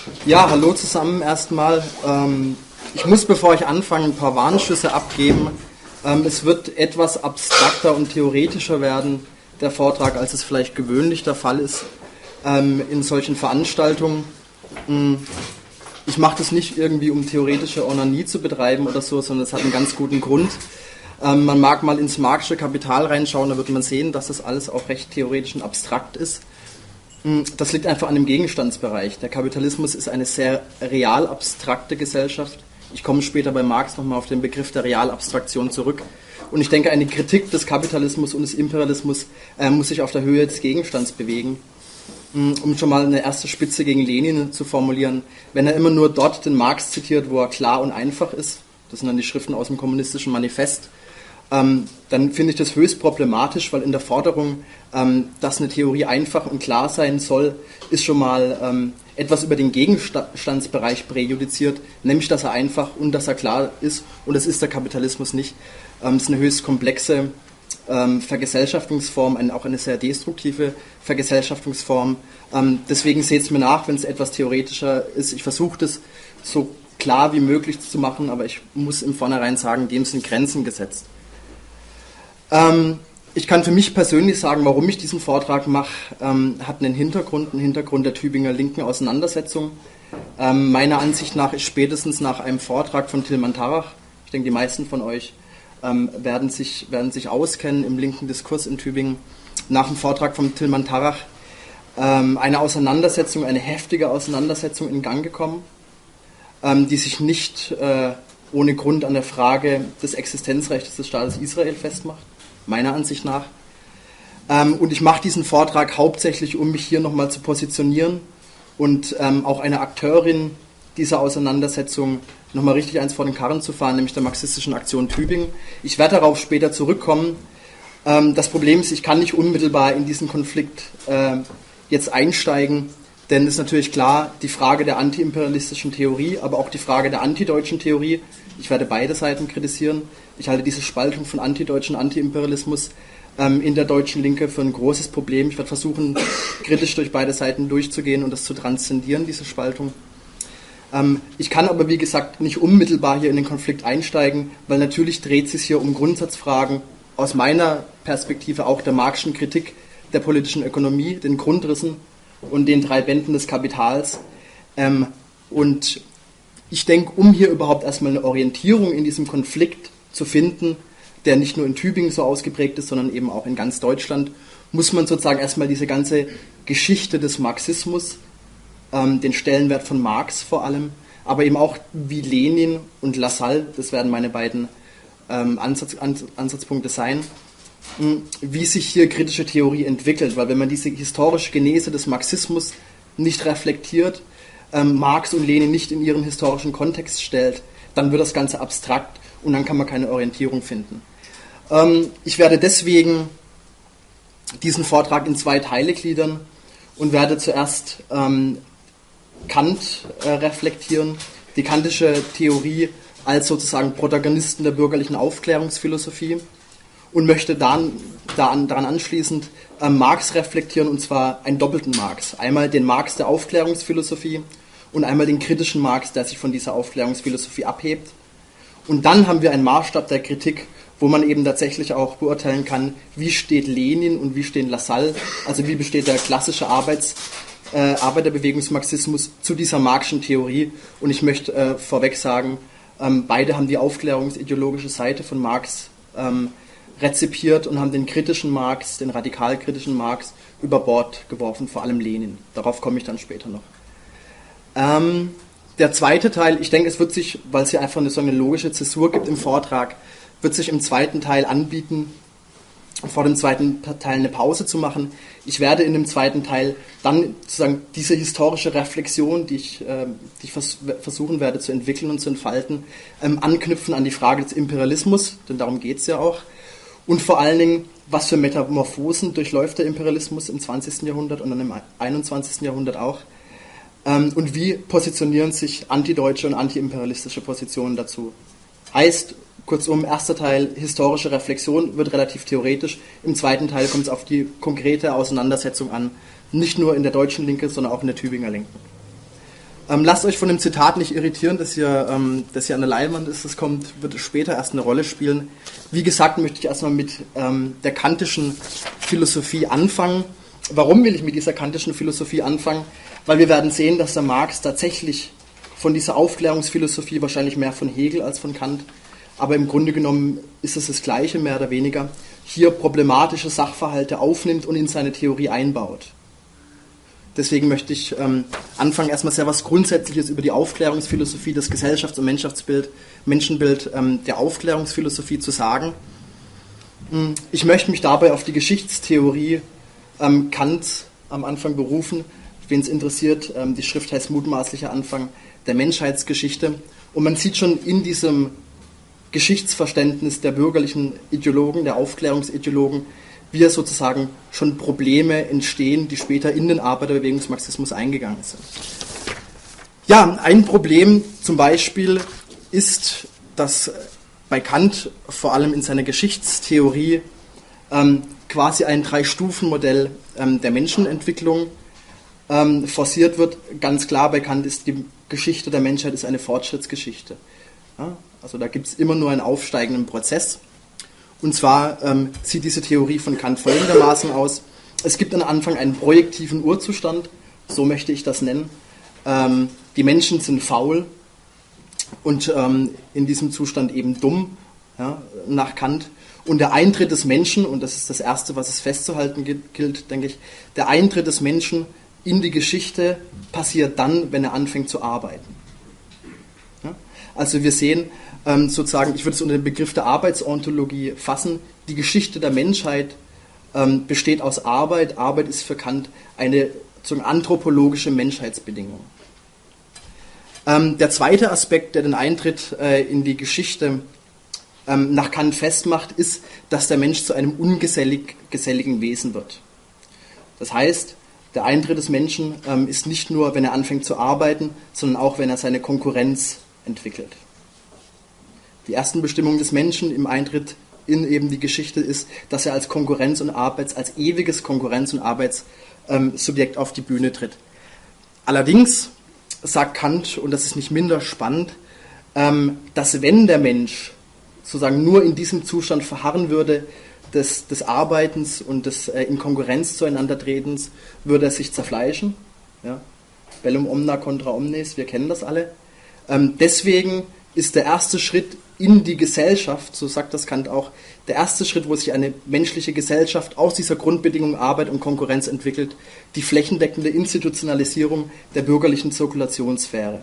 Ja, hallo zusammen erstmal. Ich muss, bevor ich anfange, ein paar Warnschüsse abgeben. Es wird etwas abstrakter und theoretischer werden, der Vortrag, als es vielleicht gewöhnlich der Fall ist in solchen Veranstaltungen. Ich mache das nicht irgendwie, um theoretische Onanie zu betreiben oder so, sondern es hat einen ganz guten Grund. Man mag mal ins Marxische Kapital reinschauen, da wird man sehen, dass das alles auch recht theoretisch und abstrakt ist. Das liegt einfach an dem Gegenstandsbereich. Der Kapitalismus ist eine sehr real abstrakte Gesellschaft. Ich komme später bei Marx nochmal auf den Begriff der Realabstraktion zurück. Und ich denke, eine Kritik des Kapitalismus und des Imperialismus muss sich auf der Höhe des Gegenstands bewegen. Um schon mal eine erste Spitze gegen Lenin zu formulieren, wenn er immer nur dort den Marx zitiert, wo er klar und einfach ist, das sind dann die Schriften aus dem Kommunistischen Manifest, dann finde ich das höchst problematisch, weil in der Forderung, dass eine Theorie einfach und klar sein soll, ist schon mal etwas über den Gegenstandsbereich präjudiziert, nämlich dass er einfach und dass er klar ist, und das ist der Kapitalismus nicht. Es ist eine höchst komplexe Vergesellschaftungsform, auch eine sehr destruktive Vergesellschaftungsform. Deswegen seht es mir nach, wenn es etwas theoretischer ist. Ich versuche das so klar wie möglich zu machen, aber ich muss im Vornherein sagen, dem sind Grenzen gesetzt. Ich kann für mich persönlich sagen, warum ich diesen Vortrag mache, hat einen Hintergrund der Tübinger linken Auseinandersetzung. Meiner Ansicht nach ist spätestens nach einem Vortrag von Tilman Tarrach, ich denke, die meisten von euch werden sich auskennen im linken Diskurs in Tübingen, nach dem Vortrag von Tilman Tarrach eine heftige Auseinandersetzung in Gang gekommen, die sich nicht ohne Grund an der Frage des Existenzrechts des Staates Israel festmacht, meiner Ansicht nach. Und ich mache diesen Vortrag hauptsächlich, um mich hier nochmal zu positionieren und auch eine Akteurin dieser Auseinandersetzung nochmal richtig eins vor den Karren zu fahren, nämlich der Marxistischen Aktion Tübingen. Ich werde darauf später zurückkommen. Das Problem ist, ich kann nicht unmittelbar in diesen Konflikt jetzt einsteigen, denn es ist natürlich klar, die Frage der antiimperialistischen Theorie, aber auch die Frage der antideutschen Theorie, ich werde beide Seiten kritisieren. Ich halte diese Spaltung von antideutschen Antiimperialismus in der deutschen Linke für ein großes Problem. Ich werde versuchen, kritisch durch beide Seiten durchzugehen und das zu transzendieren, diese Spaltung. Ich kann aber, wie gesagt, nicht unmittelbar hier in den Konflikt einsteigen, weil natürlich dreht es sich hier um Grundsatzfragen aus meiner Perspektive auch der Marxischen Kritik der politischen Ökonomie, den Grundrissen und den 3 Bänden des Kapitals. Und ich denke, um hier überhaupt erstmal eine Orientierung in diesem Konflikt zu finden, der nicht nur in Tübingen so ausgeprägt ist, sondern eben auch in ganz Deutschland, muss man sozusagen erstmal diese ganze Geschichte des Marxismus, den Stellenwert von Marx vor allem, aber eben auch wie Lenin und Lassalle, das werden meine beiden Ansatzpunkte sein, wie sich hier kritische Theorie entwickelt, weil wenn man diese historische Genese des Marxismus nicht reflektiert, Marx und Lenin nicht in ihren historischen Kontext stellt, dann wird das Ganze abstrakt und dann kann man keine Orientierung finden. Ich werde deswegen diesen Vortrag in 2 Teile gliedern und werde zuerst Kant reflektieren, die kantische Theorie als sozusagen Protagonisten der bürgerlichen Aufklärungsphilosophie und möchte daran anschließend Marx reflektieren, und zwar einen doppelten Marx. Einmal den Marx der Aufklärungsphilosophie und einmal den kritischen Marx, der sich von dieser Aufklärungsphilosophie abhebt. Und dann haben wir einen Maßstab der Kritik, wo man eben tatsächlich auch beurteilen kann, wie steht Lenin und wie steht Lassalle, also wie besteht der klassische Arbeiterbewegungsmarxismus zu dieser Marxischen Theorie. Und ich möchte vorweg sagen, beide haben die aufklärungsideologische Seite von Marx rezipiert und haben den kritischen Marx, den radikal-kritischen Marx über Bord geworfen, vor allem Lenin. Darauf komme ich dann später noch. Der zweite Teil, ich denke, es wird sich, weil es hier einfach so eine logische Zäsur gibt im Vortrag, wird sich im zweiten Teil anbieten, vor dem zweiten Teil eine Pause zu machen. Ich werde in dem zweiten Teil dann sozusagen diese historische Reflexion, die ich versuchen werde zu entwickeln und zu entfalten, anknüpfen an die Frage des Imperialismus, denn darum geht es ja auch. Und vor allen Dingen, was für Metamorphosen durchläuft der Imperialismus im 20. Jahrhundert und dann im 21. Jahrhundert auch. Und wie positionieren sich antideutsche und antiimperialistische Positionen dazu. Heißt, kurzum, erster Teil, historische Reflexion, wird relativ theoretisch. Im zweiten Teil kommt es auf die konkrete Auseinandersetzung an, nicht nur in der deutschen Linke, sondern auch in der Tübinger Linken. Lasst euch von dem Zitat nicht irritieren, das hier an der Leinwand ist. Das wird später erst eine Rolle spielen. Wie gesagt, möchte ich erstmal mit der kantischen Philosophie anfangen. Warum will ich mit dieser kantischen Philosophie anfangen? Weil wir werden sehen, dass der Marx tatsächlich von dieser Aufklärungsphilosophie, wahrscheinlich mehr von Hegel als von Kant, aber im Grunde genommen ist es das Gleiche, mehr oder weniger, hier problematische Sachverhalte aufnimmt und in seine Theorie einbaut. Deswegen möchte ich anfangen, erstmal sehr was Grundsätzliches über die Aufklärungsphilosophie, das Gesellschafts- und Menschenbild der Aufklärungsphilosophie zu sagen. Ich möchte mich dabei auf die Geschichtstheorie Kants am Anfang berufen. Wen es interessiert, die Schrift heißt Mutmaßlicher Anfang der Menschheitsgeschichte. Und man sieht schon in diesem Geschichtsverständnis der bürgerlichen Ideologen, der Aufklärungsideologen, wie ja sozusagen schon Probleme entstehen, die später in den Arbeiterbewegungsmarxismus eingegangen sind. Ja, ein Problem zum Beispiel ist, dass bei Kant vor allem in seiner Geschichtstheorie quasi ein Drei-Stufen-Modell der Menschenentwicklung forciert wird. Ganz klar, bei Kant ist die Geschichte der Menschheit ist eine Fortschrittsgeschichte. Ja, also da gibt es immer nur einen aufsteigenden Prozess. Und zwar sieht diese Theorie von Kant folgendermaßen aus. Es gibt am Anfang einen projektiven Urzustand, so möchte ich das nennen. Die Menschen sind faul und in diesem Zustand eben dumm, ja, nach Kant. Und der Eintritt des Menschen, und das ist das Erste, was es festzuhalten gilt, denke ich, der Eintritt des Menschen in die Geschichte passiert dann, wenn er anfängt zu arbeiten. Ja? Also wir sehen sozusagen, ich würde es unter den Begriff der Arbeitsontologie fassen, die Geschichte der Menschheit besteht aus Arbeit. Arbeit ist für Kant eine anthropologische Menschheitsbedingung. Der zweite Aspekt, der den Eintritt in die Geschichte nach Kant festmacht, ist, dass der Mensch zu einem ungeselligen Wesen wird. Das heißt, der Eintritt des Menschen ist nicht nur, wenn er anfängt zu arbeiten, sondern auch, wenn er seine Konkurrenz entwickelt. Die ersten Bestimmungen des Menschen im Eintritt in eben die Geschichte ist, dass er als als ewiges Konkurrenz- und Arbeitssubjekt auf die Bühne tritt. Allerdings sagt Kant, und das ist nicht minder spannend, dass wenn der Mensch sozusagen nur in diesem Zustand verharren würde, des Arbeitens und des in Konkurrenz zueinander Tretens, würde er sich zerfleischen. Ja? Bellum omnia contra omnes, wir kennen das alle. Deswegen ist der erste Schritt in die Gesellschaft, so sagt das Kant auch, der erste Schritt, wo sich eine menschliche Gesellschaft aus dieser Grundbedingung Arbeit und Konkurrenz entwickelt, die flächendeckende Institutionalisierung der bürgerlichen Zirkulationssphäre.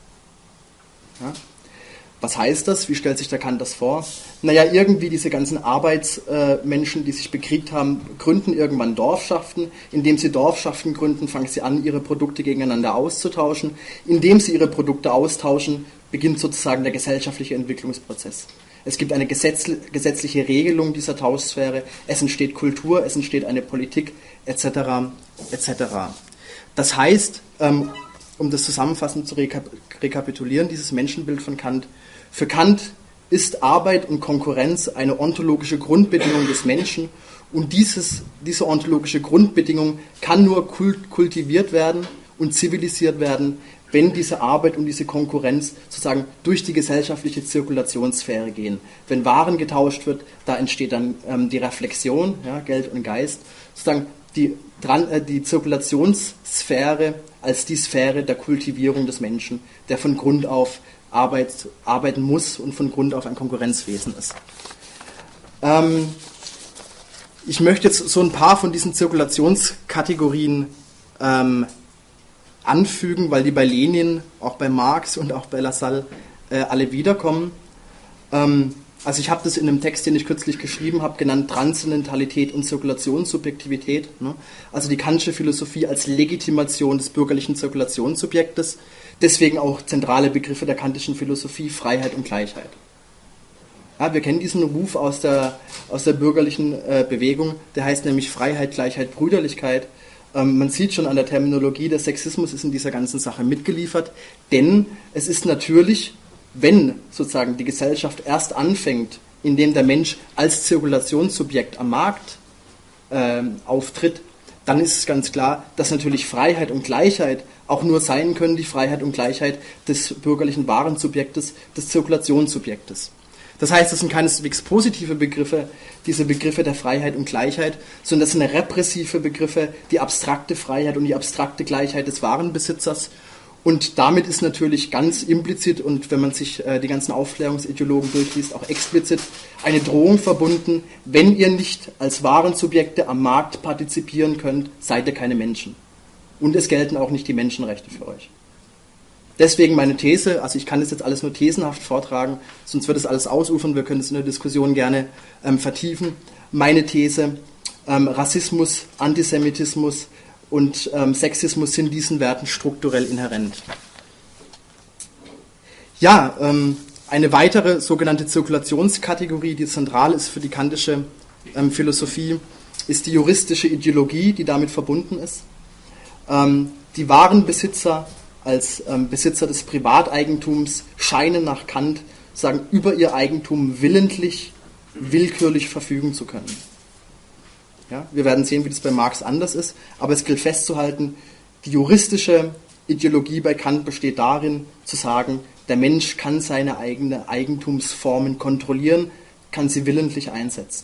Ja? Was heißt das? Wie stellt sich der Kant das vor? Naja, irgendwie diese ganzen Arbeitsmenschen, die sich bekriegt haben, gründen irgendwann Dorfschaften. Indem sie Dorfschaften gründen, fangen sie an, ihre Produkte gegeneinander auszutauschen. Indem sie ihre Produkte austauschen, beginnt sozusagen der gesellschaftliche Entwicklungsprozess. Es gibt eine gesetzliche Regelung dieser Tauschsphäre, es entsteht Kultur, es entsteht eine Politik, etc. etc. Das heißt, um das zusammenfassend zu rekapitulieren, dieses Menschenbild von Kant, für Kant ist Arbeit und Konkurrenz eine ontologische Grundbedingung des Menschen und diese ontologische Grundbedingung kann nur kultiviert werden und zivilisiert werden, wenn diese Arbeit und diese Konkurrenz sozusagen durch die gesellschaftliche Zirkulationssphäre gehen. Wenn Waren getauscht wird, da entsteht dann die Reflexion, ja, Geld und Geist, sozusagen die Zirkulationssphäre als die Sphäre der Kultivierung des Menschen, der von Grund auf arbeiten muss und von Grund auf ein Konkurrenzwesen ist. Ich möchte jetzt so ein paar von diesen Zirkulationskategorien anfügen, weil die bei Lenin, auch bei Marx und auch bei Lassalle alle wiederkommen. Also ich habe das in einem Text, den ich kürzlich geschrieben habe, genannt Transzendentalität und Zirkulationssubjektivität. Ne? Also die Kantische Philosophie als Legitimation des bürgerlichen Zirkulationssubjektes. Deswegen auch zentrale Begriffe der kantischen Philosophie, Freiheit und Gleichheit. Ja, wir kennen diesen Ruf aus der bürgerlichen Bewegung, der heißt nämlich Freiheit, Gleichheit, Brüderlichkeit. Man sieht schon an der Terminologie, der Sexismus ist in dieser ganzen Sache mitgeliefert, denn es ist natürlich, wenn sozusagen die Gesellschaft erst anfängt, indem der Mensch als Zirkulationssubjekt am Markt auftritt, dann ist es ganz klar, dass natürlich Freiheit und Gleichheit auch nur sein können, die Freiheit und Gleichheit des bürgerlichen Warensubjektes, des Zirkulationssubjektes. Das heißt, das sind keineswegs positive Begriffe, diese Begriffe der Freiheit und Gleichheit, sondern das sind repressive Begriffe, die abstrakte Freiheit und die abstrakte Gleichheit des Warenbesitzers. Und damit ist natürlich ganz implizit und wenn man sich die ganzen Aufklärungsideologen durchliest, auch explizit eine Drohung verbunden: Wenn ihr nicht als Warensubjekte am Markt partizipieren könnt, seid ihr keine Menschen. Und es gelten auch nicht die Menschenrechte für euch. Deswegen meine These, also ich kann das jetzt alles nur thesenhaft vortragen, sonst wird es alles ausufern, wir können es in der Diskussion gerne vertiefen. Meine These: Rassismus, Antisemitismus und Sexismus sind diesen Werten strukturell inhärent. Ja, eine weitere sogenannte Zirkulationskategorie, die zentral ist für die kantische Philosophie, ist die juristische Ideologie, die damit verbunden ist. Die Warenbesitzer als Besitzer des Privateigentums scheinen nach Kant sagen, über ihr Eigentum willentlich, willkürlich verfügen zu können. Ja, wir werden sehen, wie das bei Marx anders ist, aber es gilt festzuhalten, die juristische Ideologie bei Kant besteht darin, zu sagen, der Mensch kann seine eigenen Eigentumsformen kontrollieren, kann sie willentlich einsetzen.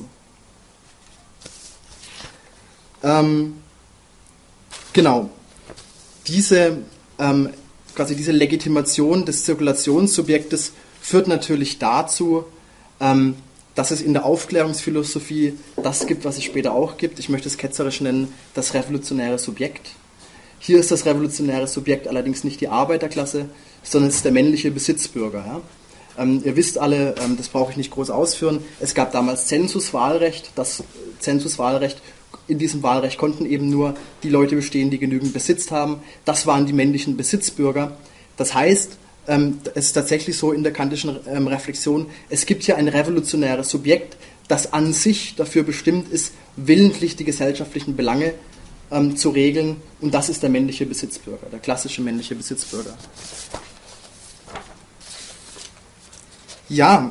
Genau. Diese Legitimation des Zirkulationssubjektes führt natürlich dazu, dass es in der Aufklärungsphilosophie das gibt, was es später auch gibt. Ich möchte es ketzerisch nennen, das revolutionäre Subjekt. Hier ist das revolutionäre Subjekt allerdings nicht die Arbeiterklasse, sondern es ist der männliche Besitzbürger. Ja? Ihr wisst alle, das brauche ich nicht groß ausführen, es gab damals Zensuswahlrecht. Das Zensuswahlrecht, in diesem Wahlrecht konnten eben nur die Leute bestehen, die genügend Besitz haben. Das waren die männlichen Besitzbürger. Das heißt, es ist tatsächlich so in der kantischen Reflexion, es gibt hier ein revolutionäres Subjekt, das an sich dafür bestimmt ist, willentlich die gesellschaftlichen Belange zu regeln, und das ist der männliche Besitzbürger, der klassische männliche Besitzbürger. Ja,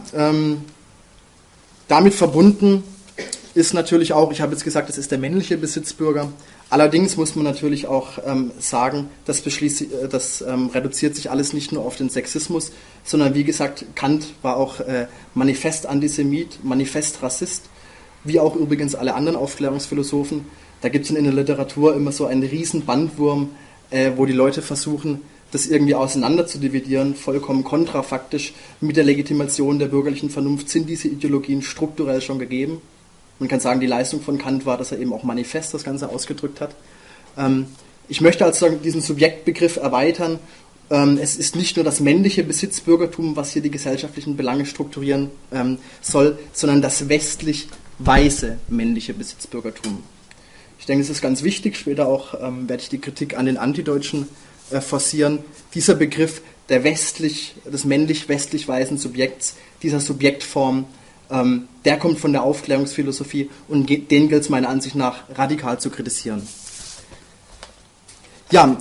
damit verbunden ist natürlich auch, ich habe jetzt gesagt, das ist der männliche Besitzbürger. Allerdings muss man natürlich auch sagen, das reduziert sich alles nicht nur auf den Sexismus, sondern wie gesagt, Kant war auch manifest Antisemit, manifest Rassist, wie auch übrigens alle anderen Aufklärungsphilosophen. Da gibt es in der Literatur immer so einen riesen Bandwurm, wo die Leute versuchen, das irgendwie auseinander zu dividieren, vollkommen kontrafaktisch. Mit der Legitimation der bürgerlichen Vernunft sind diese Ideologien strukturell schon gegeben. Man kann sagen, die Leistung von Kant war, dass er eben auch manifest das Ganze ausgedrückt hat. Ich möchte also diesen Subjektbegriff erweitern. Es ist nicht nur das männliche Besitzbürgertum, was hier die gesellschaftlichen Belange strukturieren soll, sondern das westlich-weiße männliche Besitzbürgertum. Ich denke, es ist ganz wichtig, später auch werde ich die Kritik an den Antideutschen forcieren. Dieser Begriff des männlich-westlich-weißen Subjekts, dieser Subjektform, der kommt von der Aufklärungsphilosophie und den gilt es meiner Ansicht nach radikal zu kritisieren. Ja,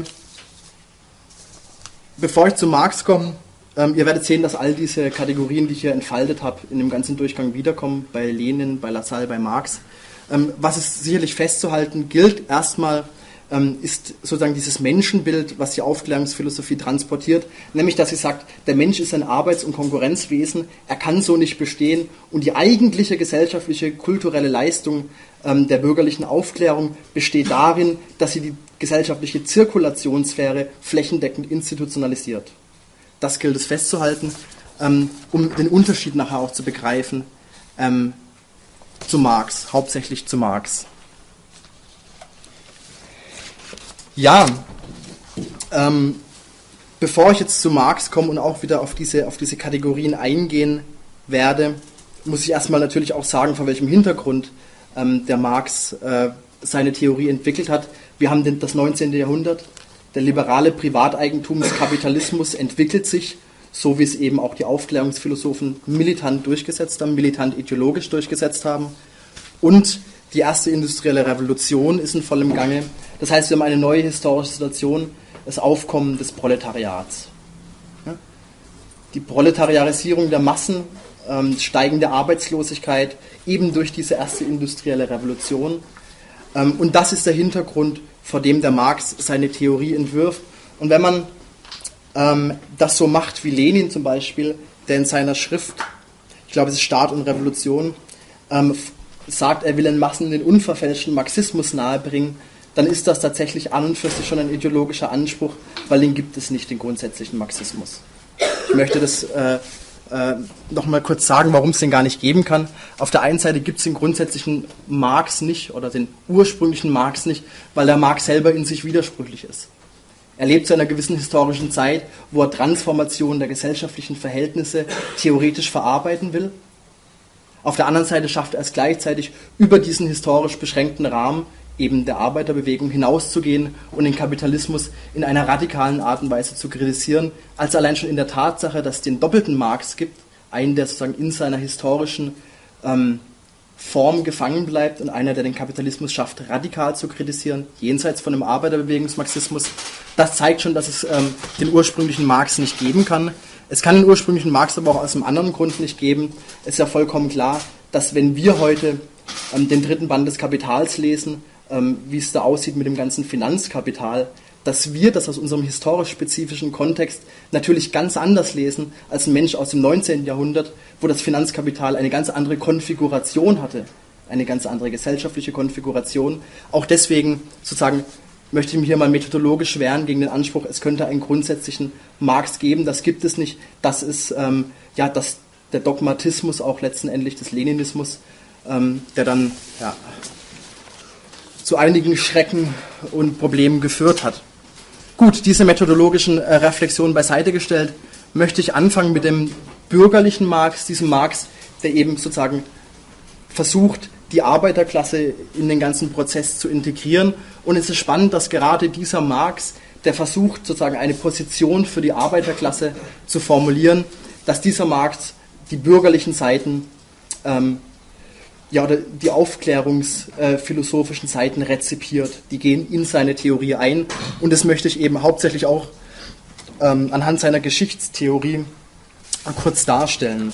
bevor ich zu Marx komme, ihr werdet sehen, dass all diese Kategorien, die ich hier entfaltet habe, in dem ganzen Durchgang wiederkommen, bei Lenin, bei Lassalle, bei Marx. Was es sicherlich festzuhalten gilt, erstmal ist sozusagen dieses Menschenbild, was die Aufklärungsphilosophie transportiert, nämlich, dass sie sagt, der Mensch ist ein Arbeits- und Konkurrenzwesen, er kann so nicht bestehen, und die eigentliche gesellschaftliche, kulturelle Leistung der bürgerlichen Aufklärung besteht darin, dass sie die gesellschaftliche Zirkulationssphäre flächendeckend institutionalisiert. Das gilt es festzuhalten, um den Unterschied nachher auch zu begreifen zu Marx, hauptsächlich zu Marx. Ja, bevor ich jetzt zu Marx komme und auch wieder auf diese Kategorien eingehen werde, muss ich erstmal natürlich auch sagen, von welchem Hintergrund der Marx seine Theorie entwickelt hat. Wir haben das 19. Jahrhundert, der liberale Privateigentumskapitalismus entwickelt sich, so wie es eben auch die Aufklärungsphilosophen militant durchgesetzt haben, militant ideologisch durchgesetzt haben. Und die erste industrielle Revolution ist in vollem Gange. Das heißt, wir haben eine neue historische Situation, das Aufkommen des Proletariats. Ja? Die Proletariarisierung der Massen, steigende Arbeitslosigkeit, eben durch diese erste industrielle Revolution. Und das ist der Hintergrund, vor dem der Marx seine Theorie entwirft. Und wenn man das so macht wie Lenin zum Beispiel, der in seiner Schrift, ich glaube es ist Staat und Revolution, sagt, er will den Massen den unverfälschten Marxismus nahebringen, dann ist das tatsächlich an und für sich schon ein ideologischer Anspruch, weil den gibt es nicht, den grundsätzlichen Marxismus. Ich möchte das nochmal kurz sagen, warum es den gar nicht geben kann. Auf der einen Seite gibt es den grundsätzlichen Marx nicht oder den ursprünglichen Marx nicht, weil der Marx selber in sich widersprüchlich ist. Er lebt zu einer gewissen historischen Zeit, wo er Transformation der gesellschaftlichen Verhältnisse theoretisch verarbeiten will. Auf der anderen Seite schafft er es gleichzeitig, über diesen historisch beschränkten Rahmen eben der Arbeiterbewegung hinauszugehen und den Kapitalismus in einer radikalen Art und Weise zu kritisieren, als allein schon in der Tatsache, dass es den doppelten Marx gibt, einen, der sozusagen in seiner historischen Form gefangen bleibt und einer, der den Kapitalismus schafft, radikal zu kritisieren, jenseits von dem Arbeiterbewegungsmarxismus. Das zeigt schon, dass es den ursprünglichen Marx nicht geben kann. Es kann den ursprünglichen Marx aber auch aus einem anderen Grund nicht geben. Es ist ja vollkommen klar, dass wenn wir heute den dritten Band des Kapitals lesen, wie es da aussieht mit dem ganzen Finanzkapital, dass wir das aus unserem historisch-spezifischen Kontext natürlich ganz anders lesen als ein Mensch aus dem 19. Jahrhundert, wo das Finanzkapital eine ganz andere Konfiguration hatte, eine ganz andere gesellschaftliche Konfiguration. Auch deswegen sozusagen möchte ich mich hier mal methodologisch wehren gegen den Anspruch, es könnte einen grundsätzlichen Marx geben. Das gibt es nicht. Das ist der Dogmatismus auch letztendlich des Leninismus, der dann zu einigen Schrecken und Problemen geführt hat. Gut, diese methodologischen Reflexionen beiseite gestellt, möchte ich anfangen mit dem bürgerlichen Marx, diesem Marx, der eben sozusagen versucht, die Arbeiterklasse in den ganzen Prozess zu integrieren. Und es ist spannend, dass gerade dieser Marx, der versucht, sozusagen eine Position für die Arbeiterklasse zu formulieren, dass dieser Marx die bürgerlichen Seiten oder die aufklärungsphilosophischen Seiten rezipiert. Die gehen in seine Theorie ein. Und das möchte ich eben hauptsächlich auch anhand seiner Geschichtstheorie kurz darstellen.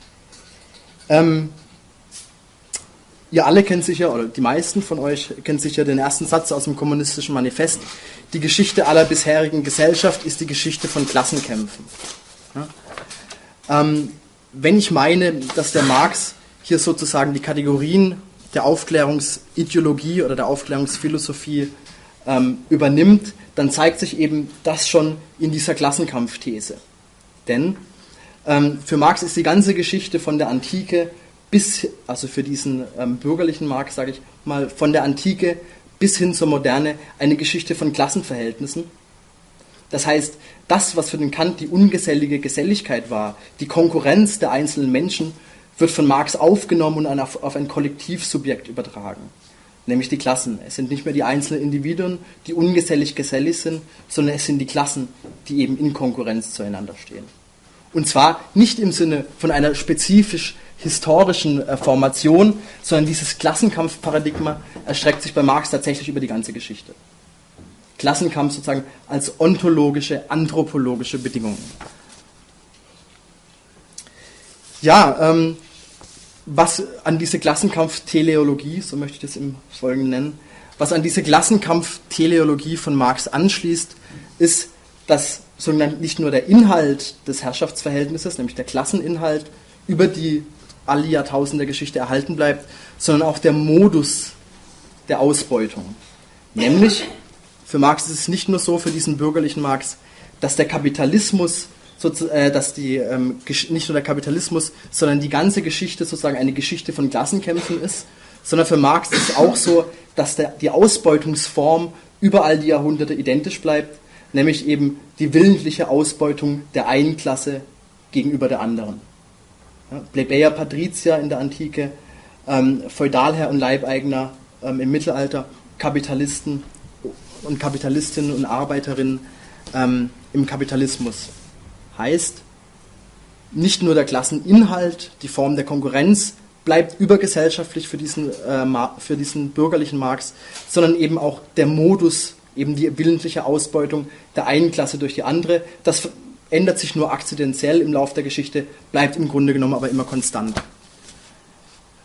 Ihr alle kennt sicher, oder die meisten von euch kennen sicher den ersten Satz aus dem Kommunistischen Manifest. Die Geschichte aller bisherigen Gesellschaft ist die Geschichte von Klassenkämpfen. Ja? Wenn ich meine, dass der Marx hier sozusagen die Kategorien der Aufklärungsideologie oder der Aufklärungsphilosophie übernimmt, dann zeigt sich eben das schon in dieser Klassenkampfthese. Denn für Marx ist die ganze Geschichte von der Antike also für diesen bürgerlichen Marx, sage ich mal, von der Antike bis hin zur Moderne eine Geschichte von Klassenverhältnissen. Das heißt, das, was für den Kant die ungesellige Geselligkeit war, die Konkurrenz der einzelnen Menschen, wird von Marx aufgenommen und auf ein Kollektivsubjekt übertragen, nämlich die Klassen. Es sind nicht mehr die einzelnen Individuen, die ungesellig gesellig sind, sondern es sind die Klassen, die eben in Konkurrenz zueinander stehen. Und zwar nicht im Sinne von einer spezifisch historischen Formation, sondern dieses Klassenkampfparadigma erstreckt sich bei Marx tatsächlich über die ganze Geschichte. Klassenkampf sozusagen als ontologische, anthropologische Bedingungen. Ja, was an diese Klassenkampfteleologie, so möchte ich das im Folgenden nennen, was an diese Klassenkampfteleologie von Marx anschließt, ist, dass sozusagen nicht nur der Inhalt des Herrschaftsverhältnisses, nämlich der Klasseninhalt, über die alle Jahrtausende Geschichte erhalten bleibt, sondern auch der Modus der Ausbeutung. Nämlich, für Marx ist es nicht nur so, für diesen bürgerlichen Marx, dass der Kapitalismus, nicht nur der Kapitalismus, sondern die ganze Geschichte sozusagen eine Geschichte von Klassenkämpfen ist, sondern für Marx ist es auch so, dass die Ausbeutungsform über all die Jahrhunderte identisch bleibt, nämlich eben die willentliche Ausbeutung der einen Klasse gegenüber der anderen. Ja, Plebejer, Patrizier in der Antike, Feudalherr und Leibeigner im Mittelalter, Kapitalisten und Kapitalistinnen und Arbeiterinnen im Kapitalismus. Heißt, nicht nur der Klasseninhalt, die Form der Konkurrenz bleibt übergesellschaftlich für diesen bürgerlichen Marx, sondern eben auch der Modus, eben die willentliche Ausbeutung der einen Klasse durch die andere. Das ändert sich nur akzidentiell im Laufe der Geschichte, bleibt im Grunde genommen aber immer konstant.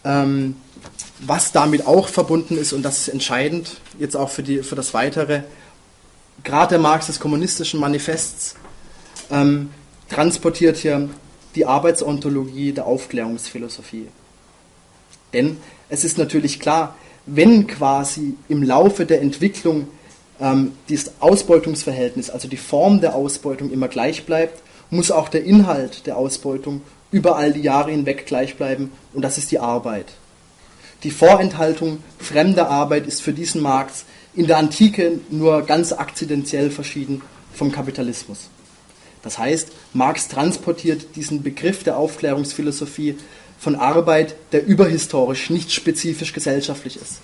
Was damit auch verbunden ist, und das ist entscheidend, jetzt auch für das Weitere, gerade der Marx des kommunistischen Manifests transportiert hier die Arbeitsontologie der Aufklärungsphilosophie. Denn es ist natürlich klar, wenn quasi im Laufe der Entwicklung dieses Ausbeutungsverhältnis, also die Form der Ausbeutung immer gleich bleibt, muss auch der Inhalt der Ausbeutung über all die Jahre hinweg gleich bleiben, und das ist die Arbeit. Die Vorenthaltung fremder Arbeit ist für diesen Marx in der Antike nur ganz akzidentiell verschieden vom Kapitalismus. Das heißt, Marx transportiert diesen Begriff der Aufklärungsphilosophie von Arbeit, der überhistorisch, nicht spezifisch gesellschaftlich ist.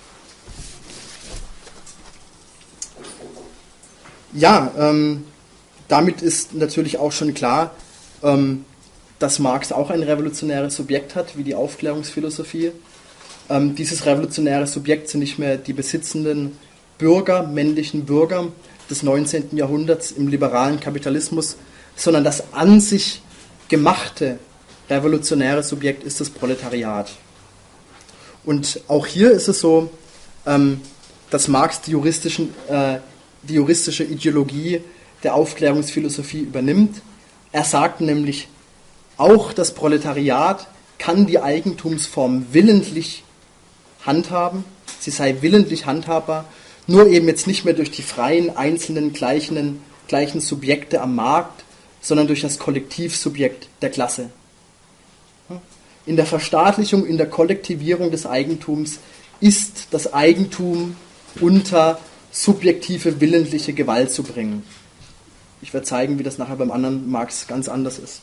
Ja, damit ist natürlich auch schon klar, dass Marx auch ein revolutionäres Subjekt hat, wie die Aufklärungsphilosophie. Dieses revolutionäre Subjekt sind nicht mehr die besitzenden Bürger, männlichen Bürger des 19. Jahrhunderts im liberalen Kapitalismus, sondern das an sich gemachte revolutionäre Subjekt ist das Proletariat. Und auch hier ist es so, dass Marx die juristische Ideologie der Aufklärungsphilosophie übernimmt. Er sagt nämlich, auch das Proletariat kann die Eigentumsform willentlich handhaben, sie sei willentlich handhabbar, nur eben jetzt nicht mehr durch die freien, einzelnen, gleichen Subjekte am Markt, sondern durch das Kollektivsubjekt der Klasse. In der Verstaatlichung, in der Kollektivierung des Eigentums ist das Eigentum unter subjektive, willentliche Gewalt zu bringen. Ich werde zeigen, wie das nachher beim anderen Marx ganz anders ist.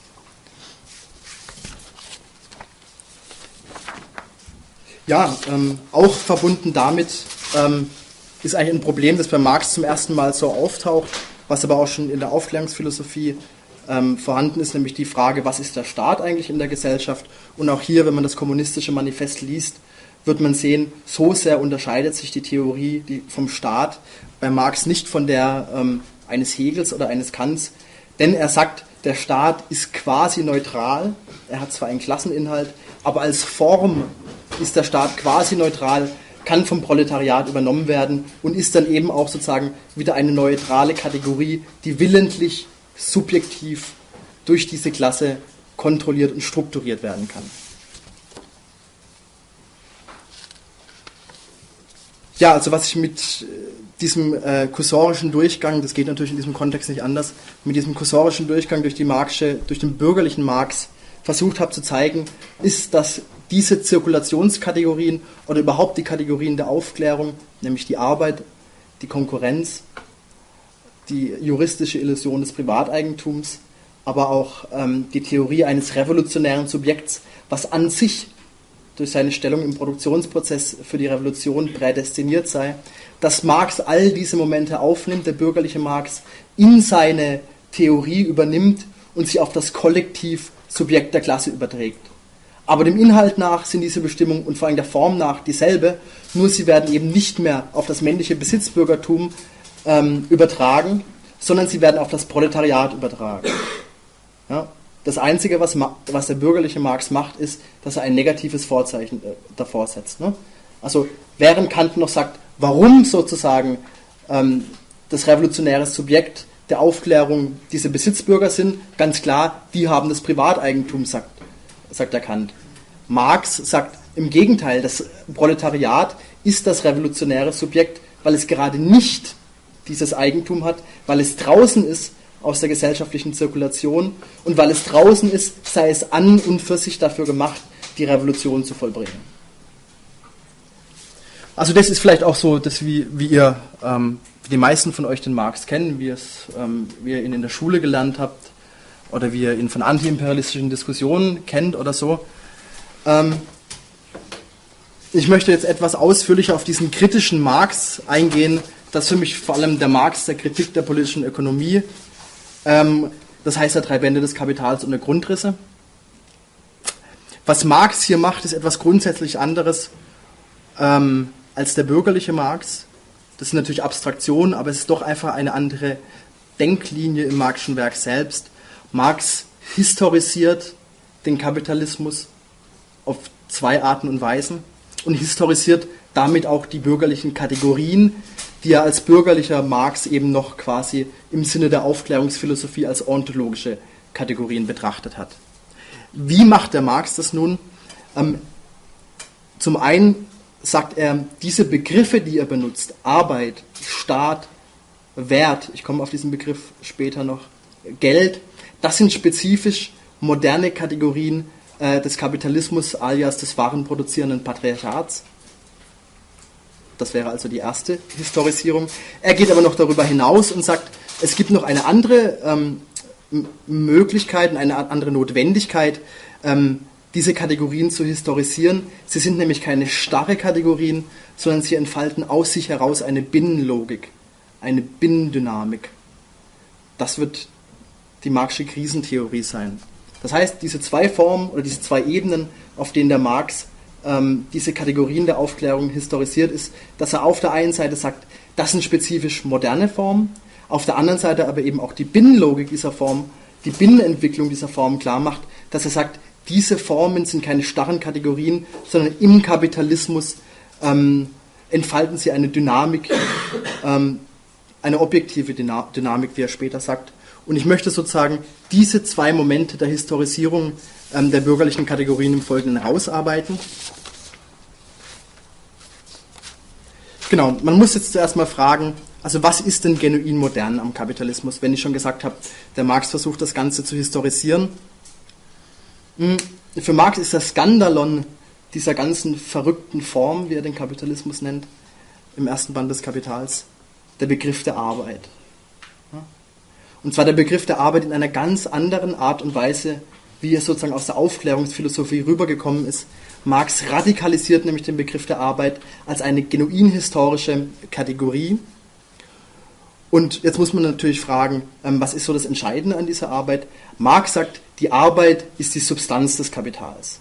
Ja, auch verbunden damit ist eigentlich ein Problem, das bei Marx zum ersten Mal so auftaucht, was aber auch schon in der Aufklärungsphilosophie vorhanden ist, nämlich die Frage, was ist der Staat eigentlich in der Gesellschaft? Und auch hier, wenn man das kommunistische Manifest liest, wird man sehen, so sehr unterscheidet sich die Theorie vom Staat bei Marx nicht von der eines Hegels oder eines Kants, denn er sagt, der Staat ist quasi neutral, er hat zwar einen Klasseninhalt, aber als Form ist der Staat quasi neutral, kann vom Proletariat übernommen werden und ist dann eben auch sozusagen wieder eine neutrale Kategorie, die willentlich, subjektiv durch diese Klasse kontrolliert und strukturiert werden kann. Ja, also was ich mit diesem kursorischen Durchgang, das geht natürlich in diesem Kontext nicht anders, mit diesem kursorischen Durchgang durch den bürgerlichen Marx versucht habe zu zeigen, ist, dass diese Zirkulationskategorien oder überhaupt die Kategorien der Aufklärung, nämlich die Arbeit, die Konkurrenz, die juristische Illusion des Privateigentums, aber auch die Theorie eines revolutionären Subjekts, was an sich durch seine Stellung im Produktionsprozess für die Revolution prädestiniert sei, dass Marx all diese Momente aufnimmt, der bürgerliche Marx, in seine Theorie übernimmt und sie auf das Kollektivsubjekt der Klasse überträgt. Aber dem Inhalt nach sind diese Bestimmungen und vor allem der Form nach dieselbe, nur sie werden eben nicht mehr auf das männliche Besitzbürgertum übertragen, sondern sie werden auf das Proletariat übertragen. Ja? Das Einzige, was der bürgerliche Marx macht, ist, dass er ein negatives Vorzeichen davor setzt. Ne? Also während Kant noch sagt, warum sozusagen das revolutionäre Subjekt der Aufklärung diese Besitzbürger sind, ganz klar, die haben das Privateigentum, sagt der Kant. Marx sagt im Gegenteil, das Proletariat ist das revolutionäre Subjekt, weil es gerade nicht dieses Eigentum hat, weil es draußen ist aus der gesellschaftlichen Zirkulation und weil es draußen ist, sei es an und für sich dafür gemacht, die Revolution zu vollbringen. Also das ist vielleicht auch so, dass wie die meisten von euch den Marx kennen, wie ihr ihn in der Schule gelernt habt oder wie ihr ihn von antiimperialistischen Diskussionen kennt oder so. Ich möchte jetzt etwas ausführlicher auf diesen kritischen Marx eingehen. Das ist für mich vor allem der Marx der Kritik der politischen Ökonomie. Das heißt, der 3 Bände des Kapitals und der Grundrisse. Was Marx hier macht, ist etwas grundsätzlich anderes als der bürgerliche Marx. Das sind natürlich Abstraktionen, aber es ist doch einfach eine andere Denklinie im Marxischen Werk selbst. Marx historisiert den Kapitalismus auf zwei Arten und Weisen und historisiert damit auch die bürgerlichen Kategorien, die er als bürgerlicher Marx eben noch quasi im Sinne der Aufklärungsphilosophie als ontologische Kategorien betrachtet hat. Wie macht der Marx das nun? Zum einen sagt er, diese Begriffe, die er benutzt, Arbeit, Staat, Wert, ich komme auf diesen Begriff später noch, Geld, das sind spezifisch moderne Kategorien des Kapitalismus alias des warenproduzierenden Patriarchats. Das wäre also die erste Historisierung. Er geht aber noch darüber hinaus und sagt, es gibt noch eine andere Möglichkeit, eine andere Notwendigkeit, diese Kategorien zu historisieren. Sie sind nämlich keine starre Kategorien, sondern sie entfalten aus sich heraus eine Binnenlogik, eine Binnendynamik. Das wird die Marxische Krisentheorie sein. Das heißt, diese zwei Formen oder diese zwei Ebenen, auf denen der Marx diese Kategorien der Aufklärung historisiert, ist, dass er auf der einen Seite sagt, das sind spezifisch moderne Formen, auf der anderen Seite aber eben auch die Binnenlogik dieser Form, die Binnenentwicklung dieser Form klar macht, dass er sagt, diese Formen sind keine starren Kategorien, sondern im Kapitalismus entfalten sie eine Dynamik, eine objektive Dynamik, wie er später sagt. Und ich möchte sozusagen diese zwei Momente der Historisierung der bürgerlichen Kategorien im Folgenden herausarbeiten. Genau, man muss jetzt zuerst mal fragen, also was ist denn genuin modern am Kapitalismus? Wenn ich schon gesagt habe, der Marx versucht das Ganze zu historisieren. Für Marx ist das Skandalon dieser ganzen verrückten Form, wie er den Kapitalismus nennt, im ersten Band des Kapitals, der Begriff der Arbeit. Und zwar der Begriff der Arbeit in einer ganz anderen Art und Weise, wie er sozusagen aus der Aufklärungsphilosophie rübergekommen ist. Marx radikalisiert nämlich den Begriff der Arbeit als eine genuin historische Kategorie. Und jetzt muss man natürlich fragen, was ist so das Entscheidende an dieser Arbeit? Marx sagt, die Arbeit ist die Substanz des Kapitals.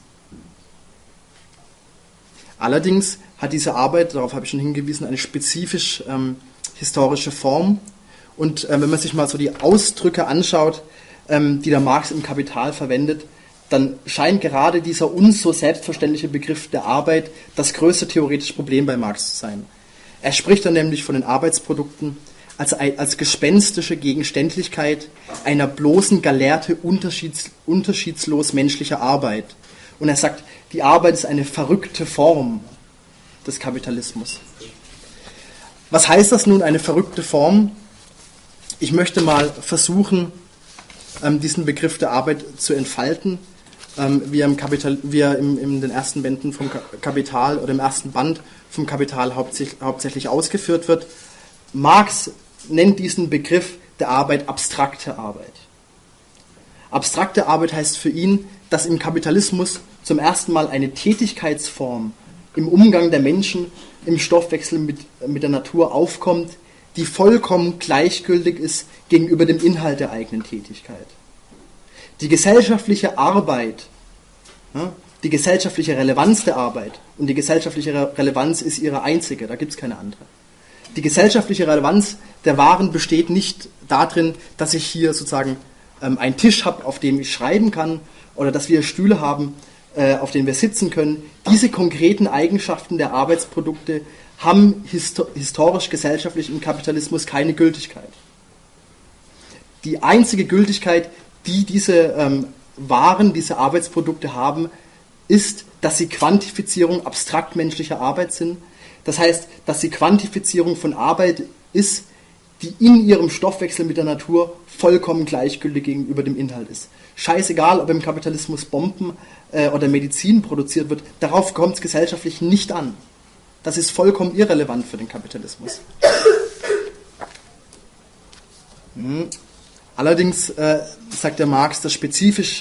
Allerdings hat diese Arbeit, darauf habe ich schon hingewiesen, eine spezifisch historische Form. Und wenn man sich mal so die Ausdrücke anschaut, die der Marx im Kapital verwendet, dann scheint gerade dieser uns so selbstverständliche Begriff der Arbeit das größte theoretische Problem bei Marx zu sein. Er spricht dann nämlich von den Arbeitsprodukten als gespenstische Gegenständlichkeit einer bloßen Gelehrte unterschiedslos menschlicher Arbeit. Und er sagt, die Arbeit ist eine verrückte Form des Kapitalismus. Was heißt das nun, eine verrückte Form? Ich möchte mal versuchen, diesen Begriff der Arbeit zu entfalten, wie er in den ersten Bänden vom Kapital oder im ersten Band vom Kapital hauptsächlich ausgeführt wird. Marx nennt diesen Begriff der Arbeit abstrakte Arbeit. Abstrakte Arbeit heißt für ihn, dass im Kapitalismus zum ersten Mal eine Tätigkeitsform im Umgang der Menschen im Stoffwechsel mit der Natur aufkommt, die vollkommen gleichgültig ist gegenüber dem Inhalt der eigenen Tätigkeit. Die gesellschaftliche Arbeit, die gesellschaftliche Relevanz der Arbeit, und die gesellschaftliche Relevanz ist ihre einzige, da gibt es keine andere. Die gesellschaftliche Relevanz der Waren besteht nicht darin, dass ich hier sozusagen einen Tisch habe, auf dem ich schreiben kann, oder dass wir Stühle haben, auf denen wir sitzen können. Diese konkreten Eigenschaften der Arbeitsprodukte haben historisch-gesellschaftlich im Kapitalismus keine Gültigkeit. Die einzige Gültigkeit, die diese Waren, diese Arbeitsprodukte haben, ist, dass sie Quantifizierung abstrakt menschlicher Arbeit sind. Das heißt, dass sie Quantifizierung von Arbeit ist, die in ihrem Stoffwechsel mit der Natur vollkommen gleichgültig gegenüber dem Inhalt ist. Scheißegal, ob im Kapitalismus Bomben oder Medizin produziert wird, darauf kommt es gesellschaftlich nicht an. Das ist vollkommen irrelevant für den Kapitalismus. Allerdings sagt der Marx, dass die spezifisch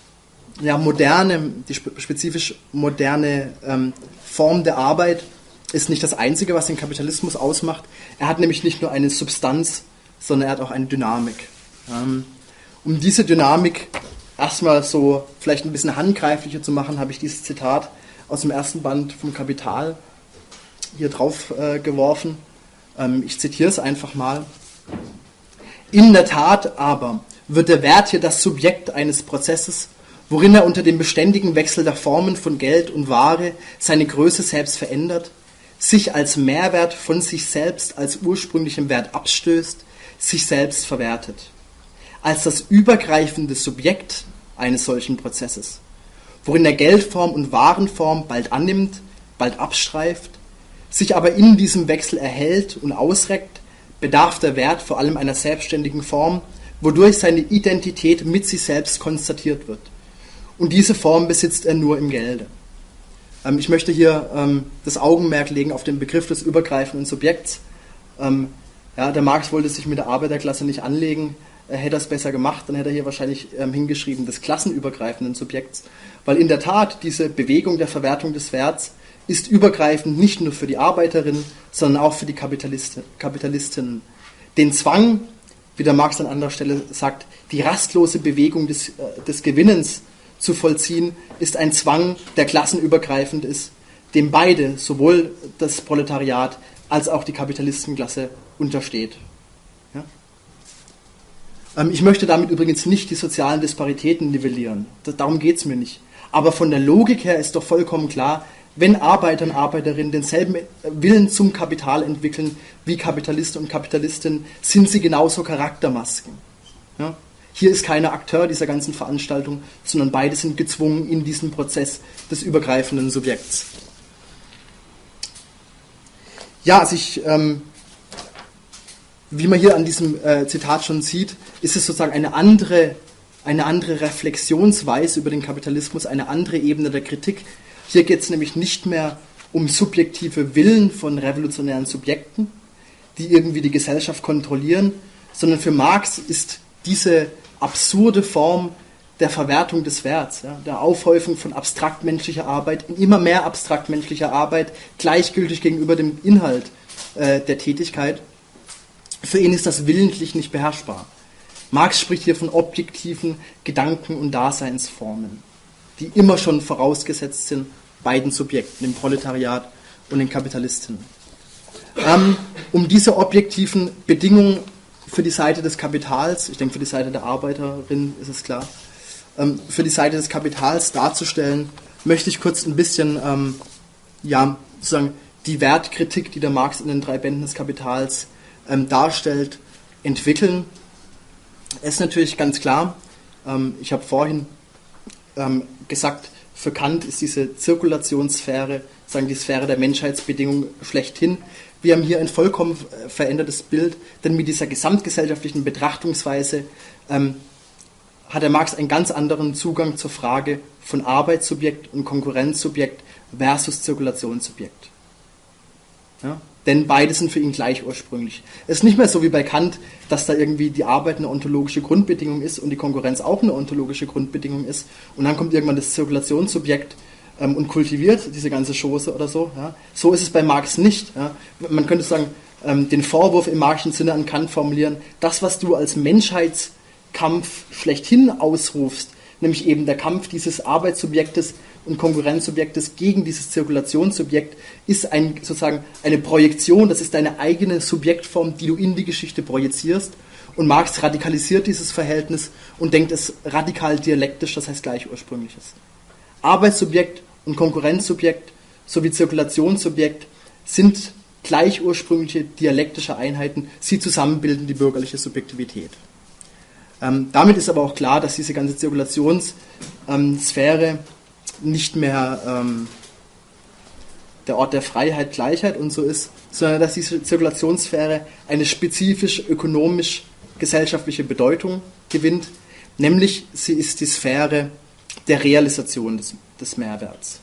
moderne Form der Arbeit ist nicht das Einzige, was den Kapitalismus ausmacht. Er hat nämlich nicht nur eine Substanz, sondern er hat auch eine Dynamik. Um diese Dynamik erstmal so vielleicht ein bisschen handgreiflicher zu machen, habe ich dieses Zitat aus dem ersten Band vom Kapital hier drauf geworfen. Ich zitiere es einfach mal. In der Tat aber wird der Wert hier das Subjekt eines Prozesses, worin er unter dem beständigen Wechsel der Formen von Geld und Ware seine Größe selbst verändert, sich als Mehrwert von sich selbst als ursprünglichem Wert abstößt, sich selbst verwertet, als das übergreifende Subjekt eines solchen Prozesses, worin er Geldform und Warenform bald annimmt, bald abstreift, sich aber in diesem Wechsel erhält und ausreckt, bedarf der Wert vor allem einer selbstständigen Form, wodurch seine Identität mit sich selbst konstatiert wird. Und diese Form besitzt er nur im Gelde. Ich möchte hier das Augenmerk legen auf den Begriff des übergreifenden Subjekts. Der Marx wollte sich mit der Arbeiterklasse nicht anlegen. Hätte er es besser gemacht, dann hätte er hier wahrscheinlich hingeschrieben des klassenübergreifenden Subjekts. Weil in der Tat diese Bewegung der Verwertung des Werts ist übergreifend nicht nur für die Arbeiterinnen, sondern auch für die Kapitalistinnen. Den Zwang, wie der Marx an anderer Stelle sagt, die rastlose Bewegung des Gewinnens zu vollziehen, ist ein Zwang, der klassenübergreifend ist, dem beide, sowohl das Proletariat als auch die Kapitalistenklasse, untersteht. Ja? Ich möchte damit übrigens nicht die sozialen Disparitäten nivellieren. Darum geht es mir nicht. Aber von der Logik her ist doch vollkommen klar, wenn Arbeiter und Arbeiterinnen denselben Willen zum Kapital entwickeln wie Kapitalisten und Kapitalistinnen, sind sie genauso Charaktermasken. Ja? Hier ist keiner Akteur dieser ganzen Veranstaltung, sondern beide sind gezwungen in diesen Prozess des übergreifenden Subjekts. Ja, wie man hier an diesem Zitat schon sieht, ist es sozusagen eine andere Reflexionsweise über den Kapitalismus, eine andere Ebene der Kritik. Hier geht es nämlich nicht mehr um subjektive Willen von revolutionären Subjekten, die irgendwie die Gesellschaft kontrollieren, sondern für Marx ist diese absurde Form der Verwertung des Werts, der Aufhäufung von abstraktmenschlicher Arbeit in immer mehr abstraktmenschlicher Arbeit, gleichgültig gegenüber dem Inhalt der Tätigkeit. Für ihn ist das willentlich nicht beherrschbar. Marx spricht hier von objektiven Gedanken- und Daseinsformen, die immer schon vorausgesetzt sind beiden Subjekten, dem Proletariat und den Kapitalistinnen. Um diese objektiven Bedingungen für die Seite des Kapitals, ich denke für die Seite der Arbeiterin ist es klar, für die Seite des Kapitals darzustellen, möchte ich kurz ein bisschen sozusagen die Wertkritik, die der Marx in den 3 Bänden des Kapitals darstellt, entwickeln. Es ist natürlich ganz klar, ich habe vorhin gesagt, für Kant ist diese Zirkulationssphäre, sagen die Sphäre der Menschheitsbedingungen schlechthin. Wir haben hier ein vollkommen verändertes Bild, denn mit dieser gesamtgesellschaftlichen Betrachtungsweise hat der Marx einen ganz anderen Zugang zur Frage von Arbeitssubjekt und Konkurrenzsubjekt versus Zirkulationssubjekt. Ja? Denn beide sind für ihn gleich ursprünglich. Es ist nicht mehr so wie bei Kant, dass da irgendwie die Arbeit eine ontologische Grundbedingung ist und die Konkurrenz auch eine ontologische Grundbedingung ist und dann kommt irgendwann das Zirkulationssubjekt und kultiviert diese ganze Chose oder so. Ja. So ist es bei Marx nicht. Ja. Man könnte sagen, den Vorwurf im Marxischen Sinne an Kant formulieren, das, was du als Menschheitskampf schlechthin ausrufst, nämlich eben der Kampf dieses Arbeitssubjektes und Konkurrenzsubjektes gegen dieses Zirkulationssubjekt, ist sozusagen eine Projektion, das ist deine eigene Subjektform, die du in die Geschichte projizierst. Und Marx radikalisiert dieses Verhältnis und denkt es radikal dialektisch, das heißt gleich ursprüngliches. Arbeitssubjekt und Konkurrenzsubjekt sowie Zirkulationssubjekt sind gleich ursprüngliche dialektische Einheiten, sie zusammen bilden die bürgerliche Subjektivität. Damit ist aber auch klar, dass diese ganze Zirkulationssphäre nicht mehr der Ort der Freiheit, Gleichheit und so ist, sondern dass diese Zirkulationssphäre eine spezifisch ökonomisch-gesellschaftliche Bedeutung gewinnt, nämlich sie ist die Sphäre der Realisation des Mehrwerts.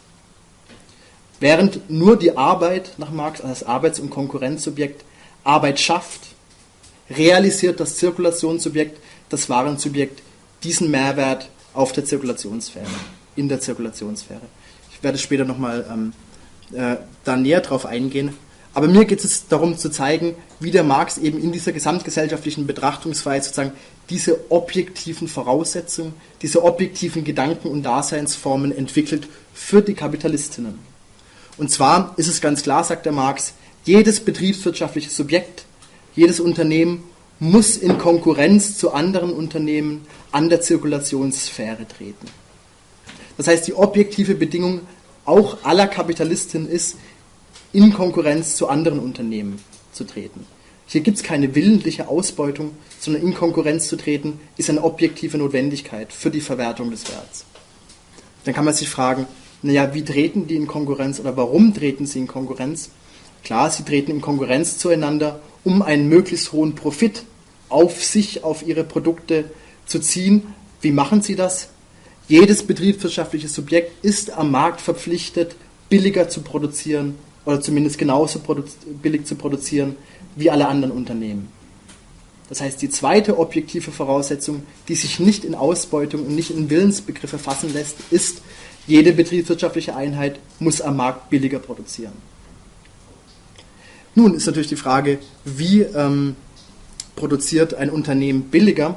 Während nur die Arbeit nach Marx als Arbeits- und Konkurrenzsubjekt Arbeit schafft, realisiert das Zirkulationssubjekt, das Warensubjekt, diesen Mehrwert auf der Zirkulationssphäre, in der Zirkulationssphäre. Ich werde später nochmal da näher drauf eingehen. Aber mir geht es darum zu zeigen, wie der Marx eben in dieser gesamtgesellschaftlichen Betrachtungsweise sozusagen diese objektiven Voraussetzungen, diese objektiven Gedanken- und Daseinsformen entwickelt für die Kapitalistinnen. Und zwar ist es ganz klar, sagt der Marx, jedes betriebswirtschaftliche Subjekt, jedes Unternehmen muss in Konkurrenz zu anderen Unternehmen an der Zirkulationssphäre treten. Das heißt, die objektive Bedingung auch aller Kapitalistinnen ist, in Konkurrenz zu anderen Unternehmen zu treten. Hier gibt es keine willentliche Ausbeutung, sondern in Konkurrenz zu treten ist eine objektive Notwendigkeit für die Verwertung des Werts. Dann kann man sich fragen, naja, wie treten die in Konkurrenz oder warum treten sie in Konkurrenz? Klar, sie treten in Konkurrenz zueinander, um einen möglichst hohen Profit auf sich, auf ihre Produkte zu ziehen. Wie machen sie das? Jedes betriebswirtschaftliche Subjekt ist am Markt verpflichtet, billiger zu produzieren oder zumindest genauso billig zu produzieren wie alle anderen Unternehmen. Das heißt, die zweite objektive Voraussetzung, die sich nicht in Ausbeutung und nicht in Willensbegriffe fassen lässt, ist, jede betriebswirtschaftliche Einheit muss am Markt billiger produzieren. Nun ist natürlich die Frage, wie produziert ein Unternehmen billiger?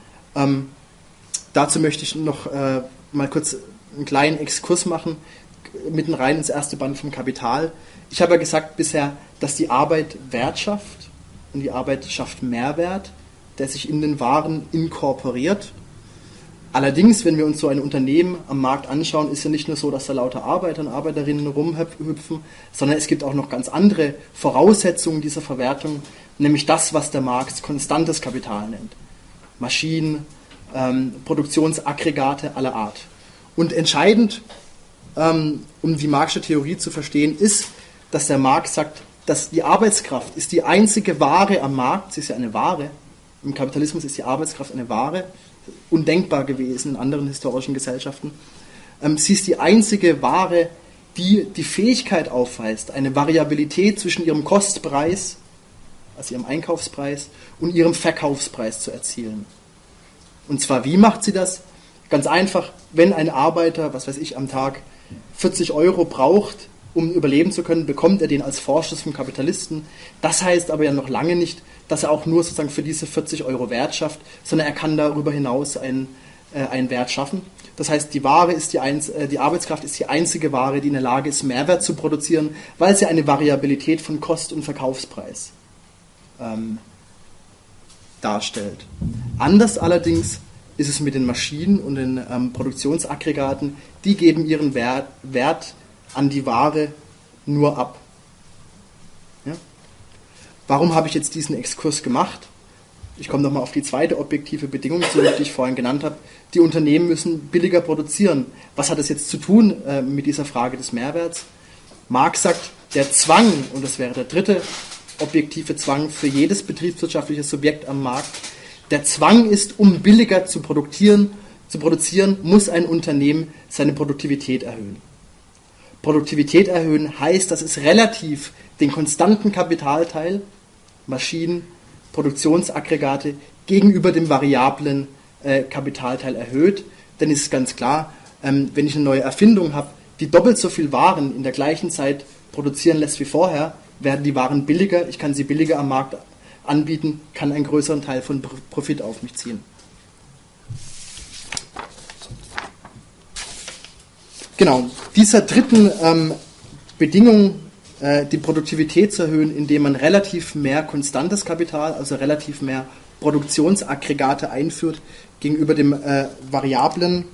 Dazu möchte ich noch mal kurz einen kleinen Exkurs machen, mitten rein ins erste Band vom Kapital. Ich habe ja gesagt bisher, dass die Arbeit Wert schafft und die Arbeit schafft Mehrwert, der sich in den Waren inkorporiert. Allerdings, wenn wir uns so ein Unternehmen am Markt anschauen, ist ja nicht nur so, dass da lauter Arbeiter und Arbeiterinnen rumhüpfen, sondern es gibt auch noch ganz andere Voraussetzungen dieser Verwertung, nämlich das, was der Marx konstantes Kapital nennt. Maschinen, Produktionsaggregate aller Art. Und entscheidend, um die Marxische Theorie zu verstehen, ist, dass der Marx sagt, dass die Arbeitskraft ist die einzige Ware am Markt, sie ist ja eine Ware, im Kapitalismus ist die Arbeitskraft eine Ware, undenkbar gewesen in anderen historischen Gesellschaften. Sie ist die einzige Ware, die die Fähigkeit aufweist, eine Variabilität zwischen ihrem Kostpreis, also ihrem Einkaufspreis, und ihrem Verkaufspreis zu erzielen. Und zwar, wie macht sie das? Ganz einfach, wenn ein Arbeiter, was weiß ich, am Tag 40 Euro braucht, um überleben zu können, bekommt er den als Vorschuss vom Kapitalisten. Das heißt aber ja noch lange nicht, dass er auch nur sozusagen für diese 40 Euro Wert schafft, sondern er kann darüber hinaus einen Wert schaffen. Das heißt, die Arbeitskraft ist die einzige Ware, die in der Lage ist, Mehrwert zu produzieren, weil sie eine Variabilität von Kost- und Verkaufspreis darstellt. Anders allerdings ist es mit den Maschinen und den Produktionsaggregaten, die geben ihren Wert an die Ware nur ab. Ja? Warum habe ich jetzt diesen Exkurs gemacht? Ich komme nochmal auf die zweite objektive Bedingung zurück, die ich vorhin genannt habe. Die Unternehmen müssen billiger produzieren. Was hat das jetzt zu tun mit dieser Frage des Mehrwerts? Marx sagt, der Zwang, und das wäre der dritte objektive Zwang für jedes betriebswirtschaftliche Subjekt am Markt, der Zwang ist, um billiger zu produzieren, muss ein Unternehmen seine Produktivität erhöhen. Produktivität erhöhen heißt, dass es relativ den konstanten Kapitalteil, Maschinen, Produktionsaggregate, gegenüber dem variablen Kapitalteil erhöht. Denn es ist ganz klar, wenn ich eine neue Erfindung habe, die doppelt so viel Waren in der gleichen Zeit produzieren lässt wie vorher, werden die Waren billiger, ich kann sie billiger am Markt anbieten, kann einen größeren Teil von Profit auf mich ziehen. Genau, dieser dritten Bedingung, die Produktivität zu erhöhen, indem man relativ mehr konstantes Kapital, also relativ mehr Produktionsaggregate einführt, gegenüber dem variablen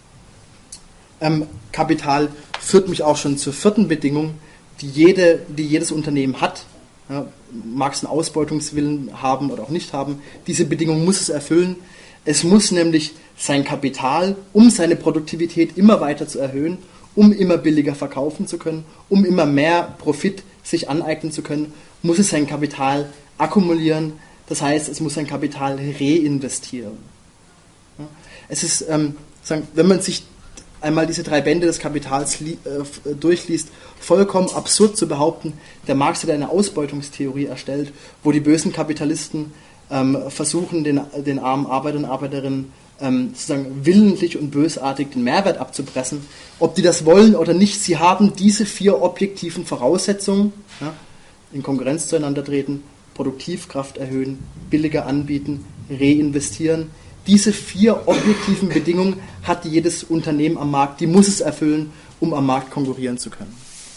Kapital, führt mich auch schon zur vierten Bedingung, die jedes Unternehmen hat. Ja, mag es einen Ausbeutungswillen haben oder auch nicht haben. Diese Bedingung muss es erfüllen. Es muss nämlich sein Kapital, um seine Produktivität immer weiter zu erhöhen, um immer billiger verkaufen zu können, um immer mehr Profit sich aneignen zu können, muss es sein Kapital akkumulieren. Das heißt, es muss sein Kapital reinvestieren. Ja, es ist, wenn man sich einmal diese 3 Bände des Kapitals durchliest, vollkommen absurd zu behaupten, der Marx hat eine Ausbeutungstheorie erstellt, wo die bösen Kapitalisten versuchen, den armen Arbeitern und Arbeiterinnen sozusagen willentlich und bösartig den Mehrwert abzupressen. Ob die das wollen oder nicht, sie haben diese 4 objektiven Voraussetzungen, ja, in Konkurrenz zueinander treten, Produktivkraft erhöhen, billiger anbieten, reinvestieren. Diese 4 objektiven Bedingungen hat jedes Unternehmen am Markt, die muss es erfüllen, um am Markt konkurrieren zu können.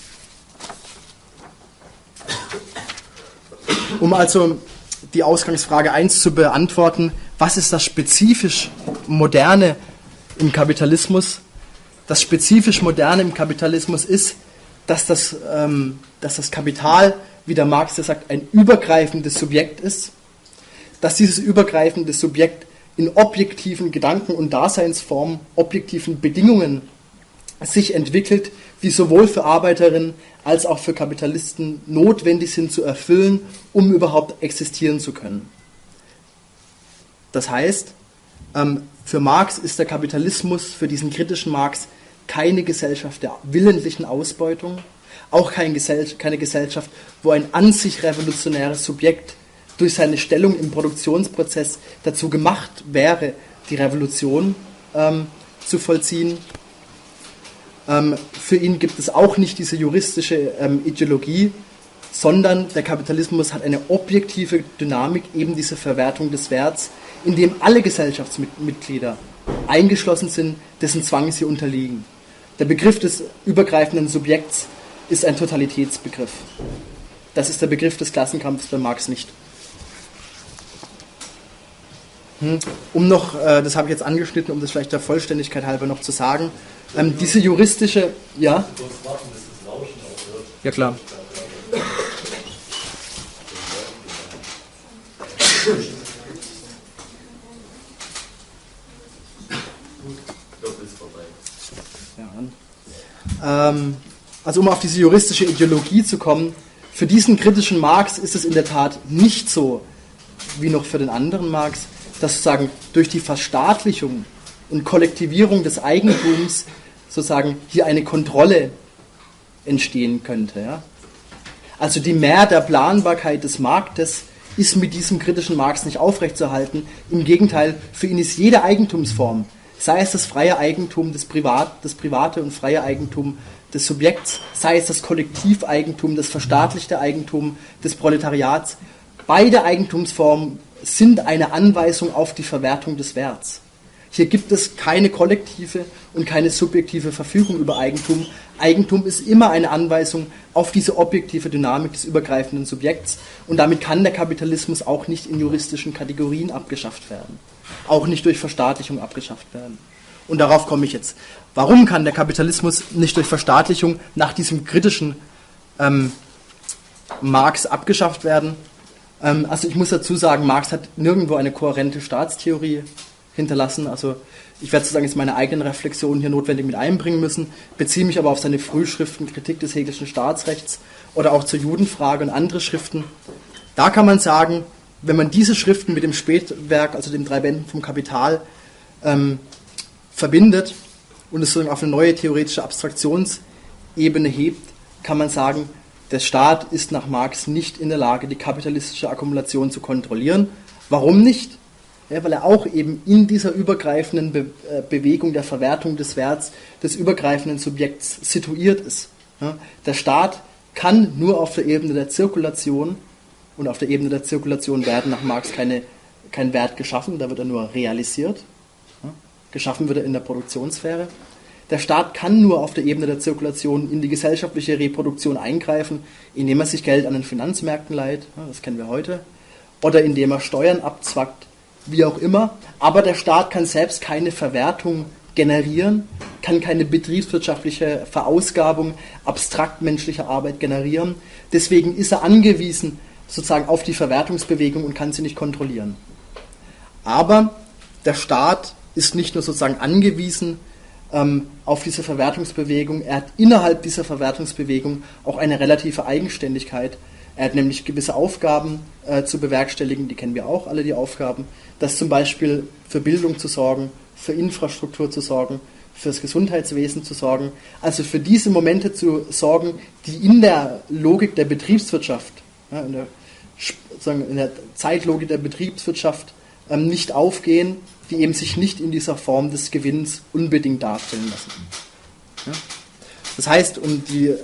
Um also die Ausgangsfrage 1 zu beantworten, was ist das spezifisch Moderne im Kapitalismus, das spezifisch Moderne im Kapitalismus ist, dass das Kapital, wie der Marx ja sagt, ein übergreifendes Subjekt ist, dass dieses übergreifende Subjekt in objektiven Gedanken- und Daseinsformen, objektiven Bedingungen sich entwickelt, die sowohl für Arbeiterinnen als auch für Kapitalisten notwendig sind zu erfüllen, um überhaupt existieren zu können. Das heißt, für Marx ist der Kapitalismus, für diesen kritischen Marx, keine Gesellschaft der willentlichen Ausbeutung, auch keine Gesellschaft, wo ein an sich revolutionäres Subjekt durch seine Stellung im Produktionsprozess dazu gemacht wäre, die Revolution zu vollziehen. Für ihn gibt es auch nicht diese juristische Ideologie, sondern der Kapitalismus hat eine objektive Dynamik, eben diese Verwertung des Werts, in dem alle Gesellschaftsmitglieder eingeschlossen sind, dessen Zwang sie unterliegen. Der Begriff des übergreifenden Subjekts ist ein Totalitätsbegriff. Das ist der Begriff des Klassenkampfes bei Marx nicht. Um noch, das habe ich jetzt angeschnitten, um das vielleicht der Vollständigkeit halber noch zu sagen, diese juristische, ja? Ja, klar. Also um auf diese juristische Ideologie zu kommen, für diesen kritischen Marx ist es in der Tat nicht so, wie noch für den anderen Marx, dass sozusagen durch die Verstaatlichung und Kollektivierung des Eigentums sozusagen hier eine Kontrolle entstehen könnte. Ja? Also die Mehr der Planbarkeit des Marktes ist mit diesem kritischen Marx nicht aufrechtzuerhalten. Im Gegenteil, für ihn ist jede Eigentumsform, sei es das freie Eigentum, das private und freie Eigentum des Subjekts, sei es das Kollektiveigentum, das verstaatlichte Eigentum des Proletariats, beide Eigentumsformen sind eine Anweisung auf die Verwertung des Werts. Hier gibt es keine kollektive und keine subjektive Verfügung über Eigentum. Eigentum ist immer eine Anweisung auf diese objektive Dynamik des übergreifenden Subjekts und damit kann der Kapitalismus auch nicht in juristischen Kategorien abgeschafft werden. Auch nicht durch Verstaatlichung abgeschafft werden. Und darauf komme ich jetzt. Warum kann der Kapitalismus nicht durch Verstaatlichung nach diesem kritischen Marx abgeschafft werden? Also ich muss dazu sagen, Marx hat nirgendwo eine kohärente Staatstheorie hinterlassen. Also ich werde sozusagen jetzt meine eigenen Reflexionen hier notwendig mit einbringen müssen, beziehe mich aber auf seine Frühschriften, Kritik des Hegelschen Staatsrechts oder auch zur Judenfrage und andere Schriften. Da kann man sagen, wenn man diese Schriften mit dem Spätwerk, also den 3 Bänden vom Kapital, verbindet und es sozusagen auf eine neue theoretische Abstraktionsebene hebt, kann man sagen, der Staat ist nach Marx nicht in der Lage, die kapitalistische Akkumulation zu kontrollieren. Warum nicht? Ja, weil er auch eben in dieser übergreifenden Bewegung der Verwertung des Werts des übergreifenden Subjekts situiert ist. Ja, der Staat kann nur auf der Ebene der Zirkulation, und auf der Ebene der Zirkulation werden nach Marx kein Wert geschaffen, da wird er nur realisiert. Ja, geschaffen wird er in der Produktionssphäre. Der Staat kann nur auf der Ebene der Zirkulation in die gesellschaftliche Reproduktion eingreifen, indem er sich Geld an den Finanzmärkten leiht, ja, das kennen wir heute, oder indem er Steuern abzwackt, wie auch immer. Aber der Staat kann selbst keine Verwertung generieren, kann keine betriebswirtschaftliche Verausgabung abstrakt menschlicher Arbeit generieren. Deswegen ist er angewiesen sozusagen auf die Verwertungsbewegung und kann sie nicht kontrollieren. Aber der Staat ist nicht nur sozusagen angewiesen auf diese Verwertungsbewegung, er hat innerhalb dieser Verwertungsbewegung auch eine relative Eigenständigkeit. Er hat nämlich gewisse Aufgaben zu bewerkstelligen, die kennen wir auch alle, die Aufgaben, das zum Beispiel für Bildung zu sorgen, für Infrastruktur zu sorgen, für das Gesundheitswesen zu sorgen, also für diese Momente zu sorgen, die in der Logik der Betriebswirtschaft, ja, in der Zeitlogik der Betriebswirtschaft nicht aufgehen, die eben sich nicht in dieser Form des Gewinns unbedingt darstellen lassen. Ja? Das heißt, um die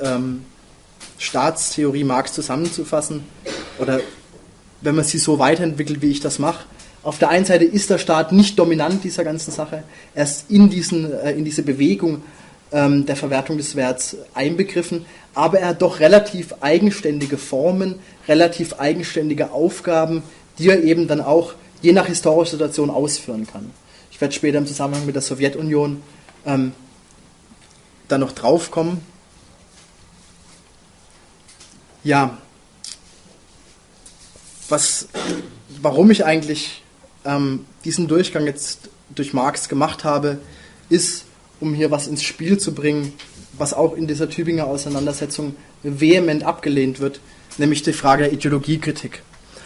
Staatstheorie Marx zusammenzufassen, oder wenn man sie so weiterentwickelt, wie ich das mache, auf der einen Seite ist der Staat nicht dominant dieser ganzen Sache, er ist in diese Bewegung der Verwertung des Werts einbegriffen, aber er hat doch relativ eigenständige Formen, relativ eigenständige Aufgaben, die er eben dann auch je nach historischer Situation ausführen kann. Ich werde später im Zusammenhang mit der Sowjetunion da noch drauf kommen. Ja, warum ich eigentlich diesen Durchgang jetzt durch Marx gemacht habe, ist, um hier was ins Spiel zu bringen, was auch in dieser Tübinger Auseinandersetzung vehement abgelehnt wird, nämlich die Frage der Ideologiekritik.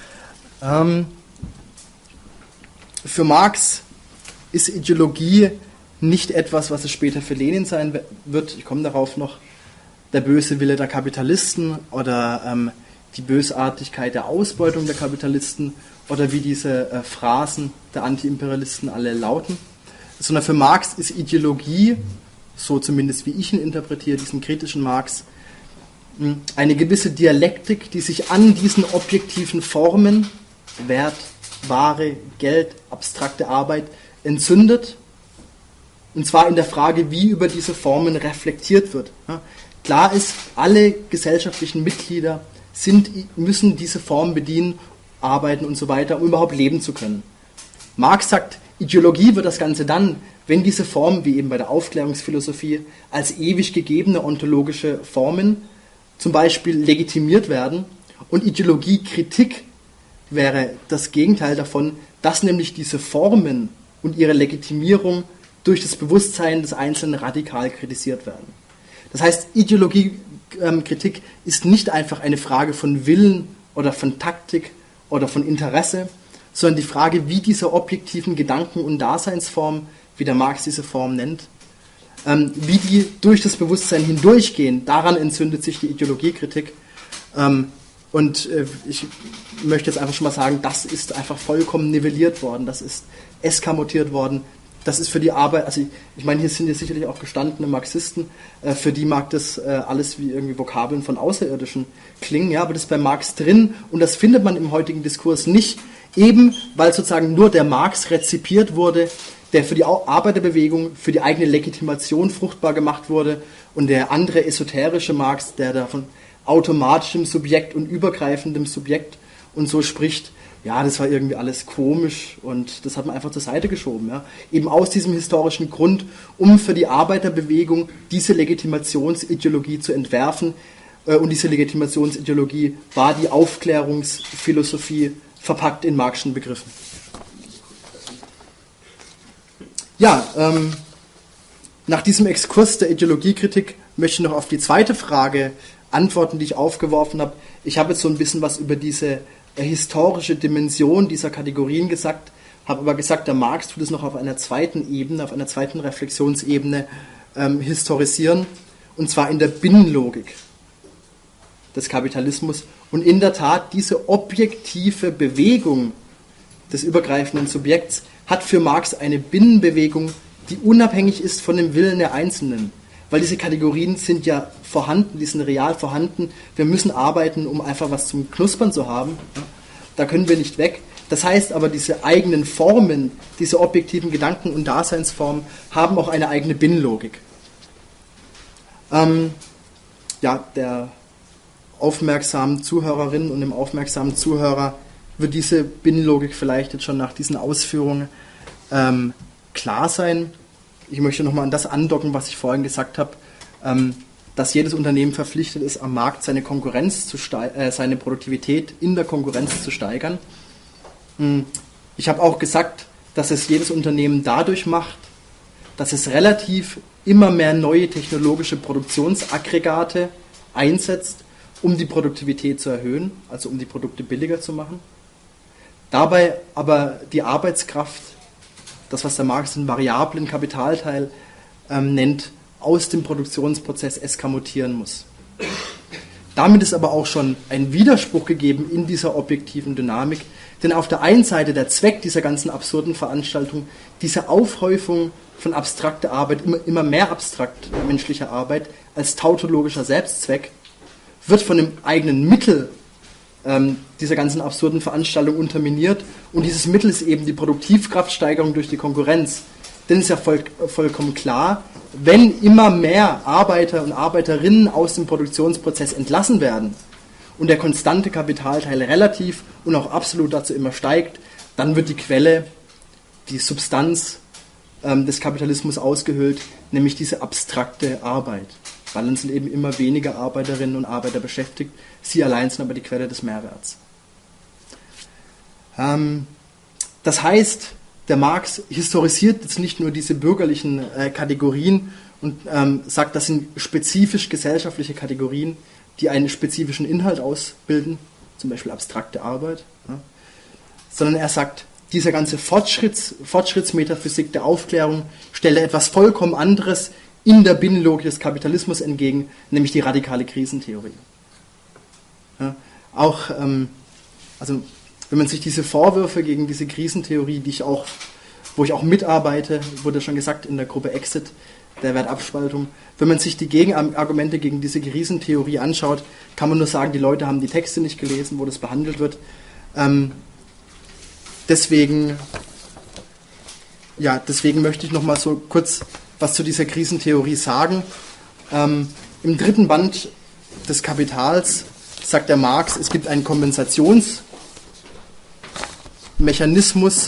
Für Marx ist Ideologie nicht etwas, was es später für Lenin sein wird, ich komme darauf noch, der böse Wille der Kapitalisten oder die Bösartigkeit der Ausbeutung der Kapitalisten oder wie diese Phrasen der Antiimperialisten alle lauten, sondern für Marx ist Ideologie, so zumindest wie ich ihn interpretiere, diesen kritischen Marx, eine gewisse Dialektik, die sich an diesen objektiven Formen, Wert, Ware, Geld, abstrakte Arbeit, entzündet, und zwar in der Frage, wie über diese Formen reflektiert wird. Klar ist, alle gesellschaftlichen Mitglieder müssen diese Form bedienen, arbeiten und so weiter, um überhaupt leben zu können. Marx sagt, Ideologie wird das Ganze dann, wenn diese Formen, wie eben bei der Aufklärungsphilosophie, als ewig gegebene ontologische Formen zum Beispiel legitimiert werden, und Ideologiekritik wäre das Gegenteil davon, dass nämlich diese Formen und ihre Legitimierung durch das Bewusstsein des Einzelnen radikal kritisiert werden. Das heißt, Ideologiekritik ist nicht einfach eine Frage von Willen oder von Taktik oder von Interesse, sondern die Frage, wie diese objektiven Gedanken- und Daseinsformen, wie der Marx diese Form nennt, wie die durch das Bewusstsein hindurchgehen, daran entzündet sich die Ideologiekritik. Und ich möchte jetzt einfach schon mal sagen, das ist einfach vollkommen nivelliert worden, das ist eskamotiert worden, das ist für die Arbeit, also ich meine, hier sind ja sicherlich auch gestandene Marxisten, für die mag das alles wie irgendwie Vokabeln von Außerirdischen klingen, ja, aber das ist bei Marx drin und das findet man im heutigen Diskurs nicht, eben weil sozusagen nur der Marx rezipiert wurde, der für die Arbeiterbewegung, für die eigene Legitimation fruchtbar gemacht wurde, und der andere esoterische Marx, der da von automatischem Subjekt und übergreifendem Subjekt und so spricht, ja, das war irgendwie alles komisch und das hat man einfach zur Seite geschoben. Ja. Eben aus diesem historischen Grund, um für die Arbeiterbewegung diese Legitimationsideologie zu entwerfen, und diese Legitimationsideologie war die Aufklärungsphilosophie verpackt in Marxischen Begriffen. Ja, nach diesem Exkurs der Ideologiekritik möchte ich noch auf die zweite Frage antworten, die ich aufgeworfen habe. Ich habe jetzt so ein bisschen was über diese historische Dimension dieser Kategorien gesagt, habe aber gesagt, der Marx tut es noch auf einer zweiten Ebene, auf einer zweiten Reflexionsebene historisieren, und zwar in der Binnenlogik des Kapitalismus. Und in der Tat, diese objektive Bewegung des übergreifenden Subjekts hat für Marx eine Binnenbewegung, die unabhängig ist von dem Willen der Einzelnen. Weil diese Kategorien sind ja vorhanden, die sind real vorhanden. Wir müssen arbeiten, um einfach was zum Knuspern zu haben. Da können wir nicht weg. Das heißt aber, diese eigenen Formen, diese objektiven Gedanken- und Daseinsformen haben auch eine eigene Binnenlogik. Ja, der aufmerksamen Zuhörerin und dem aufmerksamen Zuhörer wird diese Binnenlogik vielleicht jetzt schon nach diesen Ausführungen klar sein. Ich möchte nochmal an das andocken, was ich vorhin gesagt habe, dass jedes Unternehmen verpflichtet ist, am Markt seine seine Produktivität in der Konkurrenz zu steigern. Ich habe auch gesagt, dass es jedes Unternehmen dadurch macht, dass es relativ immer mehr neue technologische Produktionsaggregate einsetzt, um die Produktivität zu erhöhen, also um die Produkte billiger zu machen. Dabei aber die Arbeitskraft, das, was der Marx den variablen Kapitalteil nennt, aus dem Produktionsprozess eskamotieren muss. Damit ist aber auch schon ein Widerspruch gegeben in dieser objektiven Dynamik, denn auf der einen Seite der Zweck dieser ganzen absurden Veranstaltung, diese Aufhäufung von abstrakter Arbeit, immer mehr abstrakt menschlicher Arbeit als tautologischer Selbstzweck, wird von dem eigenen Mittel dieser ganzen absurden Veranstaltung unterminiert, und dieses Mittel ist eben die Produktivkraftsteigerung durch die Konkurrenz. Denn es ist ja vollkommen klar, wenn immer mehr Arbeiter und Arbeiterinnen aus dem Produktionsprozess entlassen werden und der konstante Kapitalteil relativ und auch absolut dazu immer steigt, dann wird die Quelle, die Substanz des Kapitalismus ausgehöhlt, nämlich diese abstrakte Arbeit. Weil dann sind eben immer weniger Arbeiterinnen und Arbeiter beschäftigt, sie allein sind aber die Quelle des Mehrwerts. Das heißt, der Marx historisiert jetzt nicht nur diese bürgerlichen Kategorien und sagt, das sind spezifisch gesellschaftliche Kategorien, die einen spezifischen Inhalt ausbilden, zum Beispiel abstrakte Arbeit, ja, sondern er sagt, diese ganze Fortschrittsmetaphysik der Aufklärung stellt etwas vollkommen anderes in der Binnenlogik des Kapitalismus entgegen, nämlich die radikale Krisentheorie. Ja, auch, also wenn man sich diese Vorwürfe gegen diese Krisentheorie, wo ich auch mitarbeite, wurde schon gesagt in der Gruppe Exit, der Wertabspaltung, wenn man sich die Gegenargumente gegen diese Krisentheorie anschaut, kann man nur sagen, die Leute haben die Texte nicht gelesen, wo das behandelt wird. Deswegen möchte ich noch mal so kurz was zu dieser Krisentheorie sagen. Im dritten Band des Kapitals sagt der Marx, es gibt einen Kompensationsmechanismus.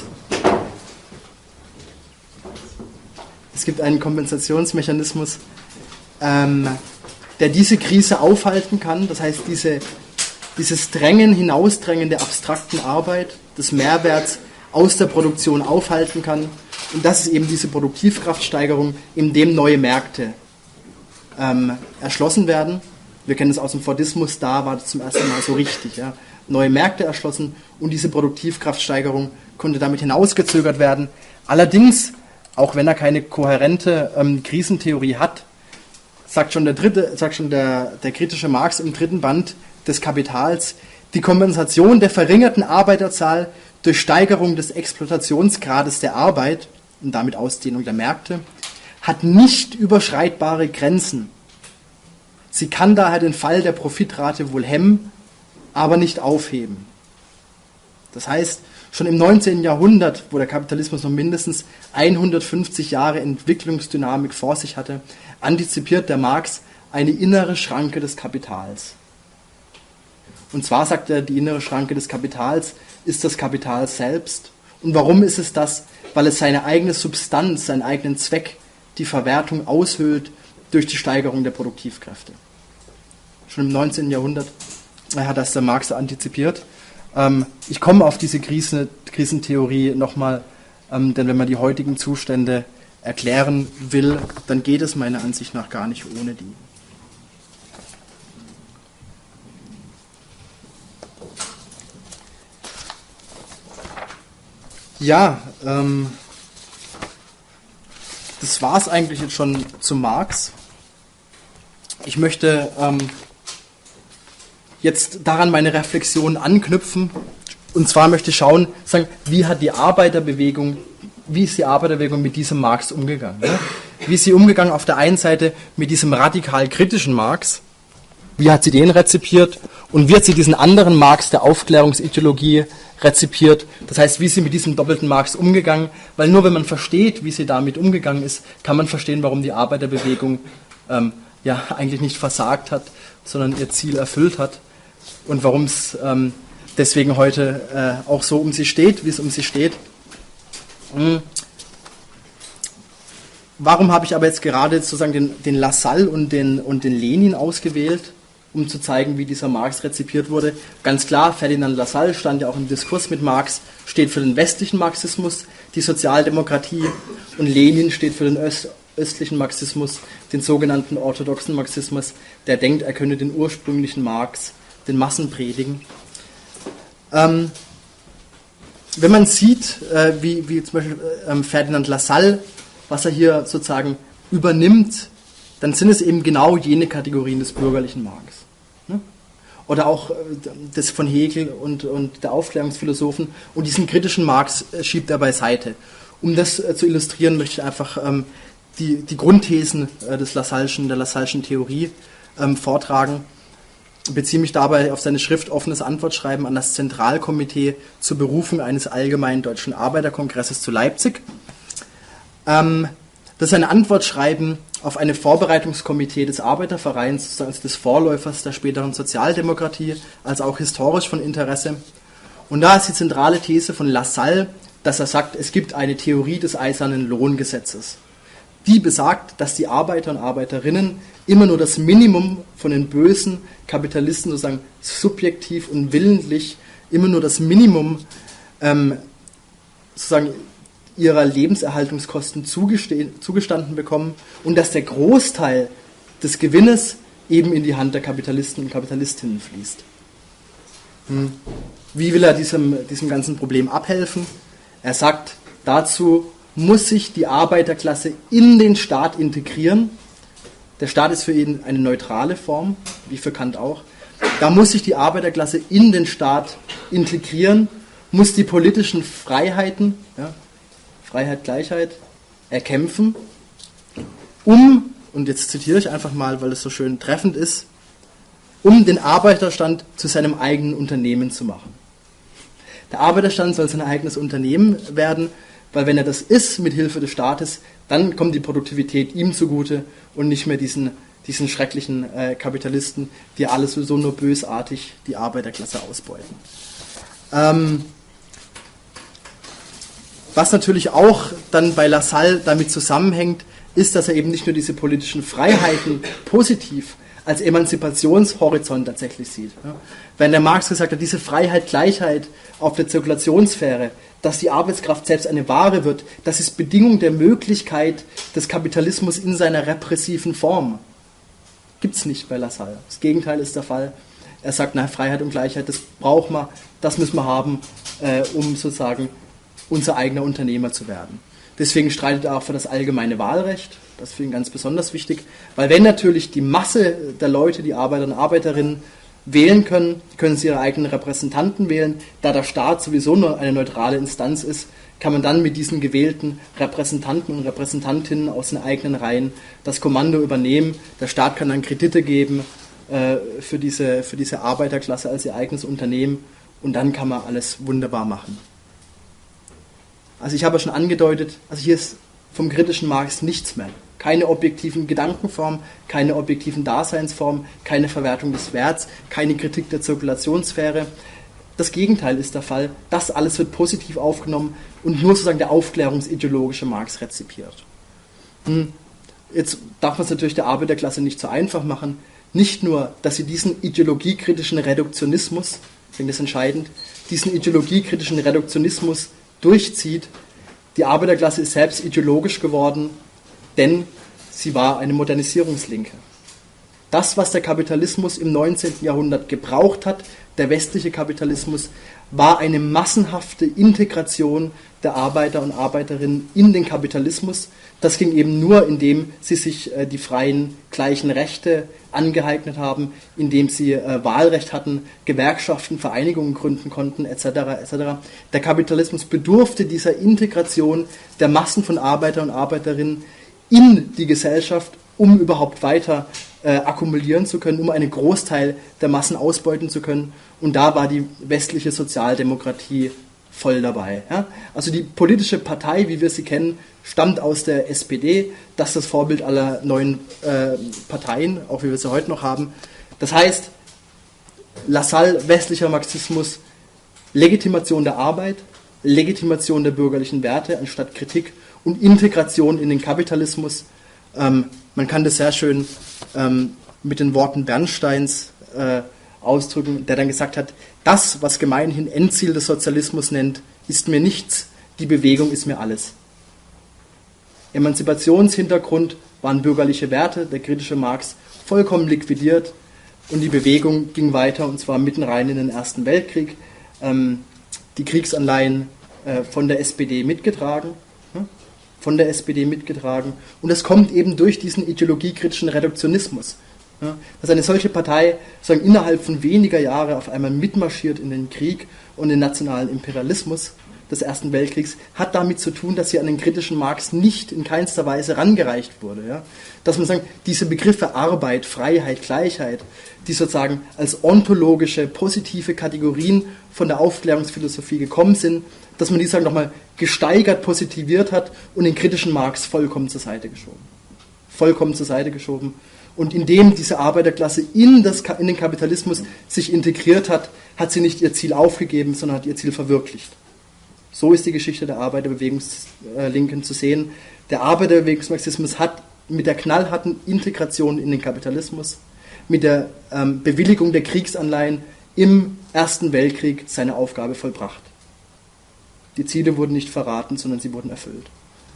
Der diese Krise aufhalten kann. Das heißt, dieses Hinausdrängen der abstrakten Arbeit, des Mehrwerts aus der Produktion aufhalten kann. Und das ist eben diese Produktivkraftsteigerung, in dem neue Märkte erschlossen werden. Wir kennen es aus dem Fordismus, da war das zum ersten Mal so richtig. Ja. Neue Märkte erschlossen und diese Produktivkraftsteigerung konnte damit hinausgezögert werden. Allerdings, auch wenn er keine kohärente Krisentheorie hat, sagt schon der kritische Marx im dritten Band des Kapitals, die Kompensation der verringerten Arbeiterzahl durch Steigerung des Exploitationsgrades der Arbeit und damit Ausdehnung der Märkte hat nicht überschreitbare Grenzen. Sie kann daher den Fall der Profitrate wohl hemmen, aber nicht aufheben. Das heißt, schon im 19. Jahrhundert, wo der Kapitalismus noch mindestens 150 Jahre Entwicklungsdynamik vor sich hatte, antizipiert der Marx eine innere Schranke des Kapitals. Und zwar sagt er, die innere Schranke des Kapitals ist das Kapital selbst. Und warum ist es das? Weil es seine eigene Substanz, seinen eigenen Zweck, die Verwertung aushöhlt durch die Steigerung der Produktivkräfte. Schon im 19. Jahrhundert hat das der Marx antizipiert. Ich komme auf diese Krisentheorie nochmal, denn wenn man die heutigen Zustände erklären will, dann geht es meiner Ansicht nach gar nicht ohne die. Ja, das war es eigentlich jetzt schon zu Marx. Ich möchte jetzt daran meine Reflexion anknüpfen. Und zwar möchte ich sagen, wie ist die Arbeiterbewegung mit diesem Marx umgegangen? Ja? Wie ist sie umgegangen auf der einen Seite mit diesem radikal kritischen Marx? Wie hat sie den rezipiert? Und wie hat sie diesen anderen Marx der Aufklärungsideologie rezipiert? Das heißt, wie ist sie mit diesem doppelten Marx umgegangen? Weil nur wenn man versteht, wie sie damit umgegangen ist, kann man verstehen, warum die Arbeiterbewegung eigentlich nicht versagt hat, sondern ihr Ziel erfüllt hat. Und warum es deswegen heute auch so um sie steht, wie es um sie steht. Warum habe ich aber jetzt gerade sozusagen den Lassalle und den Lenin ausgewählt, um zu zeigen, wie dieser Marx rezipiert wurde? Ganz klar, Ferdinand Lassalle stand ja auch im Diskurs mit Marx, steht für den westlichen Marxismus, die Sozialdemokratie, und Lenin steht für den östlichen Marxismus, den sogenannten orthodoxen Marxismus, der denkt, er könne den ursprünglichen Marx den Massen predigen. Wenn man sieht, wie zum Beispiel Ferdinand Lassalle, was er hier sozusagen übernimmt, dann sind es eben genau jene Kategorien des bürgerlichen Marx. Ne? Oder auch das von Hegel und der Aufklärungsphilosophen. Und diesen kritischen Marx schiebt er beiseite. Um das zu illustrieren, möchte ich einfach die Grundthesen der Lassalle'schen Theorie vortragen. Beziehe mich dabei auf seine Schrift Offenes Antwortschreiben an das Zentralkomitee zur Berufung eines Allgemeinen Deutschen Arbeiterkongresses zu Leipzig. Das ist ein Antwortschreiben auf ein Vorbereitungskomitee des Arbeitervereins, sozusagen des Vorläufers der späteren Sozialdemokratie, als auch historisch von Interesse. Und da ist die zentrale These von Lassalle, dass er sagt, es gibt eine Theorie des eisernen Lohngesetzes. Die besagt, dass die Arbeiter und Arbeiterinnen immer nur das Minimum von den bösen Kapitalisten sozusagen subjektiv und willentlich immer nur das Minimum sozusagen ihrer Lebenserhaltungskosten zugestanden bekommen und dass der Großteil des Gewinnes eben in die Hand der Kapitalisten und Kapitalistinnen fließt. Wie will er diesem ganzen Problem abhelfen? Er sagt, dazu muss sich die Arbeiterklasse in den Staat integrieren. Der Staat ist für ihn eine neutrale Form, wie für Kant auch. Da muss sich die Arbeiterklasse in den Staat integrieren, muss die politischen Freiheiten, ja, Freiheit, Gleichheit, erkämpfen, und jetzt zitiere ich einfach mal, weil es so schön treffend ist, um den Arbeiterstand zu seinem eigenen Unternehmen zu machen. Der Arbeiterstand soll sein eigenes Unternehmen werden, weil wenn er das ist, mit Hilfe des Staates, dann kommt die Produktivität ihm zugute und nicht mehr diesen schrecklichen Kapitalisten, die alles sowieso nur bösartig die Arbeiterklasse ausbeuten. Was natürlich auch dann bei Lassalle damit zusammenhängt, ist, dass er eben nicht nur diese politischen Freiheiten positiv als Emanzipationshorizont tatsächlich sieht. Wenn der Marx gesagt hat, diese Freiheit, Gleichheit auf der Zirkulationssphäre, dass die Arbeitskraft selbst eine Ware wird, das ist Bedingung der Möglichkeit des Kapitalismus in seiner repressiven Form. Gibt es nicht bei Lassalle. Das Gegenteil ist der Fall. Er sagt, na, Freiheit und Gleichheit, das braucht man, das müssen wir haben, um sozusagen unser eigener Unternehmer zu werden. Deswegen streitet er auch für das allgemeine Wahlrecht. Das ist für ihn ganz besonders wichtig, weil wenn natürlich die Masse der Leute, die Arbeiter und Arbeiterinnen, wählen können, können sie ihre eigenen Repräsentanten wählen. Da der Staat sowieso nur eine neutrale Instanz ist, kann man dann mit diesen gewählten Repräsentanten und Repräsentantinnen aus den eigenen Reihen das Kommando übernehmen. Der Staat kann dann Kredite geben für diese Arbeiterklasse als ihr eigenes Unternehmen und dann kann man alles wunderbar machen. Also ich habe ja schon angedeutet, also hier ist vom kritischen Marx nichts mehr. Keine objektiven Gedankenformen, keine objektiven Daseinsformen, keine Verwertung des Werts, keine Kritik der Zirkulationssphäre. Das Gegenteil ist der Fall. Das alles wird positiv aufgenommen und nur sozusagen der aufklärungsideologische Marx rezipiert. Jetzt darf man es natürlich der Arbeiterklasse nicht so einfach machen. Nicht nur, dass sie diesen ideologiekritischen Reduktionismus, ich denke das ist entscheidend, diesen ideologiekritischen Reduktionismus durchzieht. Die Arbeiterklasse ist selbst ideologisch geworden, denn sie war eine Modernisierungslinke. Das, was der Kapitalismus im 19. Jahrhundert gebraucht hat, der westliche Kapitalismus, war eine massenhafte Integration der Arbeiter und Arbeiterinnen in den Kapitalismus. Das ging eben nur, indem sie sich die freien, gleichen Rechte angeeignet haben, indem sie Wahlrecht hatten, Gewerkschaften, Vereinigungen gründen konnten, etc. etc. Der Kapitalismus bedurfte dieser Integration der Massen von Arbeiter und Arbeiterinnen in die Gesellschaft, um überhaupt weiter akkumulieren zu können, um einen Großteil der Massen ausbeuten zu können. Und da war die westliche Sozialdemokratie voll dabei. Ja? Also die politische Partei, wie wir sie kennen, stammt aus der SPD. Das ist das Vorbild aller neuen Parteien, auch wie wir sie heute noch haben. Das heißt, Lassalle, westlicher Marxismus, Legitimation der Arbeit, Legitimation der bürgerlichen Werte anstatt Kritik und Integration in den Kapitalismus. Man kann das sehr schön mit den Worten Bernsteins ausdrücken, der dann gesagt hat, das, was gemeinhin Endziel des Sozialismus nennt, ist mir nichts, die Bewegung ist mir alles. Emanzipationshintergrund waren bürgerliche Werte, der kritische Marx vollkommen liquidiert und die Bewegung ging weiter und zwar mitten rein in den Ersten Weltkrieg. Die Kriegsanleihen von der SPD mitgetragen. Und das kommt eben durch diesen ideologiekritischen Reduktionismus. Dass eine solche Partei sagen, innerhalb von weniger Jahre auf einmal mitmarschiert in den Krieg und den nationalen Imperialismus des Ersten Weltkriegs, hat damit zu tun, dass sie an den kritischen Marx nicht in keinster Weise rangereicht wurde. Ja? Dass man sagt, diese Begriffe Arbeit, Freiheit, Gleichheit, die sozusagen als ontologische, positive Kategorien von der Aufklärungsphilosophie gekommen sind, dass man die sagen nochmal gesteigert positiviert hat und den kritischen Marx vollkommen zur Seite geschoben. Und indem diese Arbeiterklasse in den Kapitalismus sich integriert hat, hat sie nicht ihr Ziel aufgegeben, sondern hat ihr Ziel verwirklicht. So ist die Geschichte der Arbeiterbewegungslinken zu sehen. Der Arbeiterbewegungsmarxismus hat mit der knallharten Integration in den Kapitalismus, mit der Bewilligung der Kriegsanleihen im Ersten Weltkrieg seine Aufgabe vollbracht. Die Ziele wurden nicht verraten, sondern sie wurden erfüllt.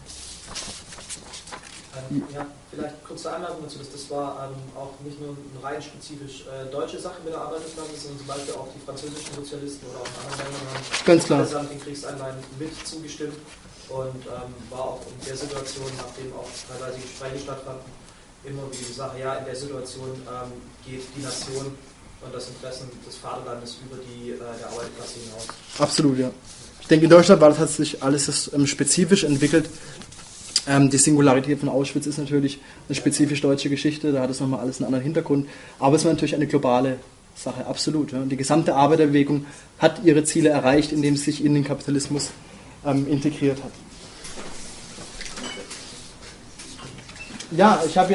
Ja, vielleicht kurze Anmerkung dazu, dass das war auch nicht nur eine rein spezifisch deutsche Sache mit der Arbeiterklasse, sondern zum Beispiel auch die französischen Sozialisten oder auch in anderen Ländern haben ganz klar allesamt den Kriegsanleihen mit zugestimmt und war auch in der Situation, nachdem auch teilweise Gespräche stattfanden, immer wie die Sache, ja, in der Situation geht die Nation und das Interesse des Vaterlandes über die der Arbeiterklasse hinaus. Absolut, ja. Ich denke, in Deutschland hat sich alles spezifisch entwickelt. Die Singularität von Auschwitz ist natürlich eine spezifisch deutsche Geschichte, da hat es nochmal alles einen anderen Hintergrund. Aber es war natürlich eine globale Sache, absolut. Ja. Und die gesamte Arbeiterbewegung hat ihre Ziele erreicht, indem sie sich in den Kapitalismus integriert hat. Ja, ich habe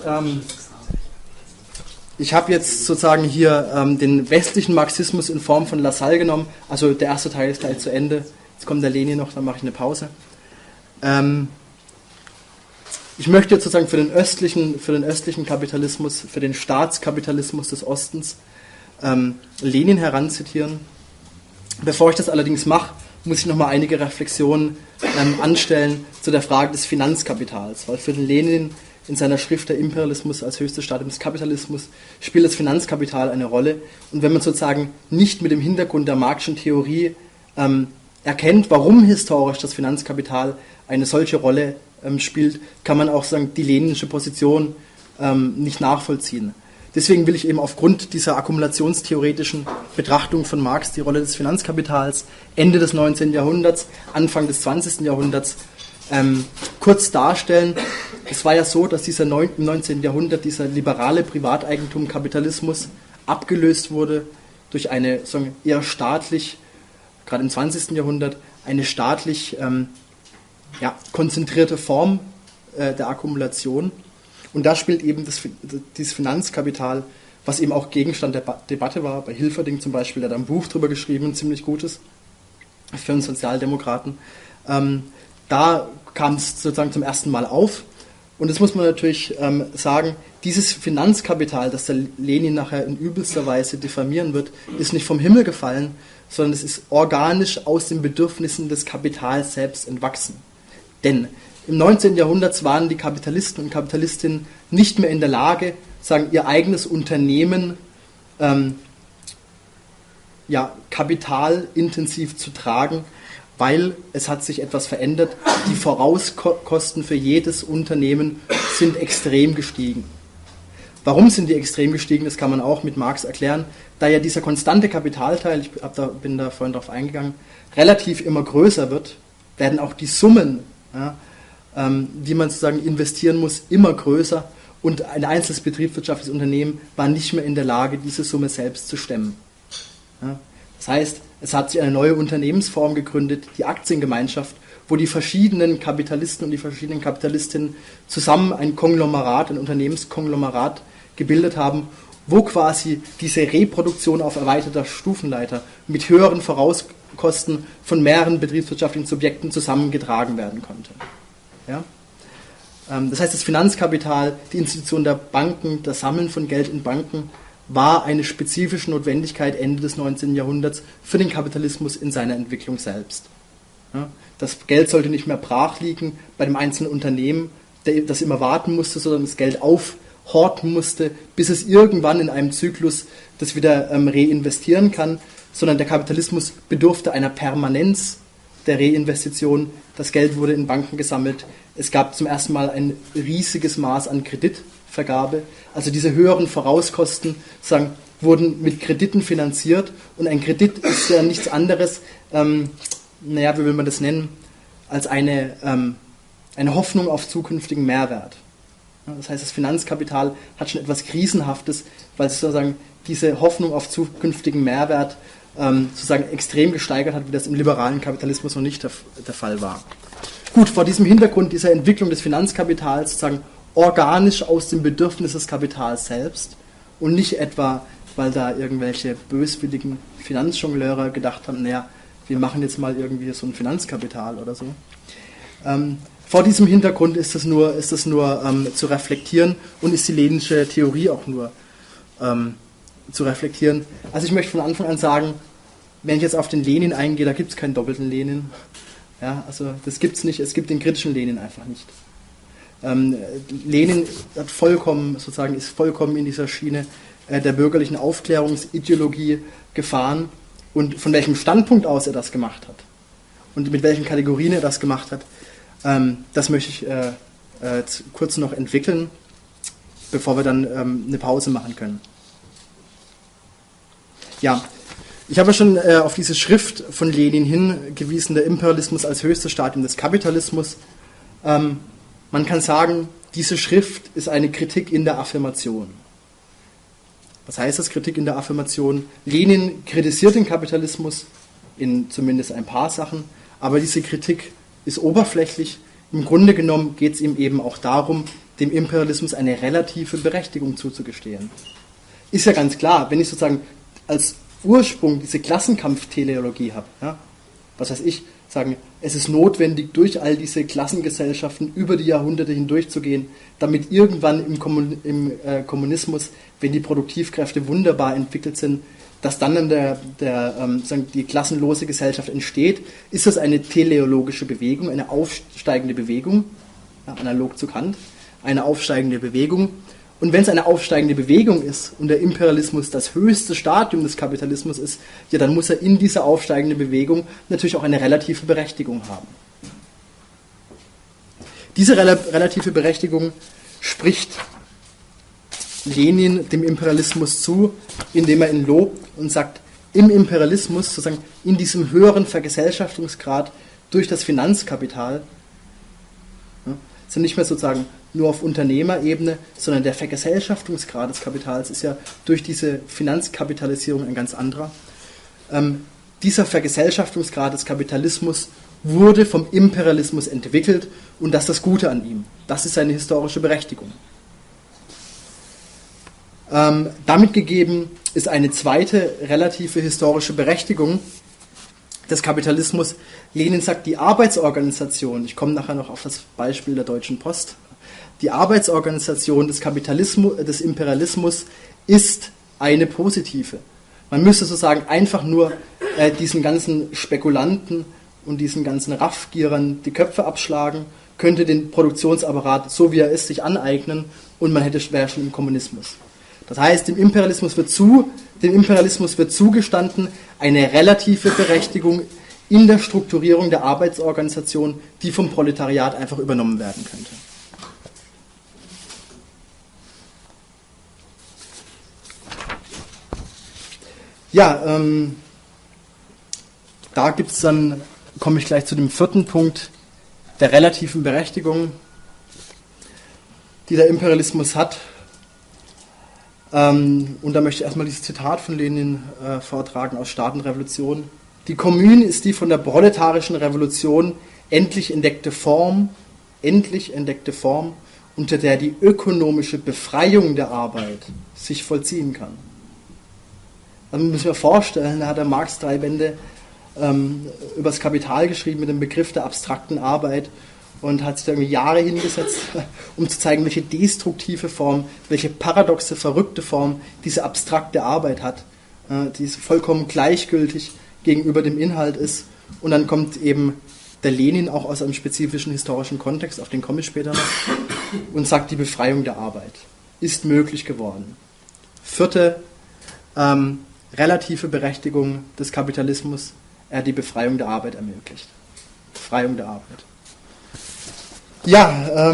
jetzt sozusagen hier den westlichen Marxismus in Form von Lassalle genommen. Also der erste Teil ist gleich zu Ende. Jetzt kommt der Lenin noch, dann mache ich eine Pause. Ich möchte jetzt sozusagen für den östlichen Kapitalismus, für den Staatskapitalismus des Ostens Lenin heranzitieren. Bevor ich das allerdings mache, muss ich nochmal einige Reflexionen anstellen zu der Frage des Finanzkapitals, weil für den Lenin in seiner Schrift Der Imperialismus als höchstes Stadium des Kapitalismus spielt das Finanzkapital eine Rolle. Und wenn man sozusagen nicht mit dem Hintergrund der Marxischen Theorie erkennt, warum historisch das Finanzkapital eine solche Rolle spielt, kann man auch sagen, die leninische Position nicht nachvollziehen. Deswegen will ich eben aufgrund dieser akkumulationstheoretischen Betrachtung von Marx die Rolle des Finanzkapitals Ende des 19. Jahrhunderts, Anfang des 20. Jahrhunderts kurz darstellen. Es war ja so, dass im 19. Jahrhundert dieser liberale Privateigentum Kapitalismus abgelöst wurde durch eine eher staatlich, gerade im 20. Jahrhundert, eine staatlich konzentrierte Form der Akkumulation. Und da spielt eben dieses Finanzkapital, was eben auch Gegenstand der Debatte war, bei Hilferding zum Beispiel, der hat ein Buch drüber geschrieben, ein ziemlich gutes, für einen Sozialdemokraten. Da kam es sozusagen zum ersten Mal auf. Und das muss man natürlich sagen, dieses Finanzkapital, das der Lenin nachher in übelster Weise diffamieren wird, ist nicht vom Himmel gefallen, sondern es ist organisch aus den Bedürfnissen des Kapitals selbst entwachsen. Denn im 19. Jahrhundert waren die Kapitalisten und Kapitalistinnen nicht mehr in der Lage, sagen, ihr eigenes Unternehmen kapitalintensiv zu tragen, weil es hat sich etwas verändert. Die Vorauskosten für jedes Unternehmen sind extrem gestiegen. Warum sind die extrem gestiegen? Das kann man auch mit Marx erklären. Da ja dieser konstante Kapitalteil, bin da vorhin drauf eingegangen, relativ immer größer wird, werden auch die Summen, die man sozusagen investieren muss, immer größer und ein einzelnes betriebswirtschaftliches Unternehmen war nicht mehr in der Lage, diese Summe selbst zu stemmen. Ja? Das heißt, es hat sich eine neue Unternehmensform gegründet, die Aktiengemeinschaft, wo die verschiedenen Kapitalisten und die verschiedenen Kapitalistinnen zusammen ein Konglomerat, ein Unternehmenskonglomerat gebildet haben, wo quasi diese Reproduktion auf erweiterter Stufenleiter mit höheren Vorauskosten von mehreren betriebswirtschaftlichen Subjekten zusammengetragen werden konnte. Ja? Das heißt, das Finanzkapital, die Institution der Banken, das Sammeln von Geld in Banken, war eine spezifische Notwendigkeit Ende des 19. Jahrhunderts für den Kapitalismus in seiner Entwicklung selbst. Ja? Das Geld sollte nicht mehr brach liegen bei dem einzelnen Unternehmen, das immer warten musste, sondern das Geld aufhorten musste, bis es irgendwann in einem Zyklus das wieder reinvestieren kann, sondern der Kapitalismus bedurfte einer Permanenz der Reinvestition. Das Geld wurde in Banken gesammelt. Es gab zum ersten Mal ein riesiges Maß an Kreditvergabe. Also diese höheren Vorauskosten wurden mit Krediten finanziert. Und ein Kredit ist ja nichts anderes, wie will man das nennen, als eine Hoffnung auf zukünftigen Mehrwert. Das heißt, das Finanzkapital hat schon etwas Krisenhaftes, weil es sozusagen diese Hoffnung auf zukünftigen Mehrwert sozusagen extrem gesteigert hat, wie das im liberalen Kapitalismus noch nicht der Fall war. Gut, vor diesem Hintergrund dieser Entwicklung des Finanzkapitals sozusagen organisch aus dem Bedürfnis des Kapitals selbst und nicht etwa, weil da irgendwelche böswilligen Finanzjongleure gedacht haben, wir machen jetzt mal irgendwie so ein Finanzkapital oder so. Vor diesem Hintergrund ist das nur zu reflektieren und ist die leninische Theorie auch nur zu reflektieren. Also ich möchte von Anfang an sagen, wenn ich jetzt auf den Lenin eingehe, da gibt es keinen doppelten Lenin. Ja, also das gibt es nicht, es gibt den kritischen Lenin einfach nicht. Lenin ist vollkommen in dieser Schiene der bürgerlichen Aufklärungsideologie gefahren, und von welchem Standpunkt aus er das gemacht hat und mit welchen Kategorien er das gemacht hat, das möchte ich kurz noch entwickeln, bevor wir dann eine Pause machen können. Ja, ich habe ja schon auf diese Schrift von Lenin hingewiesen, der Imperialismus als höchstes Stadium des Kapitalismus. Man kann sagen, diese Schrift ist eine Kritik in der Affirmation. Was heißt das, Kritik in der Affirmation? Lenin kritisiert den Kapitalismus in zumindest ein paar Sachen, aber diese Kritik ist oberflächlich. Im Grunde genommen geht es ihm eben auch darum, dem Imperialismus eine relative Berechtigung zuzugestehen. Ist ja ganz klar, wenn ich sozusagen als Ursprung diese Klassenkampfteleologie habe, ja, was weiß ich, sagen, es ist notwendig, durch all diese Klassengesellschaften über die Jahrhunderte hindurchzugehen, damit irgendwann im Kommunismus, wenn die Produktivkräfte wunderbar entwickelt sind, dass dann die klassenlose Gesellschaft entsteht. Ist das eine teleologische Bewegung, eine aufsteigende Bewegung, ja, analog zu Kant, eine aufsteigende Bewegung. Und wenn es eine aufsteigende Bewegung ist und der Imperialismus das höchste Stadium des Kapitalismus ist, ja, dann muss er in dieser aufsteigenden Bewegung natürlich auch eine relative Berechtigung haben. Diese relative Berechtigung spricht Lenin dem Imperialismus zu, indem er ihn lobt und sagt, im Imperialismus, sozusagen in diesem höheren Vergesellschaftungsgrad durch das Finanzkapital, ja, sind nicht mehr sozusagen nur auf Unternehmerebene, sondern der Vergesellschaftungsgrad des Kapitals ist ja durch diese Finanzkapitalisierung ein ganz anderer. Dieser Vergesellschaftungsgrad des Kapitalismus wurde vom Imperialismus entwickelt und das ist das Gute an ihm. Das ist seine historische Berechtigung. Damit gegeben ist eine zweite relative historische Berechtigung des Kapitalismus. Lenin sagt, die Arbeitsorganisation, ich komme nachher noch auf das Beispiel der Deutschen Post, die Arbeitsorganisation des Kapitalismus, des Imperialismus ist eine positive. Man müsste sozusagen einfach nur diesen ganzen Spekulanten und diesen ganzen Raffgierern die Köpfe abschlagen, könnte den Produktionsapparat, so wie er ist, sich aneignen und man wäre schon im Kommunismus. Das heißt, dem Imperialismus wird zugestanden eine relative Berechtigung in der Strukturierung der Arbeitsorganisation, die vom Proletariat einfach übernommen werden könnte. Ja, da gibt's dann, komme ich gleich zu dem vierten Punkt der relativen Berechtigung, die der Imperialismus hat. Und da möchte ich erstmal dieses Zitat von Lenin vortragen aus Staatenrevolution. Die Kommune ist die von der proletarischen Revolution endlich entdeckte Form, unter der die ökonomische Befreiung der Arbeit sich vollziehen kann. Also man muss sich vorstellen, da hat der Marx 3 Bände über das Kapital geschrieben mit dem Begriff der abstrakten Arbeit und hat sich da irgendwie Jahre hingesetzt, um zu zeigen, welche destruktive Form, welche paradoxe, verrückte Form diese abstrakte Arbeit hat, die vollkommen gleichgültig gegenüber dem Inhalt ist. Und dann kommt eben der Lenin auch aus einem spezifischen historischen Kontext, auf den komme ich später noch, und sagt, die Befreiung der Arbeit ist möglich geworden. Vierte relative Berechtigung des Kapitalismus, er hat die Befreiung der Arbeit ermöglicht. Befreiung der Arbeit. Ja,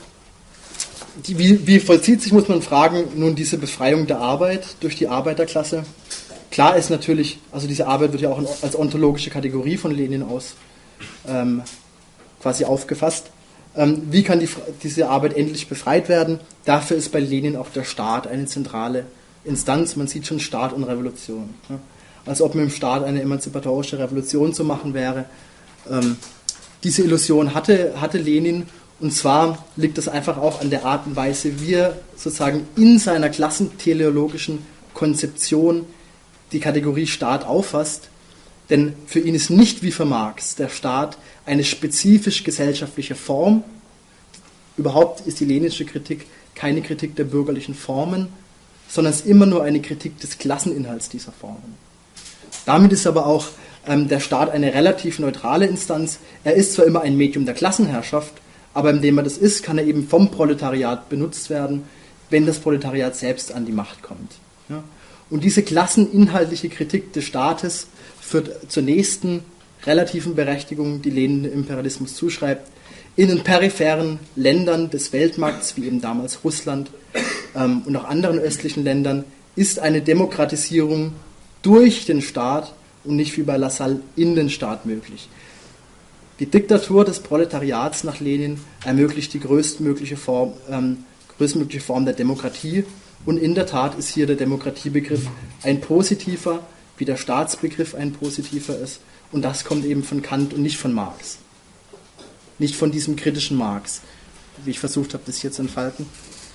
wie vollzieht sich, muss man fragen, nun diese Befreiung der Arbeit durch die Arbeiterklasse? Klar ist natürlich, also diese Arbeit wird ja auch als ontologische Kategorie von Lenin aus quasi aufgefasst. Wie kann diese Arbeit endlich befreit werden? Dafür ist bei Lenin auch der Staat eine zentrale Instanz. Man sieht schon Staat und Revolution. Ja? Als ob mit dem Staat eine emanzipatorische Revolution zu machen wäre. Diese Illusion hatte Lenin, und zwar liegt es einfach auch an der Art und Weise, wie er sozusagen in seiner klassenteleologischen Konzeption die Kategorie Staat auffasst. Denn für ihn ist nicht wie für Marx der Staat eine spezifisch gesellschaftliche Form. Überhaupt ist die leninische Kritik keine Kritik der bürgerlichen Formen, sondern es ist immer nur eine Kritik des Klasseninhalts dieser Formen. Damit ist aber auch der Staat eine relativ neutrale Instanz. Er ist zwar immer ein Medium der Klassenherrschaft, aber indem er das ist, kann er eben vom Proletariat benutzt werden, wenn das Proletariat selbst an die Macht kommt. Ja? Und diese klasseninhaltliche Kritik des Staates führt zur nächsten relativen Berechtigung, die Lenin dem Imperialismus zuschreibt. In den peripheren Ländern des Weltmarkts, wie eben damals Russland und auch anderen östlichen Ländern, ist eine Demokratisierung durch den Staat und nicht wie bei Lassalle in den Staat möglich. Die Diktatur des Proletariats nach Lenin ermöglicht die größtmögliche Form der Demokratie, und in der Tat ist hier der Demokratiebegriff ein positiver, wie der Staatsbegriff ein positiver ist, und das kommt eben von Kant und nicht von Marx. Nicht von diesem kritischen Marx, wie ich versucht habe, das hier zu entfalten.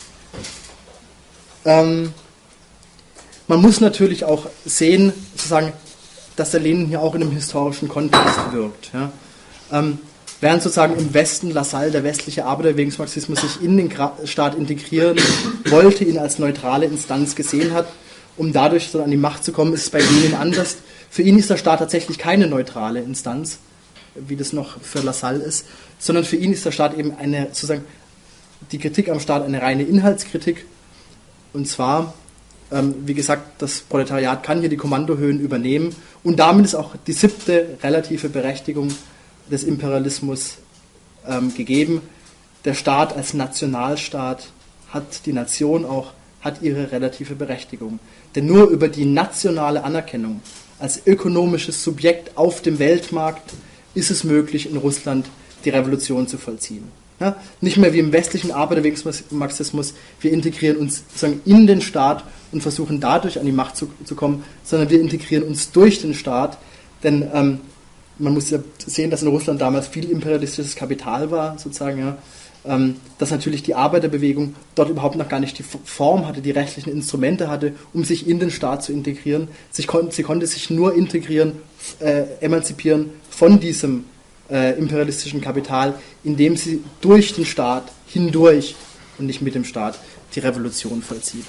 Man muss natürlich auch sehen, sozusagen, dass der Lenin hier auch in einem historischen Kontext wirkt. Ja. Während sozusagen im Westen Lassalle, der westliche Arbeiterbewegungsmarxismus, sich in den Staat integrieren wollte, ihn als neutrale Instanz gesehen hat, um dadurch so an die Macht zu kommen, ist es bei Lenin anders. Für ihn ist der Staat tatsächlich keine neutrale Instanz, wie das noch für Lassalle ist, sondern für ihn ist der Staat eben die Kritik am Staat eine reine Inhaltskritik. Und zwar, wie gesagt, das Proletariat kann hier die Kommandohöhen übernehmen, und damit ist auch die 7. relative Berechtigung des Imperialismus gegeben. Der Staat als Nationalstaat die Nation hat ihre relative Berechtigung. Denn nur über die nationale Anerkennung als ökonomisches Subjekt auf dem Weltmarkt ist es möglich, in Russland die Revolution zu vollziehen. Ja? Nicht mehr wie im westlichen Arbeiterbewegungsmarxismus, wir integrieren uns sozusagen in den Staat und versuchen dadurch an die Macht zu kommen, sondern wir integrieren uns durch den Staat, denn man muss ja sehen, dass in Russland damals viel imperialistisches Kapital war, sozusagen, ja, dass natürlich die Arbeiterbewegung dort überhaupt noch gar nicht die Form hatte, die rechtlichen Instrumente hatte, um sich in den Staat zu integrieren. Sie konnte sich nur emanzipieren von diesem imperialistischen Kapital, indem sie durch den Staat hindurch und nicht mit dem Staat die Revolution vollzieht.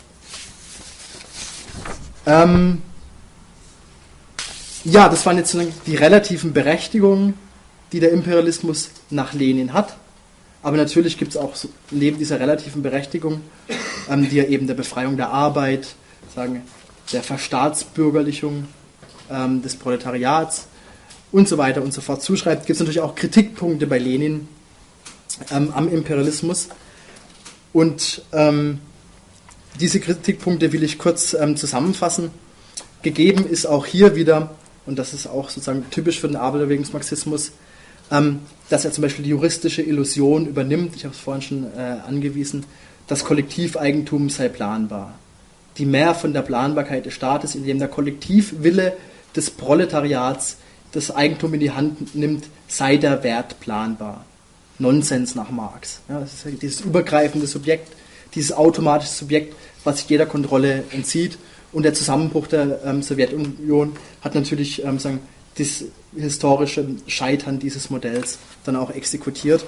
Ja, das waren jetzt die relativen Berechtigungen, die der Imperialismus nach Lenin hat. Aber natürlich gibt es auch neben dieser relativen Berechtigung, die ja eben der Befreiung der Arbeit, der Verstaatsbürgerlichung des Proletariats und so weiter und so fort zuschreibt, gibt es natürlich auch Kritikpunkte bei Lenin am Imperialismus. Und diese Kritikpunkte will ich kurz zusammenfassen. Gegeben ist auch hier wieder, und das ist auch sozusagen typisch für den Arbeiterbewegungsmarxismus, dass er zum Beispiel die juristische Illusion übernimmt, ich habe es vorhin schon angewiesen, das Kollektiveigentum sei planbar. Die Mehr von der Planbarkeit des Staates, indem der Kollektivwille des Proletariats das Eigentum in die Hand nimmt, sei der Wert planbar. Nonsens nach Marx. Ja, das ist dieses übergreifende Subjekt, dieses automatische Subjekt, was sich jeder Kontrolle entzieht. Und der Zusammenbruch der Sowjetunion hat natürlich das historische Scheitern dieses Modells dann auch exekutiert.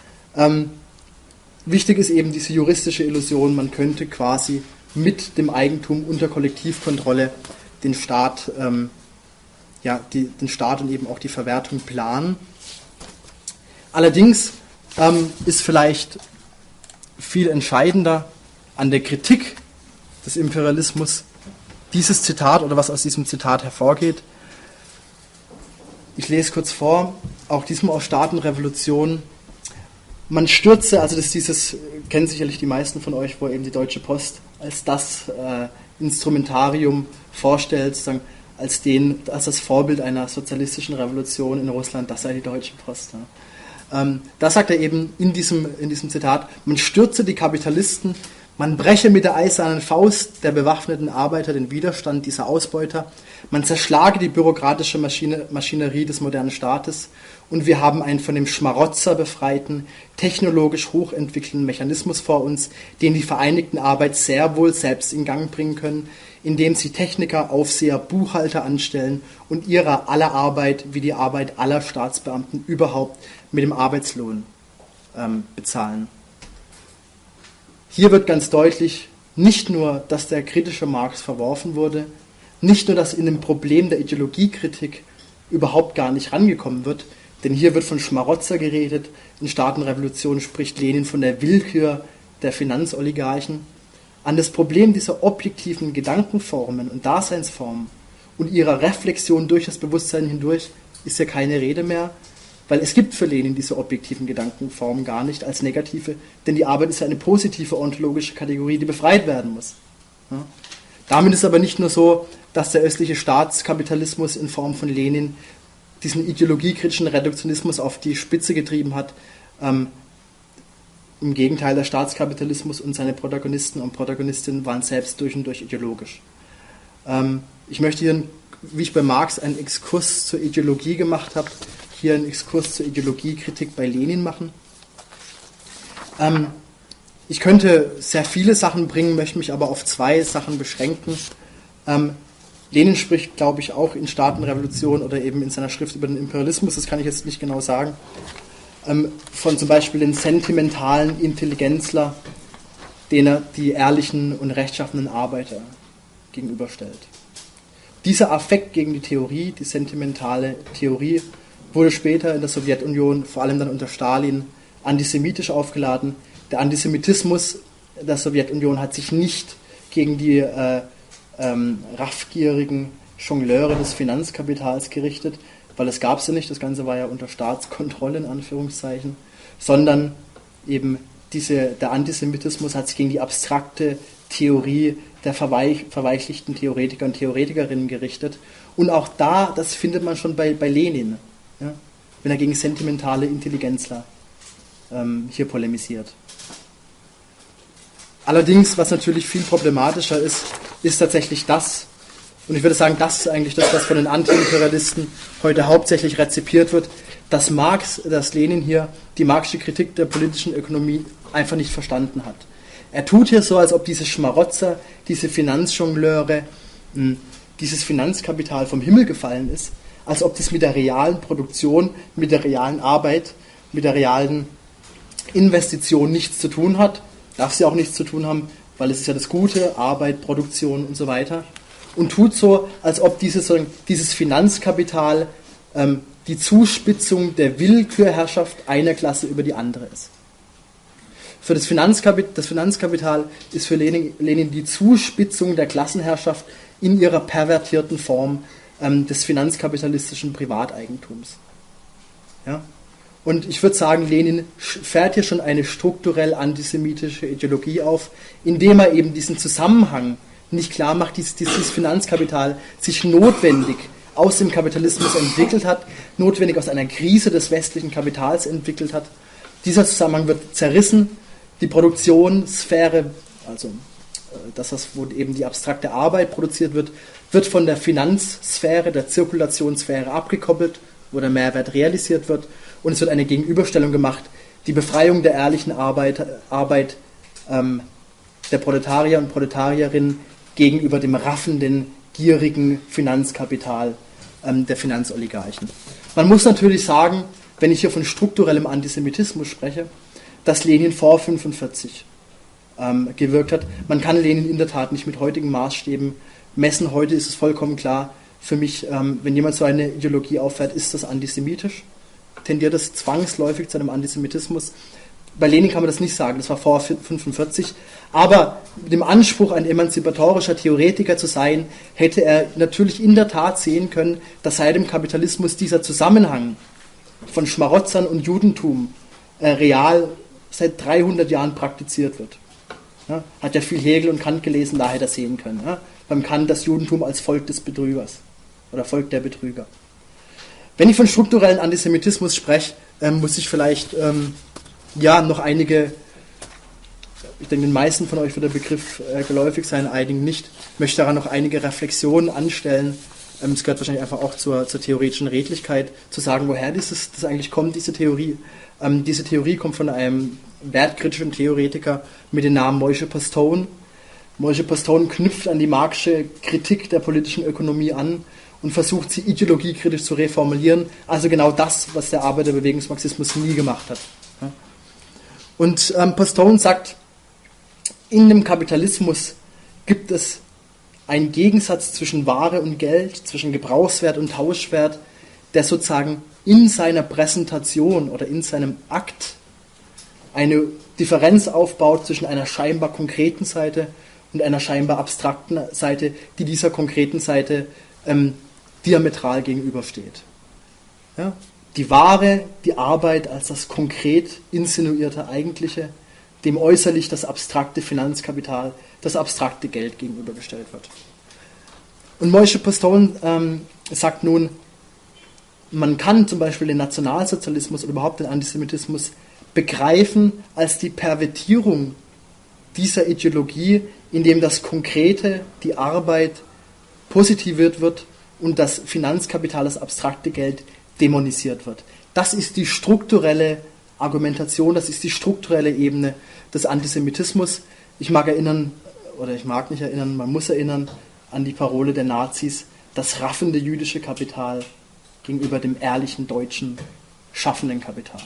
Wichtig ist eben diese juristische Illusion, man könnte quasi mit dem Eigentum unter Kollektivkontrolle den Staat, den Staat und eben auch die Verwertung planen. Allerdings ist vielleicht viel entscheidender an der Kritik des Imperialismus dieses Zitat oder was aus diesem Zitat hervorgeht. Ich lese kurz vor, auch diesmal aus Staatenrevolution. Man stürze, also das kennen sicherlich die meisten von euch, wo eben die Deutsche Post als das Instrumentarium vorstellt, sozusagen als das Vorbild einer sozialistischen Revolution in Russland, das sei die Deutsche Post. Ja. Da sagt er eben in diesem Zitat, man stürze die Kapitalisten Man breche mit der eisernen Faust der bewaffneten Arbeiter den Widerstand dieser Ausbeuter, man zerschlage die bürokratische Maschinerie des modernen Staates und wir haben einen von dem Schmarotzer befreiten, technologisch hochentwickelten Mechanismus vor uns, den die Vereinigten Arbeit sehr wohl selbst in Gang bringen können, indem sie Techniker, Aufseher, Buchhalter anstellen und ihrer aller Arbeit wie die Arbeit aller Staatsbeamten überhaupt mit dem Arbeitslohn bezahlen. Hier wird ganz deutlich, nicht nur, dass der kritische Marx verworfen wurde, nicht nur, dass in dem Problem der Ideologiekritik überhaupt gar nicht rangekommen wird, denn hier wird von Schmarotzer geredet, in Staatenrevolution spricht Lenin von der Willkür der Finanzoligarchen. An das Problem dieser objektiven Gedankenformen und Daseinsformen und ihrer Reflexion durch das Bewusstsein hindurch ist ja keine Rede mehr, weil es gibt für Lenin diese objektiven Gedankenformen gar nicht als negative, denn die Arbeit ist ja eine positive ontologische Kategorie, die befreit werden muss. Ja? Damit ist aber nicht nur so, dass der östliche Staatskapitalismus in Form von Lenin diesen ideologiekritischen Reduktionismus auf die Spitze getrieben hat. Im Gegenteil, der Staatskapitalismus und seine Protagonisten und Protagonistinnen waren selbst durch und durch ideologisch. Ich möchte hier, wie ich bei Marx einen Exkurs zur Ideologie gemacht habe, hier einen Exkurs zur Ideologiekritik bei Lenin machen. Ich könnte sehr viele Sachen bringen, möchte mich aber auf zwei Sachen beschränken. Lenin spricht, glaube ich, auch in Staatenrevolution oder eben in seiner Schrift über den Imperialismus, das kann ich jetzt nicht genau sagen, von zum Beispiel den sentimentalen Intelligenzler, denen er die ehrlichen und rechtschaffenen Arbeiter gegenüberstellt. Dieser Affekt gegen die Theorie, die sentimentale Theorie, wurde später in der Sowjetunion, vor allem dann unter Stalin, antisemitisch aufgeladen. Der Antisemitismus der Sowjetunion hat sich nicht gegen die raffgierigen Jongleure des Finanzkapitals gerichtet, weil es gab sie nicht, das Ganze war ja unter Staatskontrolle in Anführungszeichen, sondern eben der Antisemitismus hat sich gegen die abstrakte Theorie der verweichlichten Theoretiker und Theoretikerinnen gerichtet. Und auch da, das findet man schon bei Lenin, ja, wenn er gegen sentimentale Intelligenzler hier polemisiert. Allerdings, was natürlich viel problematischer ist, ist tatsächlich das, und ich würde sagen, das ist eigentlich das, was von den Anti-Imperialisten heute hauptsächlich rezipiert wird, dass Lenin hier die marxische Kritik der politischen Ökonomie einfach nicht verstanden hat. Er tut hier so, als ob diese Schmarotzer, diese Finanzjongleure, dieses Finanzkapital vom Himmel gefallen ist, als ob das mit der realen Produktion, mit der realen Arbeit, mit der realen Investition nichts zu tun hat. Darf sie auch nichts zu tun haben, weil es ist ja das Gute, Arbeit, Produktion und so weiter. Und tut so, als ob dieses Finanzkapital die Zuspitzung der Willkürherrschaft einer Klasse über die andere ist. Für das Finanzkapital ist für Lenin die Zuspitzung der Klassenherrschaft in ihrer pervertierten Form des finanzkapitalistischen Privateigentums. Ja? Und ich würde sagen, Lenin fährt hier schon eine strukturell antisemitische Ideologie auf, indem er eben diesen Zusammenhang nicht klar macht, dieses Finanzkapital sich notwendig aus dem Kapitalismus entwickelt hat, notwendig aus einer Krise des westlichen Kapitals entwickelt hat. Dieser Zusammenhang wird zerrissen, die Produktionssphäre, also wo eben die abstrakte Arbeit produziert wird, wird von der Finanzsphäre, der Zirkulationssphäre abgekoppelt, wo der Mehrwert realisiert wird, und es wird eine Gegenüberstellung gemacht, die Befreiung der ehrlichen Arbeit der Proletarier und Proletarierinnen gegenüber dem raffenden, gierigen Finanzkapital der Finanzoligarchen. Man muss natürlich sagen, wenn ich hier von strukturellem Antisemitismus spreche, dass Lenin vor 1945 gewirkt hat. Man kann Lenin in der Tat nicht mit heutigen Maßstäben messen. Heute ist es vollkommen klar für mich, wenn jemand so eine Ideologie auffährt, ist das antisemitisch. Tendiert es zwangsläufig zu einem Antisemitismus. Bei Lenin kann man das nicht sagen, das war vor 1945. Aber mit dem Anspruch, ein emanzipatorischer Theoretiker zu sein, hätte er natürlich in der Tat sehen können, dass seit dem Kapitalismus dieser Zusammenhang von Schmarotzern und Judentum real seit 300 Jahren praktiziert wird. Ja, hat ja viel Hegel und Kant gelesen, da hätte er sehen können. Ja, beim Kant das Judentum als Volk des Betrügers oder Volk der Betrüger. Wenn ich von strukturellen Antisemitismus spreche, muss ich vielleicht noch einige Ich denke, den meisten von euch wird der Begriff geläufig sein, einigen nicht. Ich möchte daran noch einige Reflexionen anstellen. Es gehört wahrscheinlich einfach auch zur theoretischen Redlichkeit, zu sagen, woher das eigentlich kommt, diese Theorie. Diese Theorie kommt von einem wertkritischen Theoretiker mit dem Namen Moishe Postone. Moishe Postone knüpft an die Marxische Kritik der politischen Ökonomie an und versucht, sie ideologiekritisch zu reformulieren. Also genau das, was der Arbeiterbewegungsmarxismus nie gemacht hat. Und Postone sagt, in dem Kapitalismus gibt es einen Gegensatz zwischen Ware und Geld, zwischen Gebrauchswert und Tauschwert, der sozusagen in seiner Präsentation oder in seinem Akt eine Differenz aufbaut zwischen einer scheinbar konkreten Seite und einer scheinbar abstrakten Seite, die dieser konkreten Seite diametral gegenübersteht. Ja? Die Ware, die Arbeit als das konkret insinuierte Eigentliche, dem äußerlich das abstrakte Finanzkapital, das abstrakte Geld gegenübergestellt wird. Und Moishe Postone sagt nun, man kann zum Beispiel den Nationalsozialismus oder überhaupt den Antisemitismus begreifen als die Pervertierung dieser Ideologie, indem das Konkrete, die Arbeit, positiviert wird und das Finanzkapital, das abstrakte Geld, dämonisiert wird. Das ist die strukturelle Argumentation, das ist die strukturelle Ebene des Antisemitismus. Ich mag nicht erinnern, man muss erinnern an die Parole der Nazis, das raffende jüdische Kapital gegenüber dem ehrlichen deutschen schaffenden Kapital.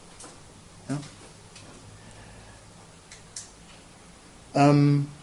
Ja?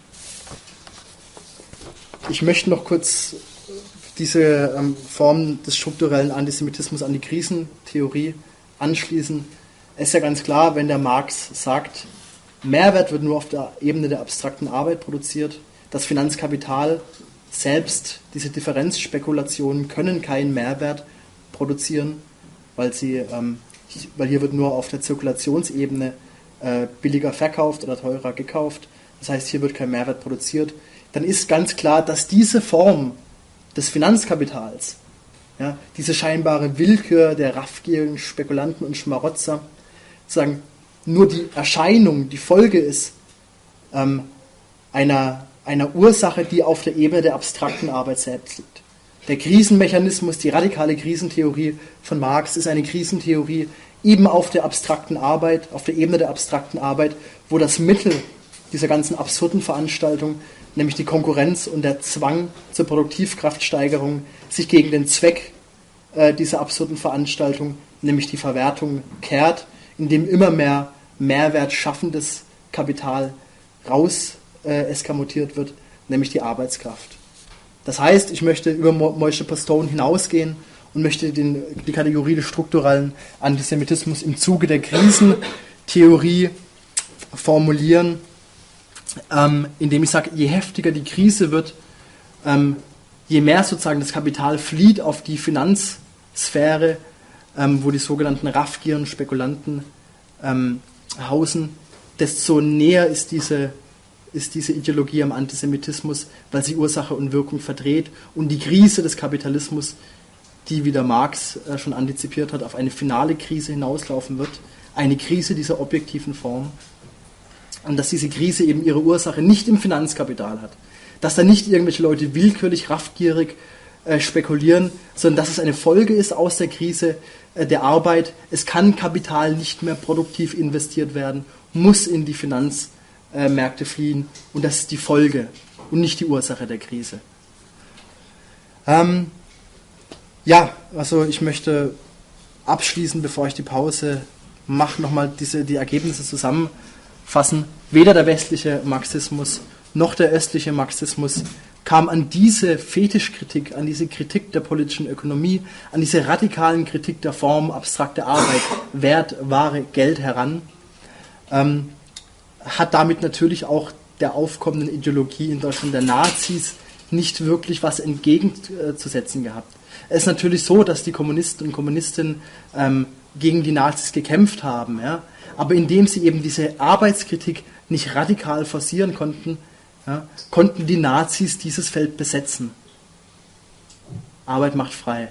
Ich möchte noch kurz diese Form des strukturellen Antisemitismus an die Krisentheorie anschließen. Es ist ja ganz klar, wenn der Marx sagt, Mehrwert wird nur auf der Ebene der abstrakten Arbeit produziert, das Finanzkapital selbst, diese Differenzspekulationen können keinen Mehrwert produzieren, weil hier wird nur auf der Zirkulationsebene billiger verkauft oder teurer gekauft. Das heißt, hier wird kein Mehrwert produziert. Dann ist ganz klar, dass diese Form des Finanzkapitals, ja, diese scheinbare Willkür der raffgierigen Spekulanten und Schmarotzer, sozusagen nur die Erscheinung, die Folge ist einer Ursache, die auf der Ebene der abstrakten Arbeit selbst liegt. Der Krisenmechanismus, die radikale Krisentheorie von Marx ist eine Krisentheorie eben auf der abstrakten Arbeit, auf der Ebene der abstrakten Arbeit, wo das Mittel dieser ganzen absurden Veranstaltung, nämlich die Konkurrenz und der Zwang zur Produktivkraftsteigerung, sich gegen den Zweck dieser absurden Veranstaltung, nämlich die Verwertung, kehrt, indem immer mehr mehrwertschaffendes Kapital raus eskamotiert wird, nämlich die Arbeitskraft. Das heißt, ich möchte über Moishe Postone hinausgehen und möchte die Kategorie des strukturellen Antisemitismus im Zuge der Krisentheorie formulieren, indem ich sage, je heftiger die Krise wird, je mehr sozusagen das Kapital flieht auf die Finanzsphäre, wo die sogenannten Raffgierigen Spekulanten hausen, desto näher ist diese Ideologie am Antisemitismus, weil sie Ursache und Wirkung verdreht und die Krise des Kapitalismus, die, wie der Marx schon antizipiert hat, auf eine finale Krise hinauslaufen wird, eine Krise dieser objektiven Form, und dass diese Krise eben ihre Ursache nicht im Finanzkapital hat, dass da nicht irgendwelche Leute willkürlich, raffgierig spekulieren, sondern dass es eine Folge ist aus der Krise der Arbeit. Es kann Kapital nicht mehr produktiv investiert werden, muss in die Finanzmärkte fliehen, und das ist die Folge und nicht die Ursache der Krise. Also ich möchte abschließen, bevor ich die Pause mache, nochmal die Ergebnisse zusammenfassen. Weder der westliche Marxismus noch der östliche Marxismus kam an diese Fetischkritik, an diese Kritik der politischen Ökonomie, an diese radikalen Kritik der Form, abstrakte Arbeit, Wert, Ware, Geld heran, hat damit natürlich auch der aufkommenden Ideologie in Deutschland der Nazis nicht wirklich was entgegenzusetzen gehabt. Es ist natürlich so, dass die Kommunisten und Kommunistinnen gegen die Nazis gekämpft haben, ja? Aber indem sie eben diese Arbeitskritik nicht radikal forcieren konnten, ja, konnten die Nazis dieses Feld besetzen. Arbeit macht frei.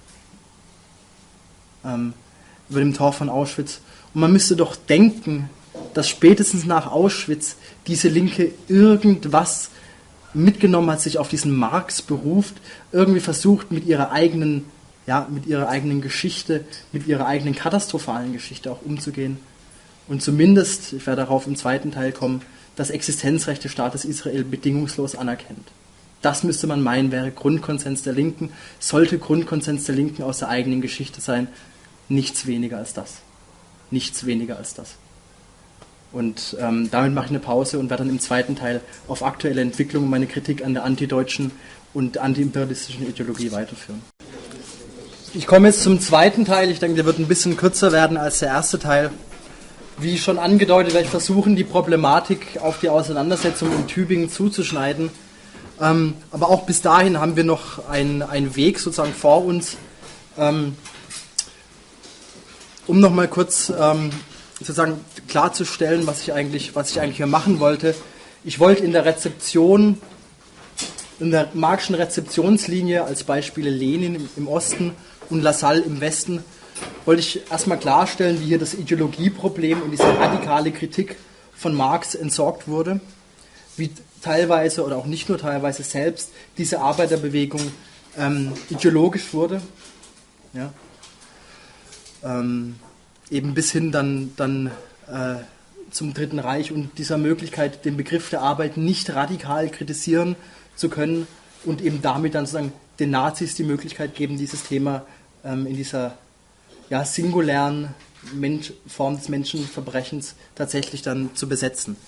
Ja? Über dem Tor von Auschwitz. Und man müsste doch denken, dass spätestens nach Auschwitz diese Linke irgendwas mitgenommen hat, sich auf diesen Marx beruft, irgendwie versucht mit ihrer eigenen Geschichte, mit ihrer eigenen katastrophalen Geschichte auch umzugehen und zumindest, ich werde darauf im zweiten Teil kommen, das Existenzrecht des Staates Israel bedingungslos anerkennt. Das müsste man meinen, wäre Grundkonsens der Linken, sollte Grundkonsens der Linken aus der eigenen Geschichte sein, nichts weniger als das. Nichts weniger als das. Und damit mache ich eine Pause und werde dann im zweiten Teil auf aktuelle Entwicklungen meine Kritik an der antideutschen und antiimperialistischen Ideologie weiterführen. Ich komme jetzt zum zweiten Teil. Ich denke, der wird ein bisschen kürzer werden als der erste Teil. Wie schon angedeutet, werde ich versuchen, die Problematik auf die Auseinandersetzung in Tübingen zuzuschneiden. Aber auch bis dahin haben wir noch einen Weg sozusagen vor uns, um nochmal kurz sozusagen klarzustellen, was ich eigentlich hier machen wollte. Ich wollte in der Rezeption, in der Marxischen Rezeptionslinie als Beispiele Lenin im Osten und Lassalle im Westen, wollte ich erstmal klarstellen, wie hier das Ideologieproblem und diese radikale Kritik von Marx entsorgt wurde, wie teilweise oder auch nicht nur teilweise selbst diese Arbeiterbewegung ideologisch wurde, ja. Eben bis hin dann zum Dritten Reich und dieser Möglichkeit, den Begriff der Arbeit nicht radikal kritisieren zu können und eben damit dann sozusagen den Nazis die Möglichkeit geben, dieses Thema in dieser singulären Form des Menschenverbrechens tatsächlich dann zu besetzen.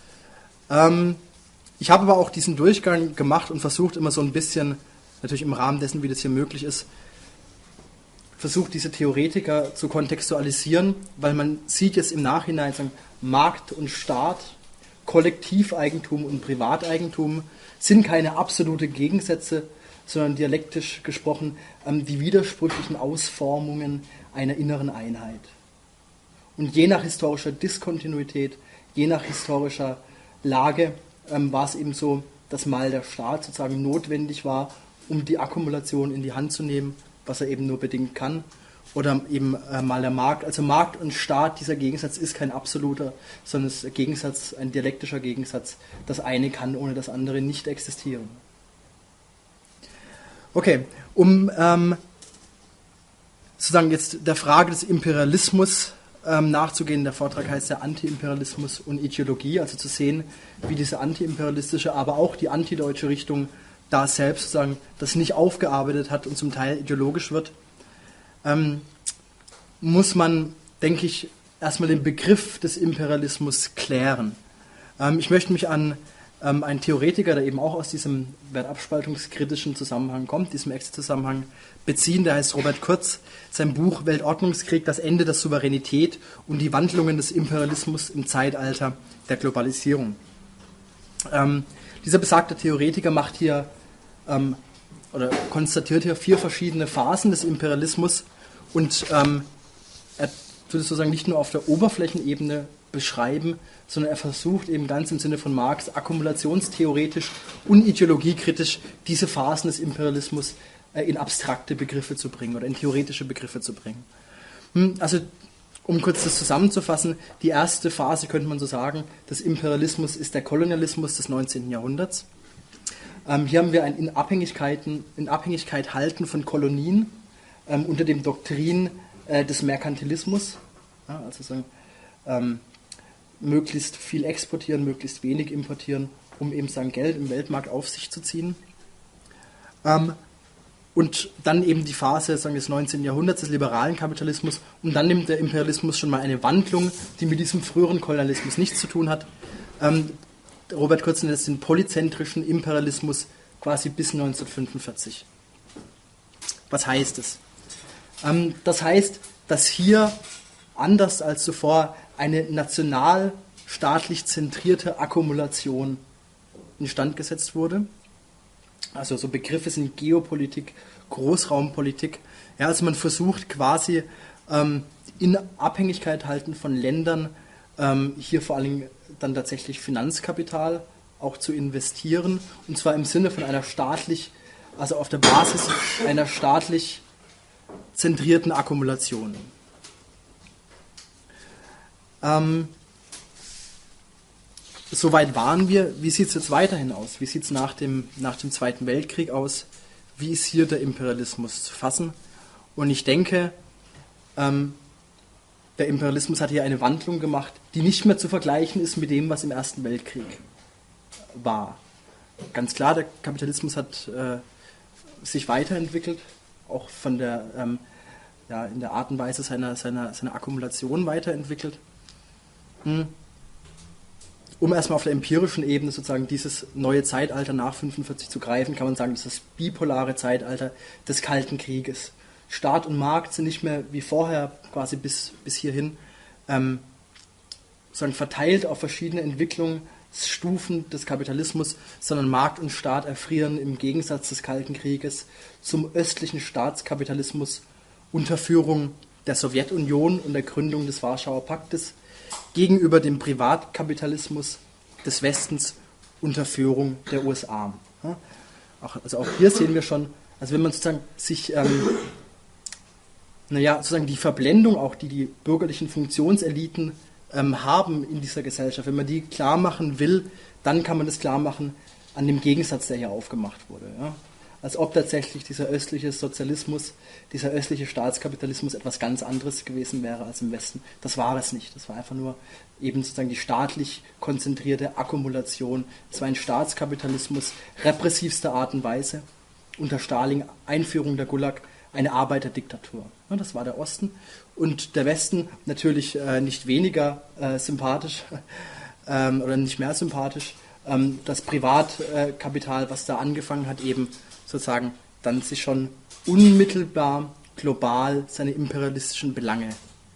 Ich habe aber auch diesen Durchgang gemacht und versucht immer so ein bisschen, natürlich im Rahmen dessen, wie das hier möglich ist, versucht diese Theoretiker zu kontextualisieren, weil man sieht jetzt im Nachhinein, sagen, Markt und Staat, Kollektiveigentum und Privateigentum sind keine absolute Gegensätze, sondern dialektisch gesprochen die widersprüchlichen Ausformungen einer inneren Einheit. Und je nach historischer Diskontinuität, je nach historischer Lage war es eben so, dass mal der Staat sozusagen notwendig war, um die Akkumulation in die Hand zu nehmen, was er eben nur bedingt kann, oder eben mal der Markt. Also Markt und Staat, dieser Gegensatz ist kein absoluter, sondern es ist ein dialektischer Gegensatz. Das eine kann ohne das andere nicht existieren. Okay, um sozusagen jetzt der Frage des Imperialismus nachzugehen, der Vortrag heißt ja Antiimperialismus und Ideologie, also zu sehen, wie diese antiimperialistische, aber auch die antideutsche Richtung da selbst sozusagen das nicht aufgearbeitet hat und zum Teil ideologisch wird, muss man, denke ich, erstmal den Begriff des Imperialismus klären. Ich möchte mich an einen Theoretiker, der eben auch aus diesem wertabspaltungskritischen Zusammenhang kommt, diesem Exit-Zusammenhang, beziehen, der heißt Robert Kurz, sein Buch Weltordnungskrieg, das Ende der Souveränität und die Wandlungen des Imperialismus im Zeitalter der Globalisierung. Dieser besagte Theoretiker macht hier oder konstatiert hier 4 verschiedene Phasen des Imperialismus und er tut es sozusagen nicht nur auf der Oberflächenebene beschreiben, sondern er versucht eben ganz im Sinne von Marx akkumulationstheoretisch und ideologiekritisch diese Phasen des Imperialismus in abstrakte Begriffe zu bringen oder in theoretische Begriffe zu bringen. Also um kurz das zusammenzufassen, die erste Phase, könnte man so sagen, des Imperialismus ist der Kolonialismus des 19. Jahrhunderts. Hier haben wir ein in Abhängigkeit halten von Kolonien unter dem Doktrin des Merkantilismus, ja, also sagen, möglichst viel exportieren, möglichst wenig importieren, um eben sein Geld im Weltmarkt auf sich zu ziehen. Und dann eben die Phase sagen, des 19. Jahrhunderts, des liberalen Kapitalismus, und dann nimmt der Imperialismus schon mal eine Wandlung, die mit diesem früheren Kolonialismus nichts zu tun hat. Robert Kurz nennt es den polyzentrischen Imperialismus quasi bis 1945. Was heißt es? Das heißt, dass hier, anders als zuvor, eine nationalstaatlich zentrierte Akkumulation instand gesetzt wurde. Also so Begriffe sind Geopolitik, Großraumpolitik. Ja, also man versucht quasi in Abhängigkeit halten von Ländern, hier vor allem dann tatsächlich Finanzkapital auch zu investieren, und zwar im Sinne von einer also auf der Basis einer staatlich zentrierten Akkumulation. soweit waren wir. Wie sieht es jetzt weiterhin aus? Wie sieht es nach dem Zweiten Weltkrieg aus? Wie ist hier der Imperialismus zu fassen? Und ich denke, der Imperialismus hat hier eine Wandlung gemacht, die nicht mehr zu vergleichen ist mit dem, was im Ersten Weltkrieg war. Ganz klar, der Kapitalismus hat sich weiterentwickelt, auch von der, in der Art und Weise seiner Akkumulation weiterentwickelt. Um erstmal auf der empirischen Ebene sozusagen dieses neue Zeitalter nach 1945 zu greifen, kann man sagen, das ist das bipolare Zeitalter des Kalten Krieges. Staat und Markt sind nicht mehr wie vorher quasi bis hierhin sozusagen verteilt auf verschiedene Entwicklungsstufen des Kapitalismus, sondern Markt und Staat erfrieren im Gegensatz des Kalten Krieges zum östlichen Staatskapitalismus unter Führung der Sowjetunion und der Gründung des Warschauer Paktes gegenüber dem Privatkapitalismus des Westens unter Führung der USA. Ja? Also auch hier sehen wir schon, also wenn man sozusagen sich sozusagen die Verblendung auch, die bürgerlichen Funktionseliten haben in dieser Gesellschaft, wenn man die klar machen will, dann kann man das klar machen an dem Gegensatz, der hier aufgemacht wurde. Ja? Als ob tatsächlich dieser östliche Sozialismus, dieser östliche Staatskapitalismus etwas ganz anderes gewesen wäre als im Westen. Das war es nicht. Das war einfach nur eben sozusagen die staatlich konzentrierte Akkumulation. Es war ein Staatskapitalismus repressivster Art und Weise. Unter Stalin, Einführung der Gulag, eine Arbeiterdiktatur. Ja, das war der Osten. Und der Westen natürlich nicht weniger sympathisch oder nicht mehr sympathisch. Das Privatkapital, was da angefangen hat, eben sozusagen dann sich schon unmittelbar global seine imperialistischen Belange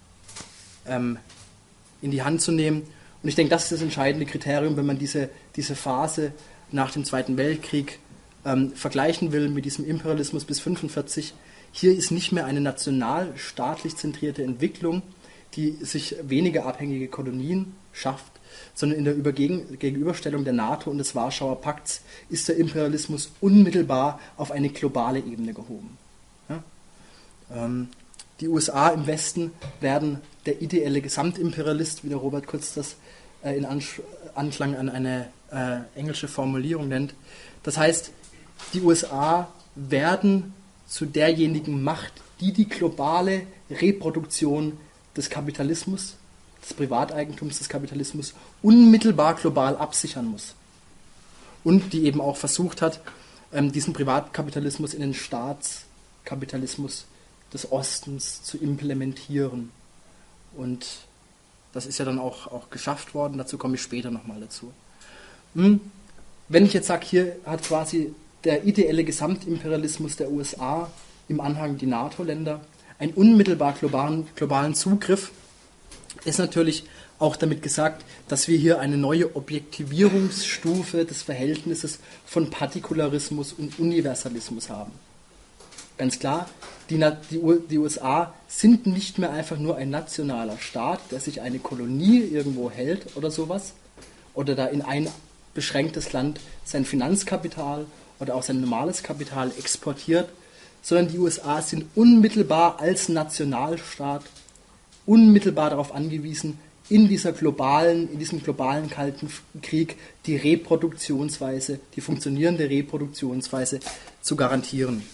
in die Hand zu nehmen. Und ich denke, das ist das entscheidende Kriterium, wenn man diese Phase nach dem Zweiten Weltkrieg vergleichen will mit diesem Imperialismus bis 1945. Hier ist nicht mehr eine nationalstaatlich zentrierte Entwicklung, die sich weniger abhängige Kolonien schafft, sondern in der Gegenüberstellung der NATO und des Warschauer Pakts ist der Imperialismus unmittelbar auf eine globale Ebene gehoben. Ja? Die USA im Westen werden der ideelle Gesamtimperialist, wie der Robert Kurz das in Anklang an eine englische Formulierung nennt. Das heißt, die USA werden zu derjenigen Macht, die globale Reproduktion des Kapitalismus, des Privateigentums des Kapitalismus unmittelbar global absichern muss. Und die eben auch versucht hat, diesen Privatkapitalismus in den Staatskapitalismus des Ostens zu implementieren. Und das ist ja dann auch geschafft worden, dazu komme ich später nochmal dazu. Wenn ich jetzt sage, hier hat quasi der ideelle Gesamtimperialismus der USA im Anhang die NATO-Länder einen unmittelbar globalen Zugriff, ist natürlich auch damit gesagt, dass wir hier eine neue Objektivierungsstufe des Verhältnisses von Partikularismus und Universalismus haben. Ganz klar, die USA sind nicht mehr einfach nur ein nationaler Staat, der sich eine Kolonie irgendwo hält oder sowas, oder da in ein beschränktes Land sein Finanzkapital oder auch sein normales Kapital exportiert, sondern die USA sind unmittelbar als Nationalstaat unmittelbar darauf angewiesen, in diesem globalen Kalten Krieg die Reproduktionsweise, die funktionierende Reproduktionsweise zu garantieren.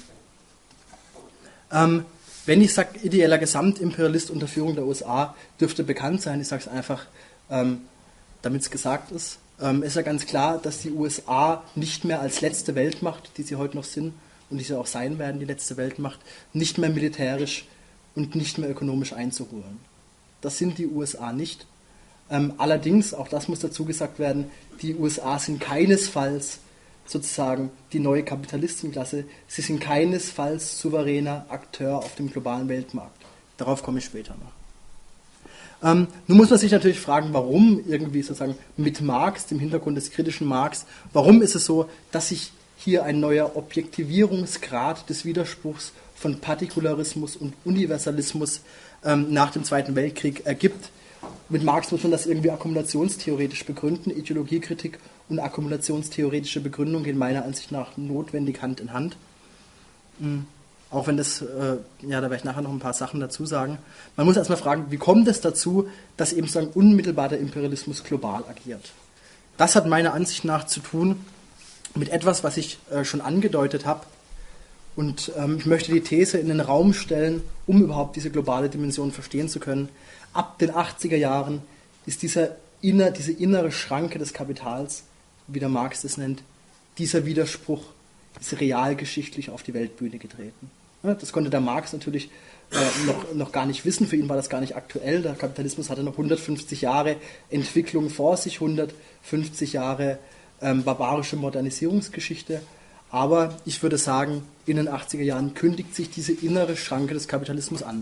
Wenn ich sage, ideeller Gesamtimperialist unter Führung der USA, dürfte bekannt sein, ich sage es einfach, damit es gesagt ist, ist ja ganz klar, dass die USA nicht mehr als letzte Weltmacht, die sie heute noch sind und die sie auch sein werden, die letzte Weltmacht, nicht mehr militärisch und nicht mehr ökonomisch einzuholen. Das sind die USA nicht. Allerdings, auch das muss dazu gesagt werden, die USA sind keinesfalls sozusagen die neue Kapitalistenklasse, sie sind keinesfalls souveräner Akteur auf dem globalen Weltmarkt. Darauf komme ich später noch. Nun muss man sich natürlich fragen, warum irgendwie sozusagen mit Marx, dem Hintergrund des kritischen Marx, warum ist es so, dass sich hier ein neuer Objektivierungsgrad des Widerspruchs von Partikularismus und Universalismus nach dem Zweiten Weltkrieg ergibt. Mit Marx muss man das irgendwie akkumulationstheoretisch begründen. Ideologiekritik und akkumulationstheoretische Begründung gehen meiner Ansicht nach notwendig Hand in Hand. Auch wenn das, da werde ich nachher noch ein paar Sachen dazu sagen. Man muss erstmal fragen, wie kommt es dazu, dass eben sozusagen unmittelbar der Imperialismus global agiert? Das hat meiner Ansicht nach zu tun mit etwas, was ich schon angedeutet habe. Und ich möchte die These in den Raum stellen, um überhaupt diese globale Dimension verstehen zu können. Ab den 80er Jahren ist diese innere Schranke des Kapitals, wie der Marx das nennt, dieser Widerspruch ist realgeschichtlich auf die Weltbühne getreten. Ja, das konnte der Marx natürlich noch gar nicht wissen, für ihn war das gar nicht aktuell. Der Kapitalismus hatte noch 150 Jahre Entwicklung vor sich, 150 Jahre barbarische Modernisierungsgeschichte. Aber ich würde sagen, in den 80er Jahren kündigt sich diese innere Schranke des Kapitalismus an.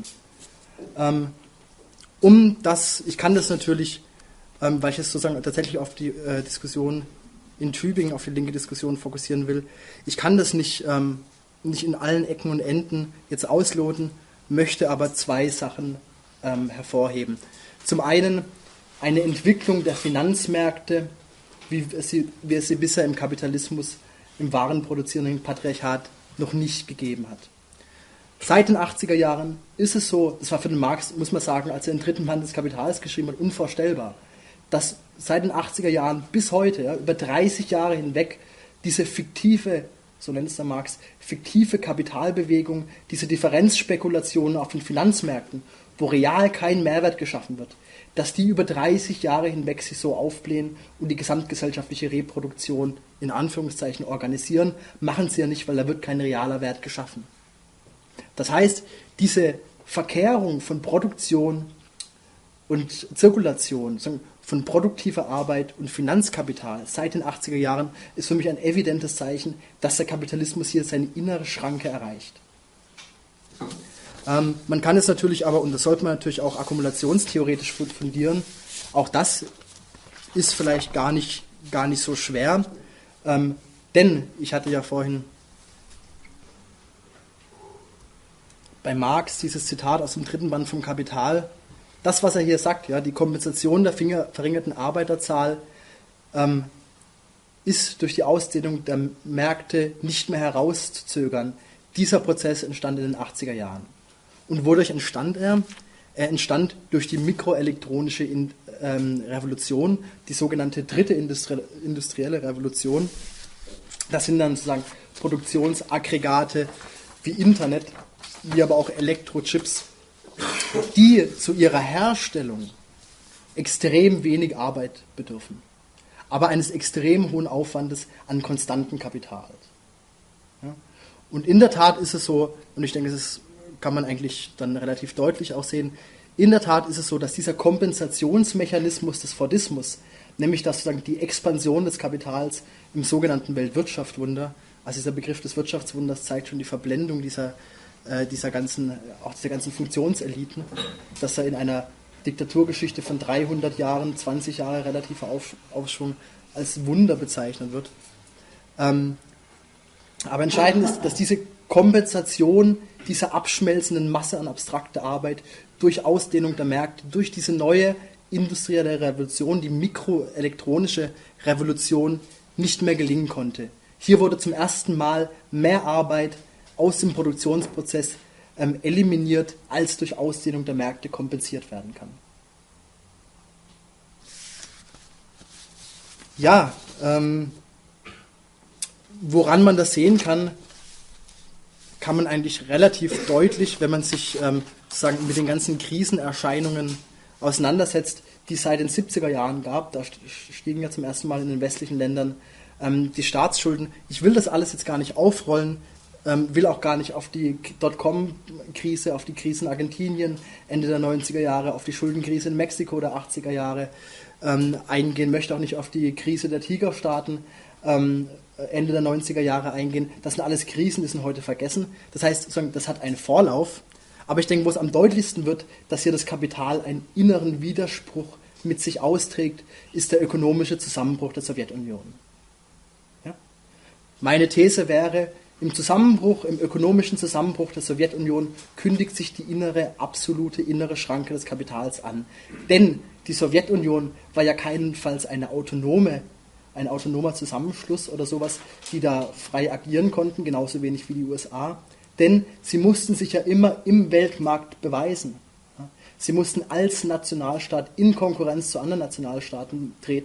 Ich kann das natürlich, weil ich es sozusagen tatsächlich auf die Diskussion in Tübingen, auf die linke Diskussion fokussieren will, ich kann das nicht in allen Ecken und Enden jetzt ausloten, möchte aber zwei Sachen hervorheben. Zum einen eine Entwicklung der Finanzmärkte, wie es sie bisher im Kapitalismus, im warenproduzierenden Patriarchat noch nicht gegeben hat. Seit den 80er Jahren ist es so, das war für den Marx, muss man sagen, als er den dritten Band des Kapitals geschrieben hat, unvorstellbar, dass seit den 80er Jahren bis heute, ja, über 30 Jahre hinweg, diese fiktive, so nennt es der Marx, fiktive Kapitalbewegung, diese Differenzspekulationen auf den Finanzmärkten, wo real kein Mehrwert geschaffen wird, dass die über 30 Jahre hinweg sich so aufblähen und die gesamtgesellschaftliche Reproduktion in Anführungszeichen organisieren, machen sie ja nicht, weil da wird kein realer Wert geschaffen. Das heißt, diese Verkehrung von Produktion und Zirkulation, von produktiver Arbeit und Finanzkapital seit den 80er Jahren ist für mich ein evidentes Zeichen, dass der Kapitalismus hier seine innere Schranke erreicht. Man kann es natürlich aber, und das sollte man natürlich auch akkumulationstheoretisch fundieren, auch das ist vielleicht gar nicht so schwer, denn ich hatte ja vorhin bei Marx dieses Zitat aus dem dritten Band vom Kapital, das, was er hier sagt, ja, die Kompensation der verringerten Arbeiterzahl ist durch die Ausdehnung der Märkte nicht mehr herauszuzögern. Dieser Prozess entstand in den 80er Jahren. Und wodurch entstand er? Er entstand durch die mikroelektronische Revolution, die sogenannte dritte industrielle Revolution. Das sind dann sozusagen Produktionsaggregate wie Internet, wie aber auch Elektrochips, die zu ihrer Herstellung extrem wenig Arbeit bedürfen, aber eines extrem hohen Aufwandes an konstantem Kapital. Ja? Und in der Tat ist es so, und ich denke, das kann man eigentlich dann relativ deutlich auch sehen, in der Tat ist es so, dass dieser Kompensationsmechanismus des Fordismus, nämlich dass sozusagen die Expansion des Kapitals im sogenannten Weltwirtschaftswunder, also dieser Begriff des Wirtschaftswunders zeigt schon die Verblendung dieser ganzen Funktionseliten, dass er in einer Diktaturgeschichte von 300 Jahren, 20 Jahre relativer Aufschwung als Wunder bezeichnet wird. Aber entscheidend ist, dass diese Kompensation dieser abschmelzenden Masse an abstrakter Arbeit durch Ausdehnung der Märkte, durch diese neue industrielle Revolution, die mikroelektronische Revolution, nicht mehr gelingen konnte. Hier wurde zum ersten Mal mehr Arbeit aus dem Produktionsprozess eliminiert, als durch Ausdehnung der Märkte kompensiert werden kann. Ja, woran man das sehen kann, kann man eigentlich relativ deutlich, wenn man sich sozusagen mit den ganzen Krisenerscheinungen auseinandersetzt, die es seit den 70er Jahren gab. Da stiegen ja zum ersten Mal in den westlichen Ländern die Staatsschulden. Ich will das alles jetzt gar nicht aufrollen, will auch gar nicht auf die Dotcom-Krise, auf die Krise in Argentinien Ende der 90er Jahre, auf die Schuldenkrise in Mexiko der 80er Jahre eingehen, möchte auch nicht auf die Krise der Tigerstaaten Ende der 90er Jahre eingehen. Das sind alles Krisen, die sind heute vergessen. Das heißt, das hat einen Vorlauf. Aber ich denke, wo es am deutlichsten wird, dass hier das Kapital einen inneren Widerspruch mit sich austrägt, ist der ökonomische Zusammenbruch der Sowjetunion. Ja? Meine These wäre, im ökonomischen Zusammenbruch der Sowjetunion kündigt sich die absolute innere Schranke des Kapitals an. Denn die Sowjetunion war ja keinenfalls ein autonomer Zusammenschluss oder sowas, die da frei agieren konnten, genauso wenig wie die USA. Denn sie mussten sich ja immer im Weltmarkt beweisen. Sie mussten als Nationalstaat in Konkurrenz zu anderen Nationalstaaten treten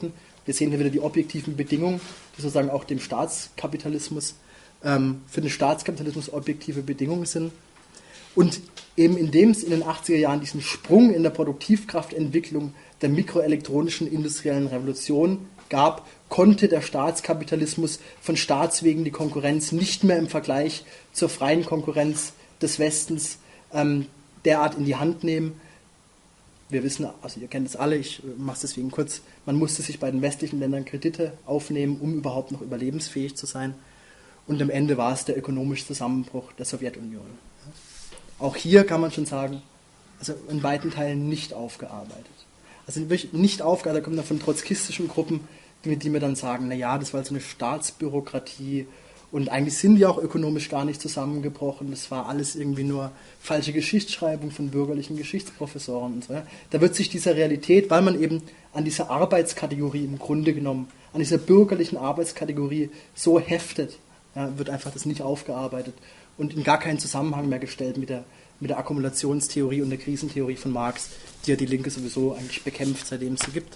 Wir sehen hier wieder die objektiven Bedingungen, die sozusagen auch dem Staatskapitalismus, für den Staatskapitalismus objektive Bedingungen sind. Und eben indem es in den 80er Jahren diesen Sprung in der Produktivkraftentwicklung der mikroelektronischen industriellen Revolution gab, konnte der Staatskapitalismus von Staats wegen die Konkurrenz nicht mehr im Vergleich zur freien Konkurrenz des Westens derart in die Hand nehmen. Wir wissen, also ihr kennt es alle, ich mache es deswegen kurz, man musste sich bei den westlichen Ländern Kredite aufnehmen, um überhaupt noch überlebensfähig zu sein. Und am Ende war es der ökonomische Zusammenbruch der Sowjetunion. Auch hier kann man schon sagen, also in weiten Teilen nicht aufgearbeitet. Also wirklich nicht aufgearbeitet, da kommen dann von trotzkistischen Gruppen, die mir dann sagen, naja, das war halt so eine Staatsbürokratie und eigentlich sind die auch ökonomisch gar nicht zusammengebrochen, das war alles irgendwie nur falsche Geschichtsschreibung von bürgerlichen Geschichtsprofessoren und so. Ja. Da wird sich dieser Realität, weil man eben an dieser Arbeitskategorie im Grunde genommen, an dieser bürgerlichen Arbeitskategorie so heftet, ja, wird einfach das nicht aufgearbeitet und in gar keinen Zusammenhang mehr gestellt mit der Akkumulationstheorie und der Krisentheorie von Marx, die ja die Linke sowieso eigentlich bekämpft, seitdem es sie gibt.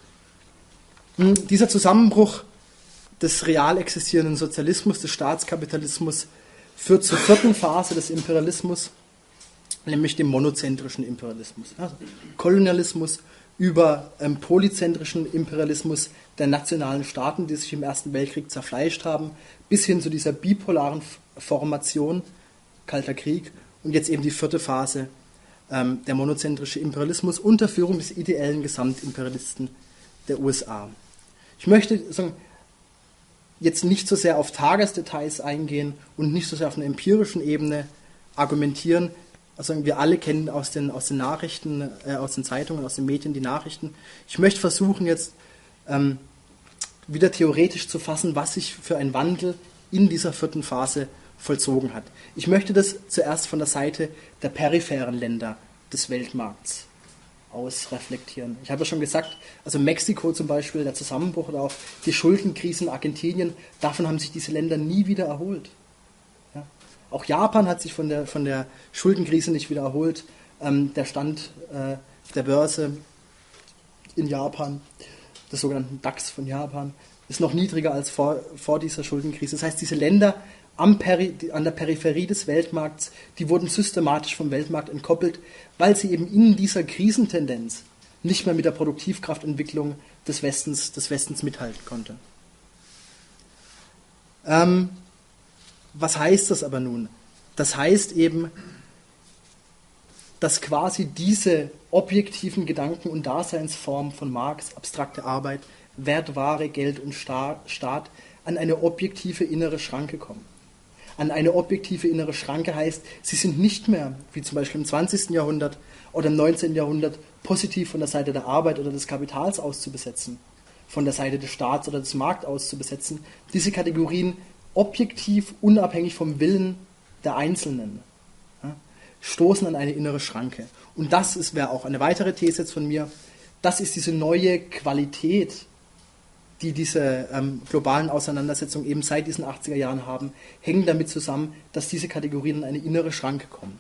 Dieser Zusammenbruch des real existierenden Sozialismus, des Staatskapitalismus, führt zur vierten Phase des Imperialismus, nämlich dem monozentrischen Imperialismus. Also Kolonialismus über polyzentrischen Imperialismus der nationalen Staaten, die sich im Ersten Weltkrieg zerfleischt haben, bis hin zu dieser bipolaren Formation, Kalter Krieg, und jetzt eben die vierte Phase, der monozentrische Imperialismus unter Führung des ideellen Gesamtimperialisten der USA. Ich möchte jetzt nicht so sehr auf Tagesdetails eingehen und nicht so sehr auf einer empirischen Ebene argumentieren. Also wir alle kennen aus den Nachrichten, aus den Zeitungen, aus den Medien die Nachrichten. Ich möchte versuchen jetzt wieder theoretisch zu fassen, was sich für ein Wandel in dieser vierten Phase vollzogen hat. Ich möchte das zuerst von der Seite der peripheren Länder des Weltmarkts aus reflektieren. Ich habe ja schon gesagt, also Mexiko zum Beispiel, der Zusammenbruch oder auch die Schuldenkrise in Argentinien, davon haben sich diese Länder nie wieder erholt. Ja. Auch Japan hat sich von der Schuldenkrise nicht wieder erholt. Der Stand der Börse in Japan, des sogenannten DAX von Japan, ist noch niedriger als vor dieser Schuldenkrise. Das heißt, diese Länder an der Peripherie des Weltmarkts, die wurden systematisch vom Weltmarkt entkoppelt, weil sie eben in dieser Krisentendenz nicht mehr mit der Produktivkraftentwicklung des Westens mithalten konnte. Was heißt das aber nun? Das heißt eben, dass quasi diese objektiven Gedanken und Daseinsformen von Marx, abstrakte Arbeit, Wert, Ware, Geld und Staat, an eine objektive innere Schranke kommen. An eine objektive innere Schranke heißt, sie sind nicht mehr, wie zum Beispiel im 20. Jahrhundert oder im 19. Jahrhundert, positiv von der Seite der Arbeit oder des Kapitals auszubesetzen, von der Seite des Staats oder des Marktes auszubesetzen. Diese Kategorien objektiv, unabhängig vom Willen der Einzelnen, ja, stoßen an eine innere Schranke. Und das wäre auch eine weitere These jetzt von mir, das ist diese neue Qualität, die diese globalen Auseinandersetzungen eben seit diesen 80er Jahren haben, hängen damit zusammen, dass diese Kategorien in eine innere Schranke kommen.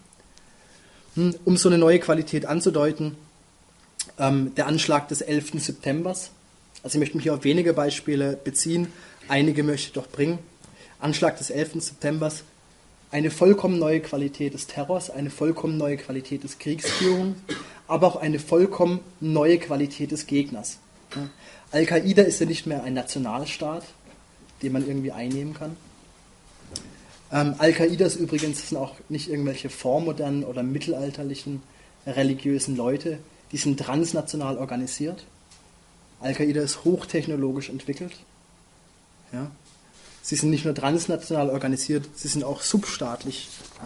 Um so eine neue Qualität anzudeuten, der Anschlag des 11. September, also ich möchte mich hier auf wenige Beispiele beziehen, einige möchte ich doch bringen. Anschlag des 11. September, eine vollkommen neue Qualität des Terrors, eine vollkommen neue Qualität des Kriegsführung, aber auch eine vollkommen neue Qualität des Gegners. Al-Qaida ist ja nicht mehr ein Nationalstaat, den man irgendwie einnehmen kann. Al-Qaida ist übrigens sind auch nicht irgendwelche vormodernen oder mittelalterlichen religiösen Leute, die sind transnational organisiert. Al-Qaida ist hochtechnologisch entwickelt. Ja. Sie sind nicht nur transnational organisiert, sie sind auch substaatlich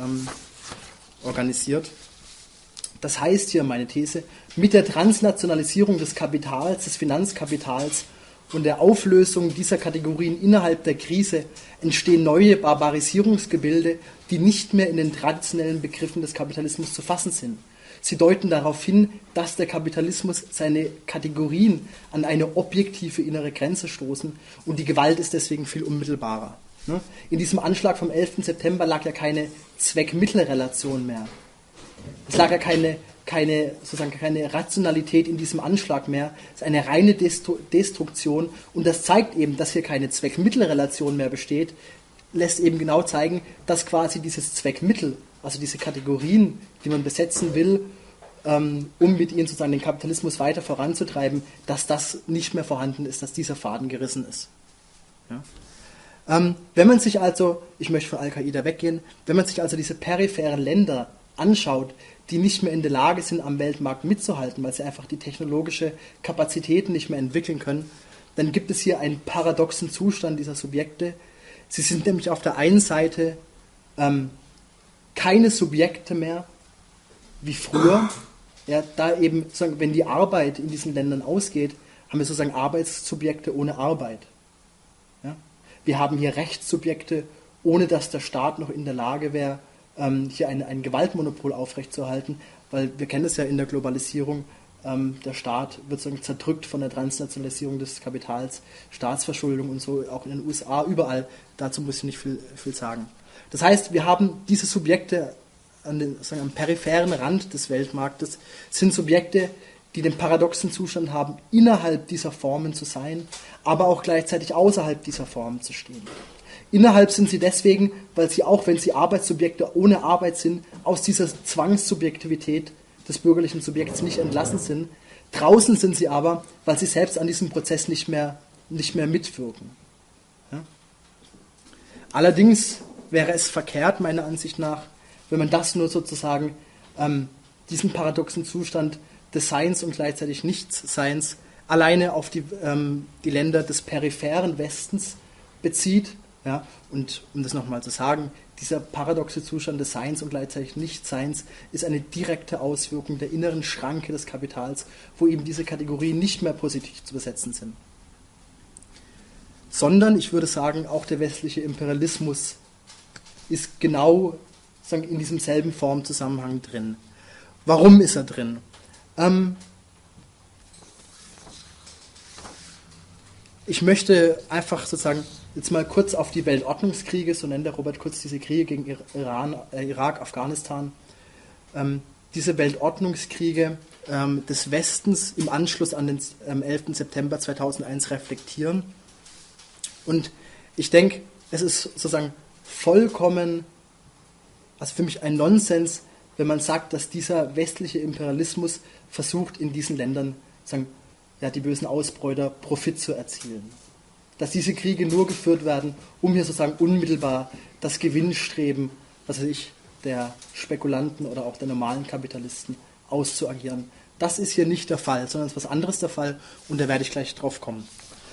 organisiert. Das heißt hier meine These, mit der Transnationalisierung des Kapitals, des Finanzkapitals und der Auflösung dieser Kategorien innerhalb der Krise entstehen neue Barbarisierungsgebilde, die nicht mehr in den traditionellen Begriffen des Kapitalismus zu fassen sind. Sie deuten darauf hin, dass der Kapitalismus seine Kategorien an eine objektive innere Grenze stoßen und die Gewalt ist deswegen viel unmittelbarer. In diesem Anschlag vom 11. September lag ja keine Zweck-Mittel-Relation mehr. Es lag ja keine sozusagen keine Rationalität in diesem Anschlag mehr. Es ist eine reine Destruktion und das zeigt eben, dass hier keine Zweck-Mittel-Relation mehr besteht, lässt eben genau zeigen, dass quasi dieses Zweck-Mittel, also diese Kategorien, die man besetzen will, um mit ihnen sozusagen den Kapitalismus weiter voranzutreiben, dass das nicht mehr vorhanden ist, dass dieser Faden gerissen ist. Ja? Wenn man sich also, ich möchte von Al-Qaida weggehen, wenn man sich also diese peripheren Länder anschaut, die nicht mehr in der Lage sind, am Weltmarkt mitzuhalten, weil sie einfach die technologische Kapazitäten nicht mehr entwickeln können, dann gibt es hier einen paradoxen Zustand dieser Subjekte. Sie sind nämlich auf der einen Seite keine Subjekte mehr wie früher, ja, da eben, sozusagen, wenn die Arbeit in diesen Ländern ausgeht, haben wir sozusagen Arbeitssubjekte ohne Arbeit. Ja? Wir haben hier Rechtssubjekte, ohne dass der Staat noch in der Lage wäre, hier ein Gewaltmonopol aufrechtzuerhalten, weil wir kennen es ja in der Globalisierung, der Staat wird sozusagen zerdrückt von der Transnationalisierung des Kapitals, Staatsverschuldung und so, auch in den USA, überall, dazu muss ich nicht viel sagen. Das heißt, wir haben diese Subjekte am peripheren Rand des Weltmarktes, sind Subjekte, die den paradoxen Zustand haben, innerhalb dieser Formen zu sein, aber auch gleichzeitig außerhalb dieser Formen zu stehen. Innerhalb sind sie deswegen, weil sie auch, wenn sie Arbeitssubjekte ohne Arbeit sind, aus dieser Zwangssubjektivität des bürgerlichen Subjekts nicht entlassen sind. Draußen sind sie aber, weil sie selbst an diesem Prozess nicht mehr mitwirken. Ja? Allerdings wäre es verkehrt, meiner Ansicht nach, wenn man das nur sozusagen, diesen paradoxen Zustand des Seins und gleichzeitig Nichtseins alleine auf die Länder des peripheren Westens bezieht. Ja, und um das nochmal zu sagen, dieser paradoxe Zustand des Seins und gleichzeitig Nichtseins ist eine direkte Auswirkung der inneren Schranke des Kapitals, wo eben diese Kategorien nicht mehr positiv zu besetzen sind. Sondern, ich würde sagen, auch der westliche Imperialismus ist genau in diesem selben Formzusammenhang drin. Warum ist er drin? Ich möchte einfach sozusagen jetzt mal kurz auf die Weltordnungskriege, so nennt der Robert Kurz diese Kriege gegen Irak, Afghanistan, diese Weltordnungskriege des Westens im Anschluss an den 11. September 2001 reflektieren. Und ich denke, es ist sozusagen vollkommen, also für mich ein Nonsens, wenn man sagt, dass dieser westliche Imperialismus versucht, in diesen Ländern sagen, ja, die bösen Ausbeuter Profit zu erzielen. Dass diese Kriege nur geführt werden, um hier sozusagen unmittelbar das Gewinnstreben, was weiß ich, der Spekulanten oder auch der normalen Kapitalisten auszuagieren. Das ist hier nicht der Fall, sondern es ist was anderes der Fall und da werde ich gleich drauf kommen.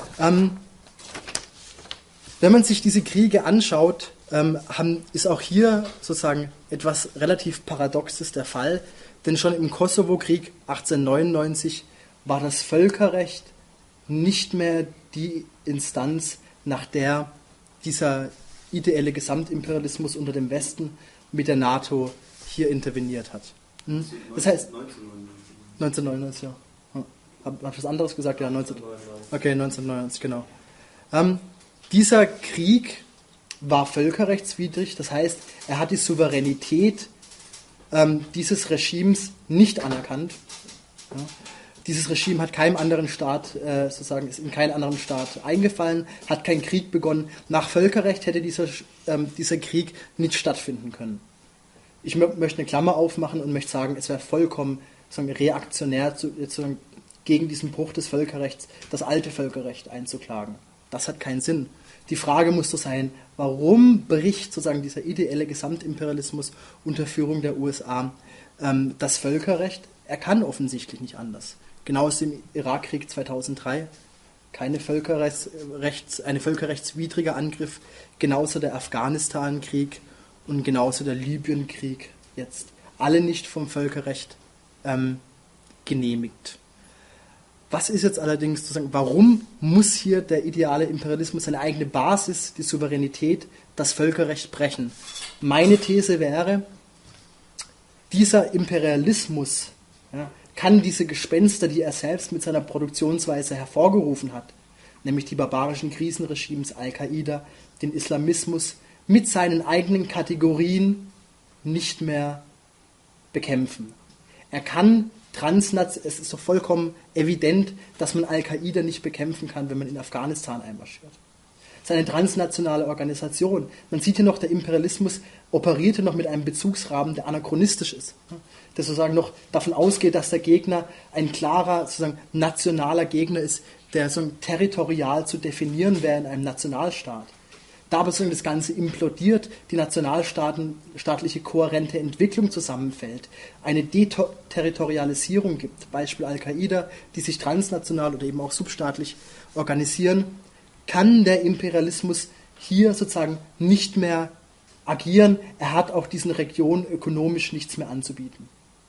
Wenn man sich diese Kriege anschaut, ist auch hier sozusagen etwas relativ Paradoxes der Fall, denn schon im Kosovo-Krieg 1899 war das Völkerrecht nicht mehr die Instanz, nach der dieser ideelle Gesamtimperialismus unter dem Westen mit der NATO hier interveniert hat. Das heißt, 1999, ja. Hab ich was anderes gesagt? Ja, 1999, genau. Dieser Krieg war völkerrechtswidrig, das heißt, er hat die Souveränität dieses Regimes nicht anerkannt. Ja. Dieses Regime hat keinem anderen Staat, sozusagen, ist in keinen anderen Staat eingefallen, hat keinen Krieg begonnen. Nach Völkerrecht hätte dieser Krieg nicht stattfinden können. Ich möchte eine Klammer aufmachen und möchte sagen, es wäre vollkommen reaktionär gegen diesen Bruch des Völkerrechts, das alte Völkerrecht einzuklagen. Das hat keinen Sinn. Die Frage muss so sein, warum bricht sozusagen dieser ideelle Gesamtimperialismus unter Führung der USA das Völkerrecht? Er kann offensichtlich nicht anders. Genauso im Irakkrieg 2003, ein völkerrechtswidriger Angriff, genauso der Afghanistan-Krieg und genauso der Libyen-Krieg jetzt. Alle nicht vom Völkerrecht genehmigt. Was ist jetzt allerdings zu sagen, warum muss hier der ideale Imperialismus seine eigene Basis, die Souveränität, das Völkerrecht brechen? Meine These wäre, dieser Imperialismus kann diese Gespenster, die er selbst mit seiner Produktionsweise hervorgerufen hat, nämlich die barbarischen Krisenregimes Al-Qaida, den Islamismus, mit seinen eigenen Kategorien nicht mehr bekämpfen. Es ist doch vollkommen evident, dass man Al-Qaida nicht bekämpfen kann, wenn man in Afghanistan einmarschiert. Es ist eine transnationale Organisation. Man sieht hier noch, der Imperialismus operierte noch mit einem Bezugsrahmen, der anachronistisch ist. Der sozusagen noch davon ausgeht, dass der Gegner ein klarer, sozusagen nationaler Gegner ist, der so territorial zu definieren wäre in einem Nationalstaat. Da aber sozusagen das Ganze implodiert, die nationalstaatliche kohärente Entwicklung zusammenfällt, eine Deterritorialisierung gibt, Beispiel Al-Qaida, die sich transnational oder eben auch substaatlich organisieren, kann der Imperialismus hier sozusagen nicht mehr agieren. Er hat auch diesen Regionen ökonomisch nichts mehr anzubieten.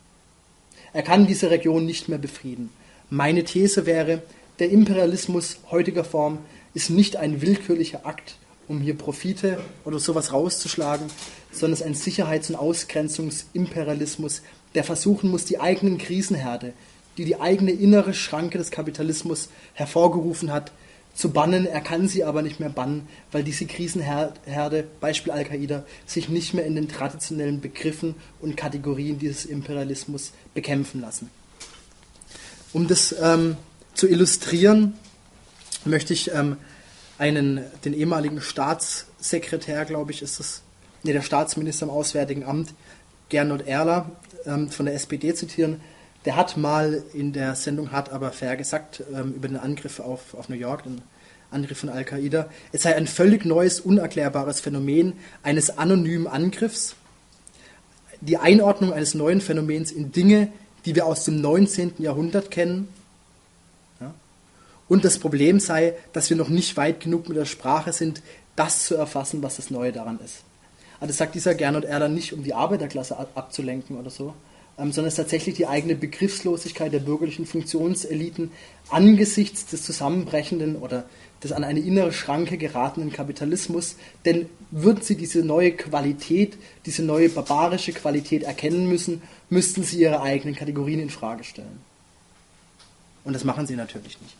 Er kann diese Region nicht mehr befrieden. Meine These wäre, der Imperialismus heutiger Form ist nicht ein willkürlicher Akt, um hier Profite oder sowas rauszuschlagen, sondern es ist ein Sicherheits- und Ausgrenzungsimperialismus, der versuchen muss, die eigenen Krisenherde, die eigene innere Schranke des Kapitalismus hervorgerufen hat, zu bannen. Er kann sie aber nicht mehr bannen, weil diese Krisenherde, Beispiel Al-Qaida, sich nicht mehr in den traditionellen Begriffen und Kategorien dieses Imperialismus bekämpfen lassen. Um das zu illustrieren, möchte ich den ehemaligen Staatssekretär, glaube ich, der Staatsminister im Auswärtigen Amt, Gernot Erler, von der SPD zitieren. Der hat mal in der Sendung Hart aber fair gesagt, über den Angriff auf New York, den Angriff von Al-Qaida, es sei ein völlig neues, unerklärbares Phänomen eines anonymen Angriffs, die Einordnung eines neuen Phänomens in Dinge, die wir aus dem 19. Jahrhundert kennen. Ja? Und das Problem sei, dass wir noch nicht weit genug mit der Sprache sind, das zu erfassen, was das Neue daran ist. Aber das sagt dieser Gernot Erler nicht, um die Arbeiterklasse abzulenken oder so, sondern es ist tatsächlich die eigene Begriffslosigkeit der bürgerlichen Funktionseliten angesichts des zusammenbrechenden oder des an eine innere Schranke geratenen Kapitalismus, denn würden sie diese neue Qualität, diese neue barbarische Qualität erkennen müssen, müssten sie ihre eigenen Kategorien in Frage stellen. Und das machen sie natürlich nicht.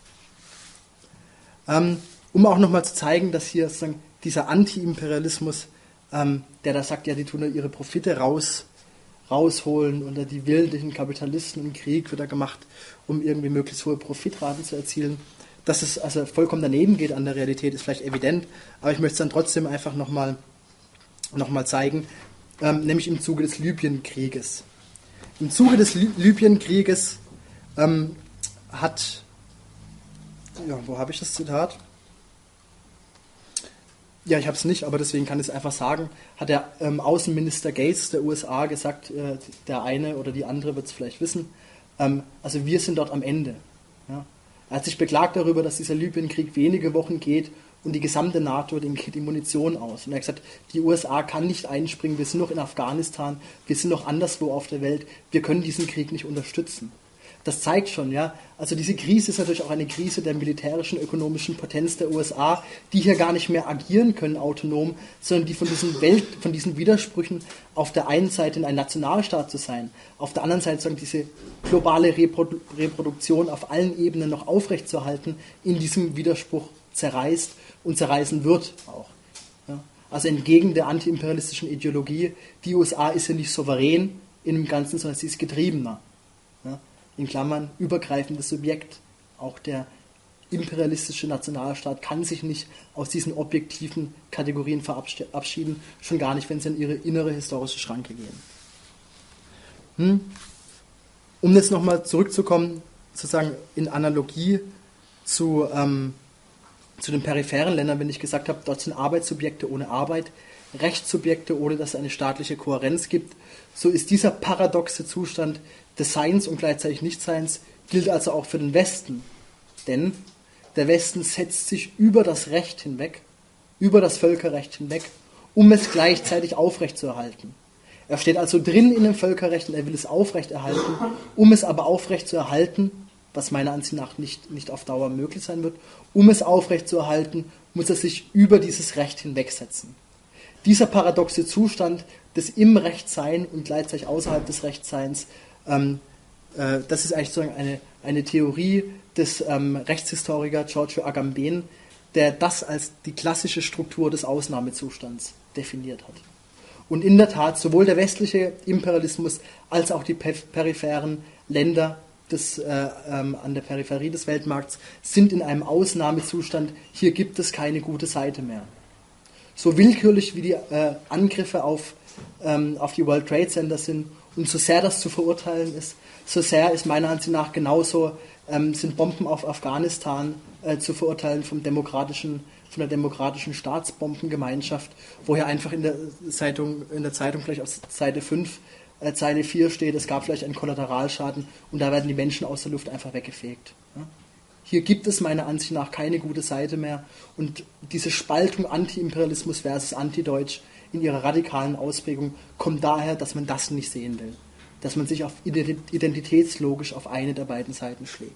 Um auch nochmal zu zeigen, dass hier sozusagen dieser Anti-Imperialismus, der da sagt, ja, die tun ja ihre Profite rausholen oder die wilden Kapitalisten im Krieg wird da gemacht, um irgendwie möglichst hohe Profitraten zu erzielen. Dass es also vollkommen daneben geht an der Realität, ist vielleicht evident, aber ich möchte es dann trotzdem einfach nochmal zeigen, nämlich im Zuge des Libyenkrieges. Im Zuge des Libyenkrieges wo habe ich das Zitat? Ja, ich habe es nicht, aber deswegen kann ich es einfach sagen, hat der Außenminister Gates der USA gesagt, der eine oder die andere wird es vielleicht wissen, also wir sind dort am Ende. Ja? Er hat sich beklagt darüber, dass dieser Libyenkrieg wenige Wochen geht und die gesamte NATO, denen geht die Munition aus. Und er hat gesagt, die USA kann nicht einspringen, wir sind noch in Afghanistan, wir sind noch anderswo auf der Welt, wir können diesen Krieg nicht unterstützen. Das zeigt schon, ja, also diese Krise ist natürlich auch eine Krise der militärischen, ökonomischen Potenz der USA, die hier gar nicht mehr agieren können autonom, sondern die von diesen Widersprüchen auf der einen Seite ein Nationalstaat zu sein, auf der anderen Seite sagen, diese globale Reproduktion auf allen Ebenen noch aufrechtzuerhalten, in diesem Widerspruch zerreißt und zerreißen wird auch. Ja. Also entgegen der antiimperialistischen Ideologie, die USA ist ja nicht souverän in dem Ganzen, sondern sie ist getriebener. Ja. In Klammern, übergreifendes Subjekt. Auch der imperialistische Nationalstaat kann sich nicht aus diesen objektiven Kategorien verabschieden, schon gar nicht, wenn sie in ihre innere historische Schranke gehen. Um jetzt nochmal zurückzukommen, sozusagen in Analogie zu den peripheren Ländern, wenn ich gesagt habe, dort sind Arbeitssubjekte ohne Arbeit, Rechtssubjekte, ohne dass es eine staatliche Kohärenz gibt, so ist dieser paradoxe Zustand des Seins und gleichzeitig Nichtseins gilt also auch für den Westen. Denn der Westen setzt sich über das Recht hinweg, über das Völkerrecht hinweg, um es gleichzeitig aufrechtzuerhalten. Er steht also drin in dem Völkerrecht und er will es aufrechterhalten, um es aber aufrechtzuerhalten, was meiner Ansicht nach nicht auf Dauer möglich sein wird, um es aufrechtzuerhalten, muss er sich über dieses Recht hinwegsetzen. Dieser paradoxe Zustand des im Rechtsein und gleichzeitig außerhalb des Rechtsseins, das ist eigentlich sozusagen eine Theorie des Rechtshistorikers Giorgio Agamben, der das als die klassische Struktur des Ausnahmezustands definiert hat. Und in der Tat, sowohl der westliche Imperialismus als auch die peripheren Länder an der Peripherie des Weltmarkts sind in einem Ausnahmezustand. Hier gibt es keine gute Seite mehr. So willkürlich wie die Angriffe auf die World Trade Center sind und so sehr das zu verurteilen ist, so sehr ist meiner Ansicht nach genauso sind Bomben auf Afghanistan zu verurteilen von der demokratischen Staatsbombengemeinschaft, wo hier einfach in der Zeitung vielleicht auf Seite 5, Zeile 4 steht, es gab vielleicht einen Kollateralschaden und da werden die Menschen aus der Luft einfach weggefegt. Ja? Hier gibt es meiner Ansicht nach keine gute Seite mehr und diese Spaltung Anti-Imperialismus versus Anti-Deutsch in ihrer radikalen Ausprägung kommt daher, dass man das nicht sehen will. Dass man sich auf identitätslogisch auf eine der beiden Seiten schlägt.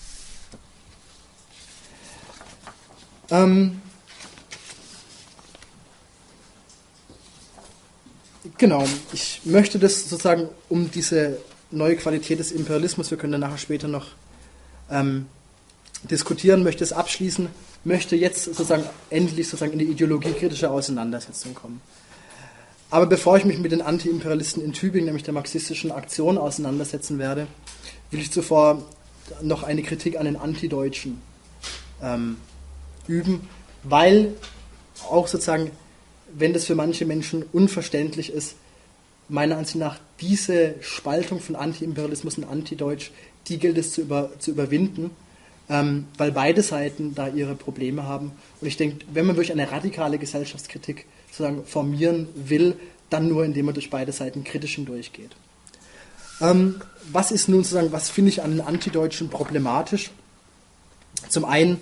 Genau, ich möchte das sozusagen um diese neue Qualität des Imperialismus, wir können dann nachher später noch diskutieren, möchte es abschließen, möchte jetzt sozusagen endlich sozusagen in die ideologiekritische Auseinandersetzung kommen. Aber bevor ich mich mit den Anti-Imperialisten in Tübingen, nämlich der marxistischen Aktion, auseinandersetzen werde, will ich zuvor noch eine Kritik an den Antideutschen üben, weil auch sozusagen, wenn das für manche Menschen unverständlich ist, meiner Ansicht nach diese Spaltung von Anti-Imperialismus und Anti-Deutsch, die gilt es zu überwinden, weil beide Seiten da ihre Probleme haben. Und ich denke, wenn man wirklich eine radikale Gesellschaftskritik sozusagen formieren will, dann nur, indem man durch beide Seiten kritisch hindurchgeht. Was ist nun sozusagen, was finde ich an den Antideutschen problematisch? Zum einen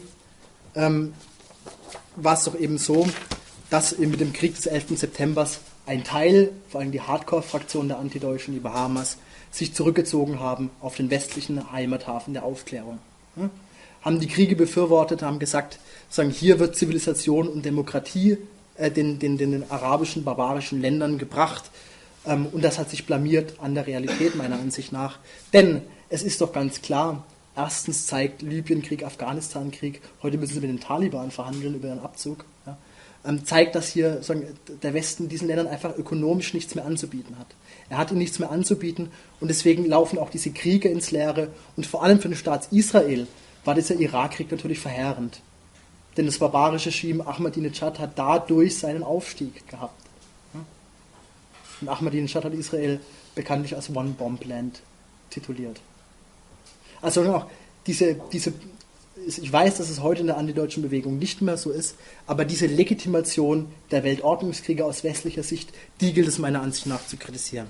war es doch eben so, dass mit dem Krieg des 11. September ein Teil, vor allem die Hardcore-Fraktion der Antideutschen, die Bahamas, sich zurückgezogen haben auf den westlichen Heimathafen der Aufklärung. Ja? Haben die Kriege befürwortet, haben gesagt, sagen, hier wird Zivilisation und Demokratie den arabischen, barbarischen Ländern gebracht. Und das hat sich blamiert an der Realität meiner Ansicht nach. Denn es ist doch ganz klar, erstens zeigt Libyenkrieg, Afghanistan-Krieg, heute müssen sie mit den Taliban verhandeln über ihren Abzug, ja, zeigt, dass hier der Westen diesen Ländern einfach ökonomisch nichts mehr anzubieten hat. Er hat ihnen nichts mehr anzubieten und deswegen laufen auch diese Kriege ins Leere. Und vor allem für den Staat Israel war dieser Irakkrieg natürlich verheerend. Denn das barbarische Regime Ahmadinejad hat dadurch seinen Aufstieg gehabt. Und Ahmadinejad hat Israel bekanntlich als One-Bomb-Land tituliert. Also auch ich weiß, dass es heute in der antideutschen Bewegung nicht mehr so ist, aber diese Legitimation der Weltordnungskriege aus westlicher Sicht, die gilt es meiner Ansicht nach zu kritisieren.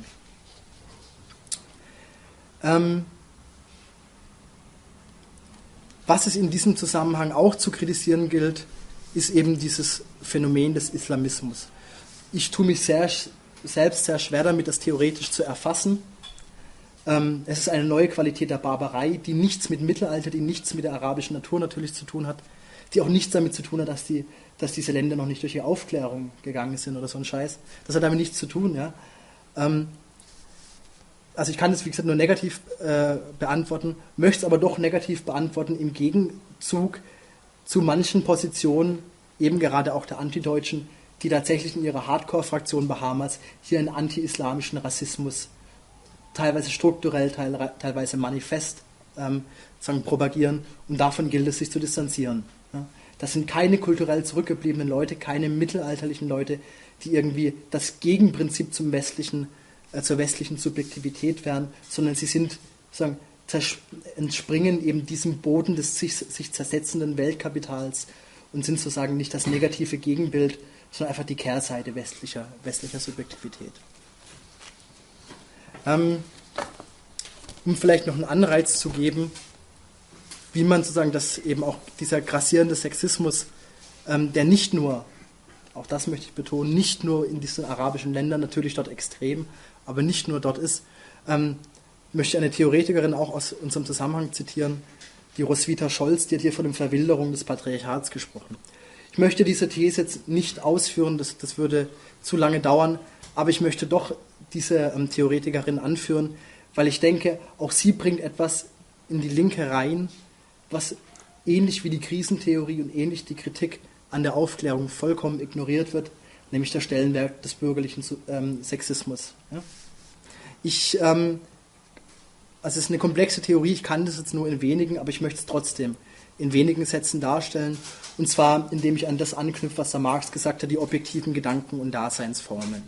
Was es in diesem Zusammenhang auch zu kritisieren gilt, ist eben dieses Phänomen des Islamismus. Ich tue mich selbst sehr schwer damit, das theoretisch zu erfassen. Es ist eine neue Qualität der Barbarei, die nichts mit Mittelalter, die nichts mit der arabischen Natur natürlich zu tun hat, die auch nichts damit zu tun hat, dass diese Länder noch nicht durch die Aufklärung gegangen sind oder so ein Scheiß. Das hat damit nichts zu tun. Ja? Also ich kann das, wie gesagt, nur negativ beantworten, möchte es aber doch negativ beantworten im Gegenzug zu manchen Positionen, eben gerade auch der Antideutschen, die tatsächlich in ihrer Hardcore-Fraktion Bahamas hier einen anti-islamischen Rassismus teilweise strukturell, teilweise manifest propagieren, und davon gilt es, sich zu distanzieren. Ja? Das sind keine kulturell zurückgebliebenen Leute, keine mittelalterlichen Leute, die irgendwie das Gegenprinzip zur westlichen Subjektivität wären, sondern sie sind, entspringen eben diesem Boden des sich zersetzenden Weltkapitals und sind sozusagen nicht das negative Gegenbild, sondern einfach die Kehrseite westlicher Subjektivität. Um vielleicht noch einen Anreiz zu geben, wie man sozusagen das eben auch dieser grassierende Sexismus, der nicht nur, auch das möchte ich betonen, nicht nur in diesen arabischen Ländern, natürlich dort extrem, aber nicht nur dort ist, möchte ich eine Theoretikerin auch aus unserem Zusammenhang zitieren, die Roswitha Scholz, die hat hier von der Verwilderung des Patriarchats gesprochen. Ich möchte diese These jetzt nicht ausführen, das würde zu lange dauern, aber ich möchte doch diese Theoretikerin anführen, weil ich denke, auch sie bringt etwas in die Linke rein, was ähnlich wie die Krisentheorie und ähnlich die Kritik an der Aufklärung vollkommen ignoriert wird, nämlich der Stellenwert des bürgerlichen Sexismus. Ja? Also es ist eine komplexe Theorie, ich kann das jetzt nur in wenigen, aber ich möchte es trotzdem in wenigen Sätzen darstellen, und zwar indem ich an das anknüpfe, was der Marx gesagt hat, die objektiven Gedanken und Daseinsformen.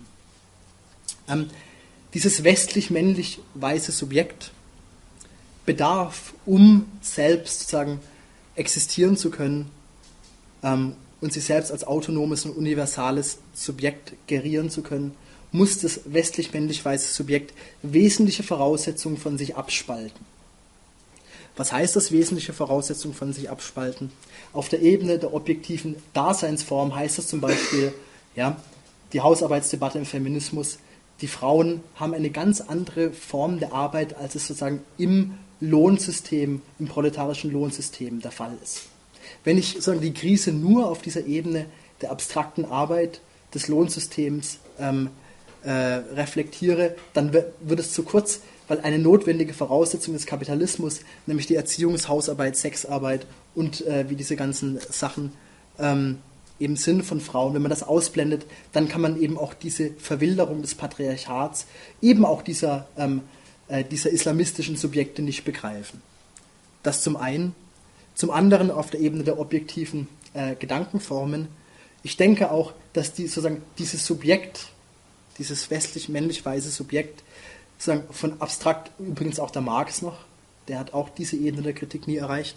Dieses westlich-männlich-weiße Subjekt bedarf, um selbst sozusagen existieren zu können und sich selbst als autonomes und universales Subjekt gerieren zu können, muss das westlich-männlich-weiße Subjekt wesentliche Voraussetzungen von sich abspalten. Was heißt das, wesentliche Voraussetzungen von sich abspalten? Auf der Ebene der objektiven Daseinsform heißt das zum Beispiel, ja, die Hausarbeitsdebatte im Feminismus, die Frauen haben eine ganz andere Form der Arbeit, als es sozusagen im Lohnsystem, im proletarischen Lohnsystem der Fall ist. Wenn ich sozusagen die Krise nur auf dieser Ebene der abstrakten Arbeit des Lohnsystems reflektiere, dann wird es zu kurz, weil eine notwendige Voraussetzung des Kapitalismus, nämlich die Erziehungshausarbeit, Sexarbeit und wie diese ganzen Sachen eben sind von Frauen, wenn man das ausblendet, dann kann man eben auch diese Verwilderung des Patriarchats, eben auch dieser islamistischen Subjekte nicht begreifen. Das zum einen. Zum anderen auf der Ebene der objektiven Gedankenformen. Ich denke auch, dass sozusagen dieses Subjekt, dieses westlich-männlich-weiße Subjekt, sozusagen von abstrakt, übrigens auch der Marx noch, der hat auch diese Ebene der Kritik nie erreicht,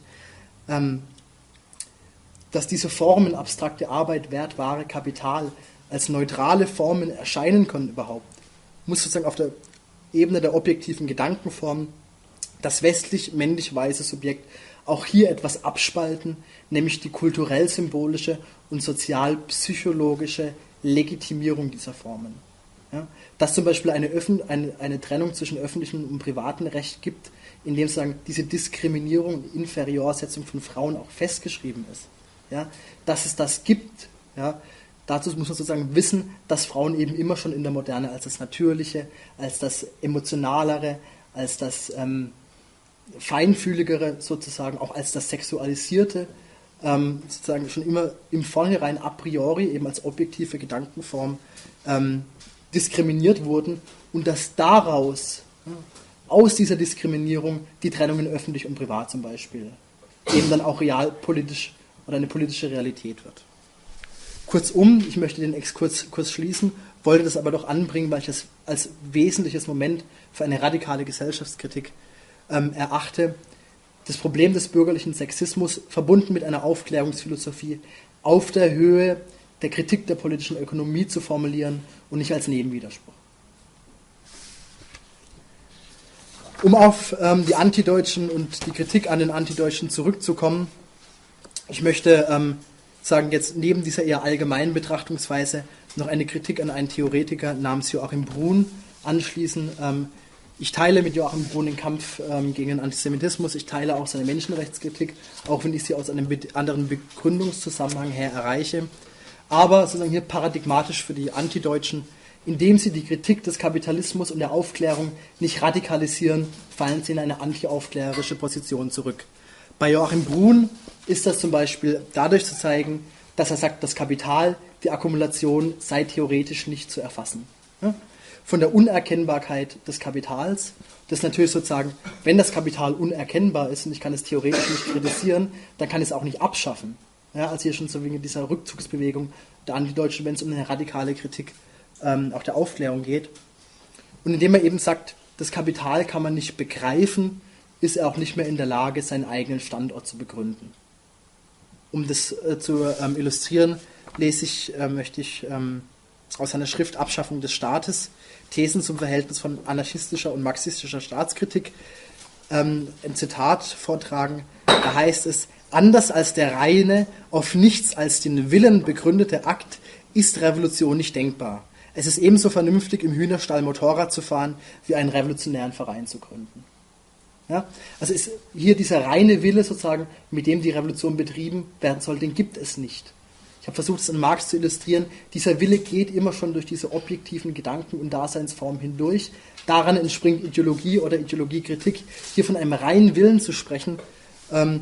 dass diese Formen, abstrakte Arbeit, Wert, Ware, Kapital, als neutrale Formen erscheinen können überhaupt, muss sozusagen auf der Ebene der objektiven Gedankenformen das westlich-männlich-weiße Subjekt auch hier etwas abspalten, nämlich die kulturell-symbolische und sozial-psychologische Legitimierung dieser Formen. Ja? Dass zum Beispiel eine Trennung zwischen öffentlichem und privatem Recht gibt, in dem sozusagen diese Diskriminierung und Inferiorsetzung von Frauen auch festgeschrieben ist. Ja? Dass es das gibt, ja? Dazu muss man sozusagen wissen, dass Frauen eben immer schon in der Moderne als das Natürliche, als das Emotionalere, als das Feinfühligere sozusagen, auch als das Sexualisierte, sozusagen schon immer im Vornherein a priori eben als objektive Gedankenform diskriminiert wurden und dass daraus, aus dieser Diskriminierung, die Trennung in öffentlich und privat zum Beispiel, eben dann auch realpolitisch oder eine politische Realität wird. Kurzum, ich möchte den Exkurs kurz schließen, wollte das aber doch anbringen, weil ich das als wesentliches Moment für eine radikale Gesellschaftskritik erachte. Das Problem des bürgerlichen Sexismus verbunden mit einer Aufklärungsphilosophie auf der Höhe der Kritik der politischen Ökonomie zu formulieren und nicht als Nebenwiderspruch. Um auf die Antideutschen und die Kritik an den Antideutschen zurückzukommen, ich möchte sagen jetzt neben dieser eher allgemeinen Betrachtungsweise noch eine Kritik an einen Theoretiker namens Joachim Brun anschließen. Ich teile mit Joachim Brun den Kampf gegen den Antisemitismus, ich teile auch seine Menschenrechtskritik, auch wenn ich sie aus einem anderen Begründungszusammenhang her erreiche. Aber sozusagen hier paradigmatisch für die Antideutschen, indem sie die Kritik des Kapitalismus und der Aufklärung nicht radikalisieren, fallen sie in eine antiaufklärerische Position zurück. Bei Joachim Brun ist das zum Beispiel dadurch zu zeigen, dass er sagt, das Kapital, die Akkumulation sei theoretisch nicht zu erfassen. Ja? Von der Unerkennbarkeit des Kapitals, das ist natürlich sozusagen, wenn das Kapital unerkennbar ist und ich kann es theoretisch nicht kritisieren, dann kann ich es auch nicht abschaffen. Ja, also hier schon so wegen dieser Rückzugsbewegung der Antideutschen, wenn es um eine radikale Kritik auch der Aufklärung geht. Und indem er eben sagt, das Kapital kann man nicht begreifen, ist er auch nicht mehr in der Lage, seinen eigenen Standort zu begründen. Um das zu illustrieren, möchte ich aus seiner Schrift Abschaffung des Staates Thesen zum Verhältnis von anarchistischer und marxistischer Staatskritik ein Zitat vortragen. Da heißt es: Anders als der reine, auf nichts als den Willen begründete Akt ist Revolution nicht denkbar. Es ist ebenso vernünftig, im Hühnerstall Motorrad zu fahren, wie einen revolutionären Verein zu gründen. Ja? Also ist hier dieser reine Wille sozusagen, mit dem die Revolution betrieben werden soll, den gibt es nicht. Ich habe versucht, es an Marx zu illustrieren. Dieser Wille geht immer schon durch diese objektiven Gedanken- und Daseinsformen hindurch. Daran entspringt Ideologie oder Ideologiekritik. Hier von einem reinen Willen zu sprechen,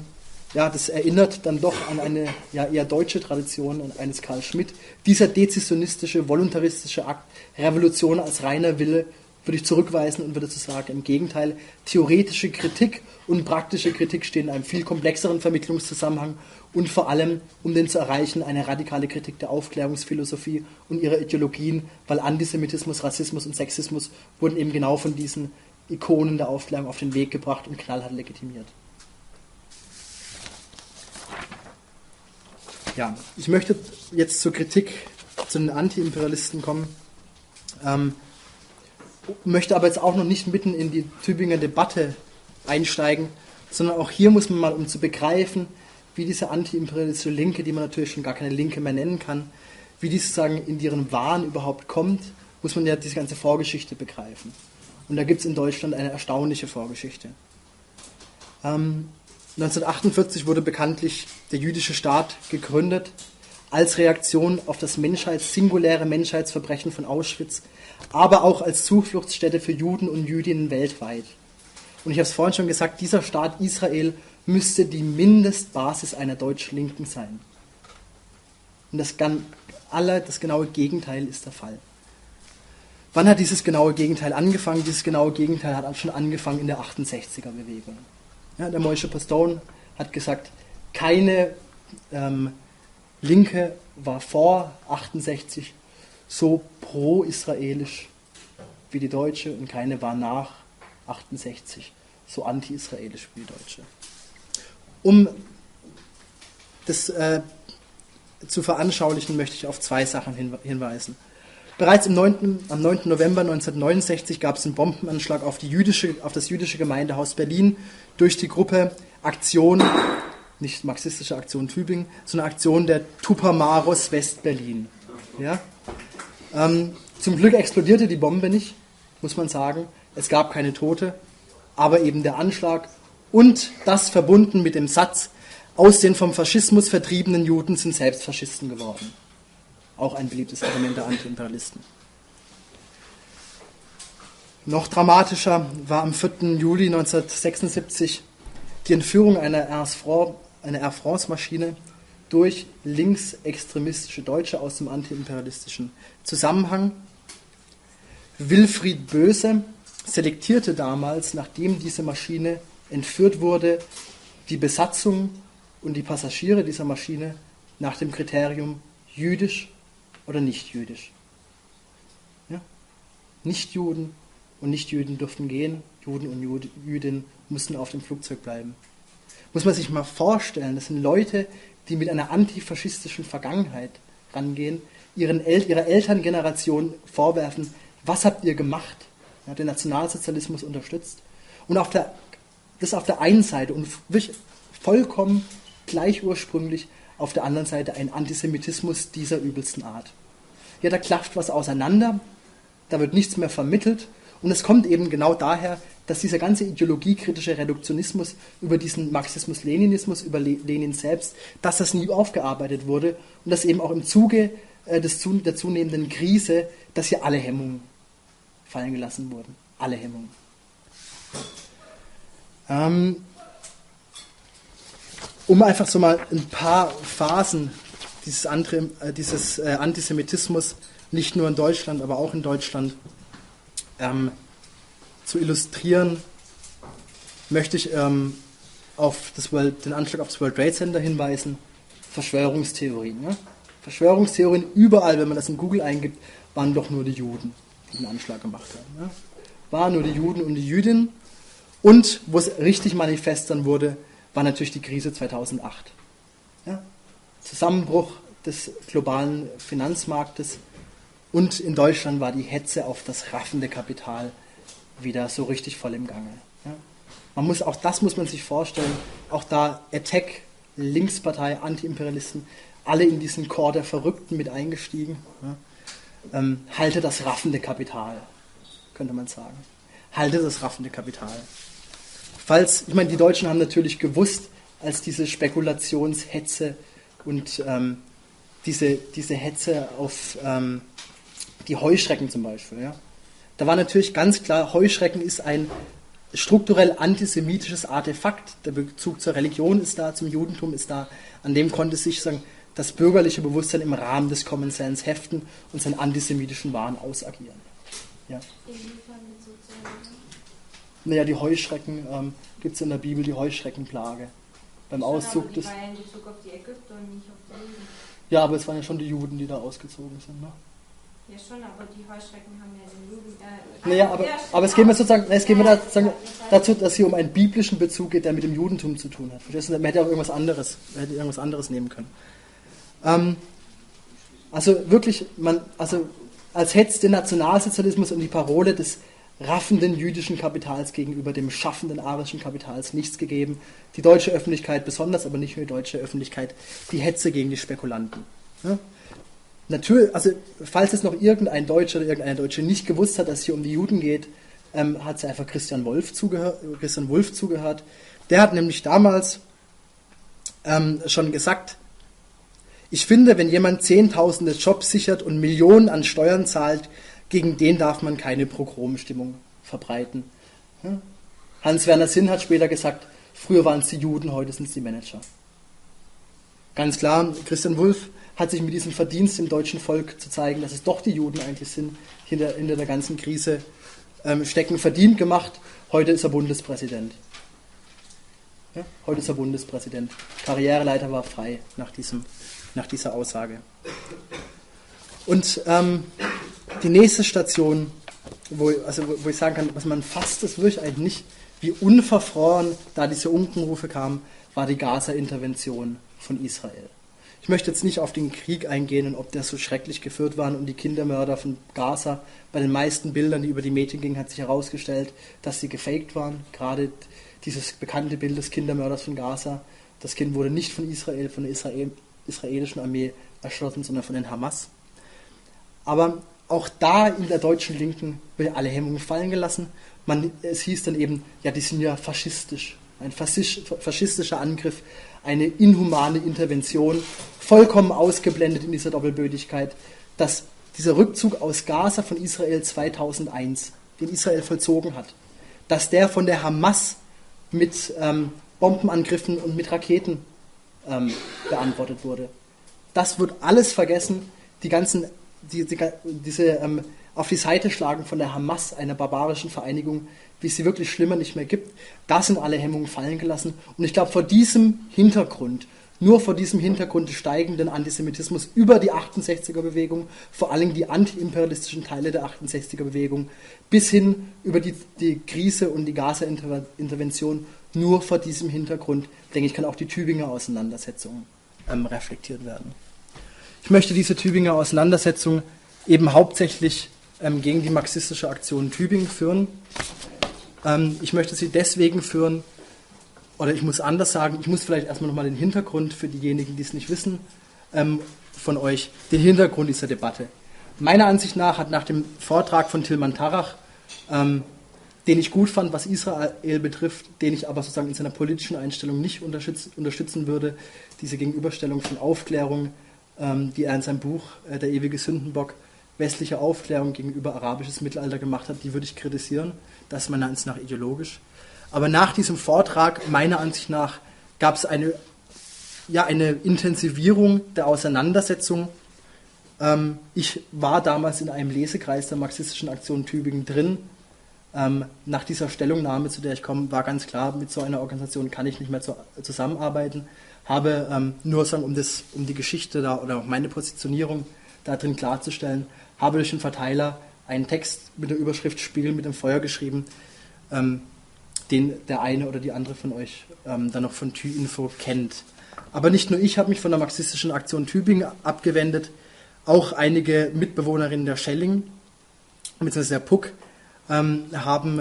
ja, das erinnert dann doch an eine ja, eher deutsche Tradition eines Carl Schmitt. Dieser dezisionistische, voluntaristische Akt, Revolution als reiner Wille, würde ich zurückweisen und würde zu sagen, im Gegenteil, theoretische Kritik und praktische Kritik stehen in einem viel komplexeren Vermittlungszusammenhang und vor allem, um den zu erreichen, eine radikale Kritik der Aufklärungsphilosophie und ihrer Ideologien, weil Antisemitismus, Rassismus und Sexismus wurden eben genau von diesen Ikonen der Aufklärung auf den Weg gebracht und knallhart legitimiert. Ja, ich möchte jetzt zur Kritik zu den Anti-Imperialisten kommen, möchte aber jetzt auch noch nicht mitten in die Tübinger Debatte einsteigen, sondern auch hier muss man mal, um zu begreifen, wie diese anti-imperialistische Linke, die man natürlich schon gar keine Linke mehr nennen kann, wie die sozusagen in ihren Wahn überhaupt kommt, muss man ja diese ganze Vorgeschichte begreifen. Und da gibt es in Deutschland eine erstaunliche Vorgeschichte. 1948 wurde bekanntlich der jüdische Staat gegründet, als Reaktion auf das singuläre Menschheitsverbrechen von Auschwitz, aber auch als Zufluchtsstätte für Juden und Jüdinnen weltweit. Und ich habe es vorhin schon gesagt, dieser Staat Israel müsste die Mindestbasis einer Deutsch-Linken sein. Und das genaue Gegenteil ist der Fall. Wann hat dieses genaue Gegenteil angefangen? Dieses genaue Gegenteil hat schon angefangen in der 68er-Bewegung. Ja, der Moshe Postone hat gesagt, keine Linke war vor 68 so pro-israelisch wie die Deutsche und keine war nach 68 so anti-israelisch wie die Deutsche. Um das zu veranschaulichen, möchte ich auf zwei Sachen hinweisen. Bereits am 9. November 1969 gab es einen Bombenanschlag auf das jüdische Gemeindehaus Berlin durch die Gruppe Aktion, nicht marxistische Aktion Tübingen, sondern Aktion der Tupamaros West-Berlin. Ja? Zum Glück explodierte die Bombe nicht, muss man sagen. Es gab keine Tote, aber eben der Anschlag und das verbunden mit dem Satz, aus den vom Faschismus vertriebenen Juden sind selbst Faschisten geworden. Auch ein beliebtes Argument der Anti-Imperialisten. Noch dramatischer war am 4. Juli 1976 die Entführung einer Air France-Maschine durch linksextremistische Deutsche aus dem antiimperialistischen Zusammenhang. Wilfried Böse selektierte damals, nachdem diese Maschine entführt wurde, die Besatzung und die Passagiere dieser Maschine nach dem Kriterium jüdisch oder nicht jüdisch. Ja? Nicht-Juden und Nicht-Jüden durften gehen, Juden und Jüdinnen mussten auf dem Flugzeug bleiben. Muss man sich mal vorstellen, das sind Leute, die mit einer antifaschistischen Vergangenheit rangehen, ihrer Elterngeneration vorwerfen, was habt ihr gemacht? Ja, den Nationalsozialismus unterstützt. Und das auf der einen Seite und wirklich vollkommen gleich ursprünglich auf der anderen Seite ein Antisemitismus dieser übelsten Art. Ja, da klafft was auseinander, da wird nichts mehr vermittelt und es kommt eben genau daher, dass dieser ganze ideologiekritische Reduktionismus über diesen Marxismus-Leninismus, über Lenin selbst, dass das nie aufgearbeitet wurde und dass eben auch im Zuge der zunehmenden Krise, dass hier alle Hemmungen fallen gelassen wurden. Alle Hemmungen. Um einfach so mal ein paar Phasen dieses Antisemitismus, nicht nur in Deutschland, aber auch in Deutschland, zu illustrieren, möchte ich auf den Anschlag auf das World Trade Center hinweisen. Verschwörungstheorien. Ja? Verschwörungstheorien überall, wenn man das in Google eingibt, waren doch nur die Juden, die den Anschlag gemacht haben. Ja? Waren nur die Juden und die Jüdinnen. Und wo es richtig manifest dann wurde, war natürlich die Krise 2008. Ja? Zusammenbruch des globalen Finanzmarktes und in Deutschland war die Hetze auf das raffende Kapital wieder so richtig voll im Gange. Ja? Auch das muss man sich vorstellen, auch da Attac, Linkspartei, Antiimperialisten, alle in diesen Chor der Verrückten mit eingestiegen. Ja? Halte das raffende Kapital, könnte man sagen. Halte das raffende Kapital. Ich meine, die Deutschen haben natürlich gewusst, als diese Spekulationshetze und diese Hetze auf die Heuschrecken zum Beispiel, ja, da war natürlich ganz klar, Heuschrecken ist ein strukturell antisemitisches Artefakt. Der Bezug zur Religion ist da, zum Judentum ist da. An dem konnte sich sagen, das bürgerliche Bewusstsein im Rahmen des Common Sense heften und seinen antisemitischen Wahn ausagieren. Ja. Inwiefern Bezug zur Religion? Naja, die Heuschrecken, gibt es in der Bibel die Heuschreckenplage. Beim Auszug aber die des. war ja in Bezug auf die Ägypter und nicht auf die Juden. Ja, aber es waren ja schon die Juden, die da ausgezogen sind. Ne? Ja schon, aber die Heuschrecken haben ja den Juden... Naja, aber es geht mir sozusagen, dazu, dass hier um einen biblischen Bezug geht, der mit dem Judentum zu tun hat. Verstehst du? Man hätte auch irgendwas anderes nehmen können. Also wirklich, als hätte es den Nationalsozialismus und die Parole des raffenden jüdischen Kapitals gegenüber dem schaffenden arischen Kapitals nichts gegeben. Die deutsche Öffentlichkeit besonders, aber nicht nur die deutsche Öffentlichkeit, die Hetze gegen die Spekulanten. Ja? Natürlich, also falls es noch irgendein Deutscher oder irgendeine Deutsche nicht gewusst hat, dass es hier um die Juden geht, hat es einfach Christian Wulff zugehört. Der hat nämlich damals schon gesagt, ich finde, wenn jemand Zehntausende Jobs sichert und Millionen an Steuern zahlt, gegen den darf man keine Pogromstimmung verbreiten. Ja? Hans-Werner Sinn hat später gesagt, früher waren es die Juden, heute sind es die Manager. Ganz klar, Christian Wulff hat sich mit diesem Verdienst im deutschen Volk zu zeigen, dass es doch die Juden eigentlich sind, hinter der ganzen Krise stecken, verdient gemacht. Heute ist er Bundespräsident. Ja? Heute ist er Bundespräsident. Karriereleiter war frei nach dieser Aussage. Und die nächste Station, wo ich sagen kann, was man fasst es wirklich eigentlich nicht, wie unverfroren da diese Unkenrufe kamen, war die Gaza-Intervention von Israel. Ich möchte jetzt nicht auf den Krieg eingehen und ob der so schrecklich geführt war und die Kindermörder von Gaza. Bei den meisten Bildern, die über die Medien gingen, hat sich herausgestellt, dass sie gefaked waren. Gerade dieses bekannte Bild des Kindermörders von Gaza. Das Kind wurde nicht von Israel, von der israelischen Armee erschossen, sondern von den Hamas. Aber auch da in der deutschen Linken wird alle Hemmungen fallen gelassen. Es hieß dann eben, ja, die sind ja faschistisch. Ein faschistischer Angriff, eine inhumane Intervention, vollkommen ausgeblendet in dieser Doppelbödigkeit, dass dieser Rückzug aus Gaza von Israel 2001, den Israel vollzogen hat, dass der von der Hamas mit Bombenangriffen und mit Raketen beantwortet wurde. Das wird alles vergessen, diese auf die Seite schlagen von der Hamas, einer barbarischen Vereinigung, wie es sie wirklich schlimmer nicht mehr gibt, da sind alle Hemmungen fallen gelassen. Und ich glaube, nur vor diesem Hintergrund des steigenden Antisemitismus über die 68er-Bewegung, vor allem die antiimperialistischen Teile der 68er-Bewegung, bis hin über die Krise und die Gaza-Intervention, nur vor diesem Hintergrund, denke ich, kann auch die Tübinger Auseinandersetzung reflektiert werden. Ich möchte diese Tübinger Auseinandersetzung eben hauptsächlich gegen die marxistische Aktion Tübingen führen. Ich möchte sie deswegen führen, oder ich muss anders sagen, ich muss vielleicht erstmal nochmal den Hintergrund für diejenigen, die es nicht wissen, von euch, den Hintergrund dieser Debatte. Meiner Ansicht nach hat nach dem Vortrag von Tilman Tarach, den ich gut fand, was Israel betrifft, den ich aber sozusagen in seiner politischen Einstellung nicht unterstützen würde, diese Gegenüberstellung von Aufklärung, die er in seinem Buch Der ewige Sündenbock, westliche Aufklärung gegenüber arabisches Mittelalter gemacht hat, die würde ich kritisieren. Das ist meiner Ansicht nach ideologisch. Aber nach diesem Vortrag, meiner Ansicht nach, gab es eine Intensivierung der Auseinandersetzung. Ich war damals in einem Lesekreis der marxistischen Aktion Tübingen drin. Nach dieser Stellungnahme, zu der ich komme, war ganz klar, mit so einer Organisation kann ich nicht mehr zusammenarbeiten. Habe nur sagen, um die Geschichte da oder auch meine Positionierung da drin klarzustellen, habe durch den Verteiler einen Text mit der Überschrift Spielen mit dem Feuer geschrieben, den der eine oder die andere von euch dann noch von TÜ-Info kennt. Aber nicht nur ich habe mich von der marxistischen Aktion Tübingen abgewendet, auch einige Mitbewohnerinnen der Schelling, beziehungsweise der Puck, kann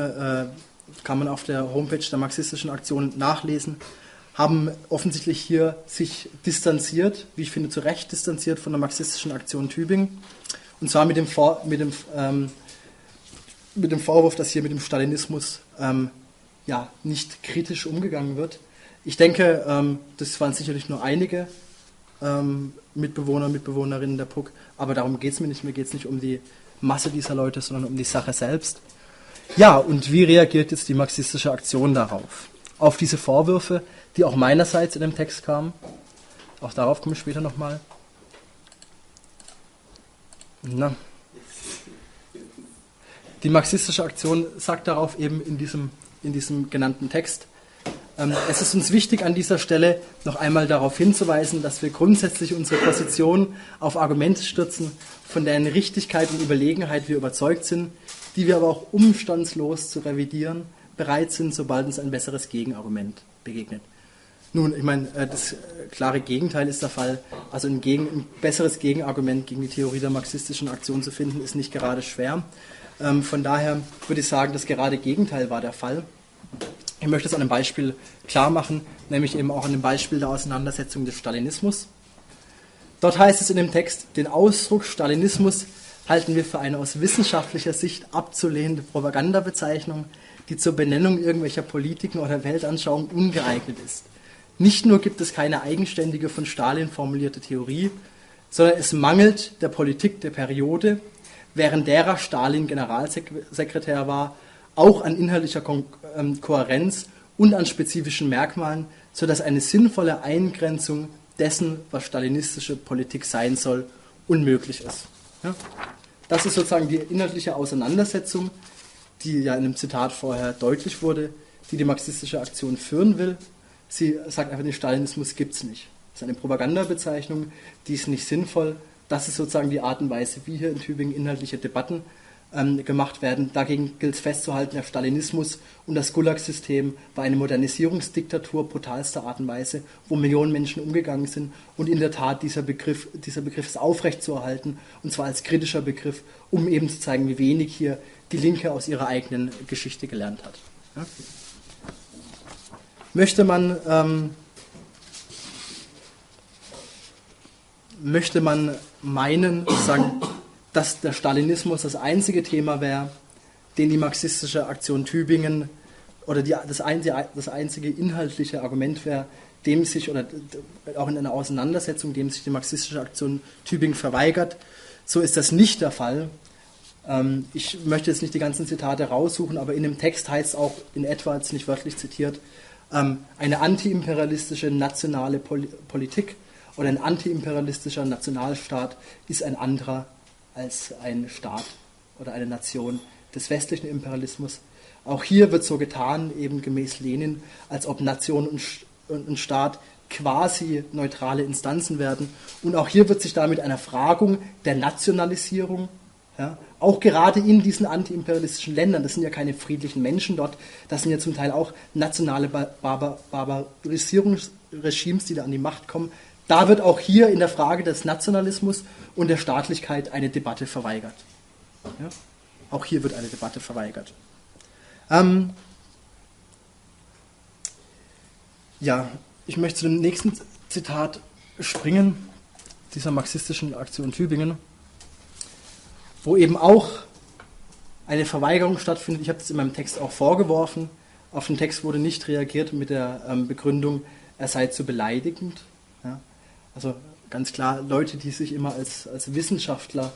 man auf der Homepage der marxistischen Aktion nachlesen, haben offensichtlich hier sich distanziert, wie ich finde, zu Recht distanziert von der marxistischen Aktion Tübingen. Und zwar mit dem Vorwurf, dass hier mit dem Stalinismus nicht kritisch umgegangen wird. Ich denke, das waren sicherlich nur einige Mitbewohnerinnen der PUC, aber darum geht es mir nicht. Mir geht es nicht um die Masse dieser Leute, sondern um die Sache selbst. Ja, und wie reagiert jetzt die marxistische Aktion darauf? Auf diese Vorwürfe, die auch meinerseits in dem Text kamen. Auch darauf komme ich später nochmal. Die marxistische Aktion sagt darauf eben in diesem genannten Text: Es ist uns wichtig, an dieser Stelle noch einmal darauf hinzuweisen, dass wir grundsätzlich unsere Position auf Argumente stützen, von deren Richtigkeit und Überlegenheit wir überzeugt sind, die wir aber auch umstandslos zu revidieren bereit sind, sobald uns ein besseres Gegenargument begegnet. Nun, ich meine, das klare Gegenteil ist der Fall. Also ein besseres Gegenargument gegen die Theorie der marxistischen Aktion zu finden, ist nicht gerade schwer. Von daher würde ich sagen, das gerade Gegenteil war der Fall. Ich möchte es an einem Beispiel klar machen, nämlich eben auch an dem Beispiel der Auseinandersetzung des Stalinismus. Dort heißt es in dem Text: Den Ausdruck Stalinismus halten wir für eine aus wissenschaftlicher Sicht abzulehnende Propagandabezeichnung, die zur Benennung irgendwelcher Politiken oder Weltanschauungen ungeeignet ist. Nicht nur gibt es keine eigenständige von Stalin formulierte Theorie, sondern es mangelt der Politik der Periode, während derer Stalin Generalsekretär war, auch an inhaltlicher Kohärenz und an spezifischen Merkmalen, sodass eine sinnvolle Eingrenzung dessen, was stalinistische Politik sein soll, unmöglich ist. Ja? Das ist sozusagen die inhaltliche Auseinandersetzung, die ja in dem Zitat vorher deutlich wurde, die marxistische Aktion führen will. Sie sagt einfach, den Stalinismus gibt es nicht. Das ist eine Propagandabezeichnung, die ist nicht sinnvoll. Das ist sozusagen die Art und Weise, wie hier in Tübingen inhaltliche Debatten gemacht werden. Dagegen gilt es festzuhalten, der Stalinismus und das Gulag-System war eine Modernisierungsdiktatur brutalster Art und Weise, wo Millionen Menschen umgegangen sind. Und in der Tat, dieser Begriff ist aufrechtzuerhalten, und zwar als kritischer Begriff, um eben zu zeigen, wie wenig hier die Linke aus ihrer eigenen Geschichte gelernt hat. Ja? Möchte man meinen, sagen, dass der Stalinismus das einzige Thema wäre, den die marxistische Aktion Tübingen oder das einzige inhaltliche Argument wäre, dem sich, oder auch in einer Auseinandersetzung, dem sich die marxistische Aktion Tübingen verweigert. So ist das nicht der Fall. Ich möchte jetzt nicht die ganzen Zitate raussuchen, aber in dem Text heißt es auch in etwa, jetzt nicht wörtlich zitiert, eine antiimperialistische nationale Politik oder ein antiimperialistischer Nationalstaat ist ein anderer als ein Staat oder eine Nation des westlichen Imperialismus. Auch hier wird so getan, eben gemäß Lenin, als ob Nation und Staat quasi neutrale Instanzen werden. Und auch hier wird sich damit einer Fragung der Nationalisierung, ja, auch gerade in diesen antiimperialistischen Ländern, das sind ja keine friedlichen Menschen dort, das sind ja zum Teil auch nationale Barbarisierungsregimes, die da an die Macht kommen. Da wird auch hier in der Frage des Nationalismus und der Staatlichkeit eine Debatte verweigert. Ja? Auch hier wird eine Debatte verweigert. Ich möchte zu dem nächsten Zitat springen, dieser marxistischen Aktion Tübingen, wo eben auch eine Verweigerung stattfindet. Ich habe das in meinem Text auch vorgeworfen. Auf den Text wurde nicht reagiert mit der Begründung, er sei zu beleidigend. Ja? Also ganz klar, Leute, die sich immer als Wissenschaftler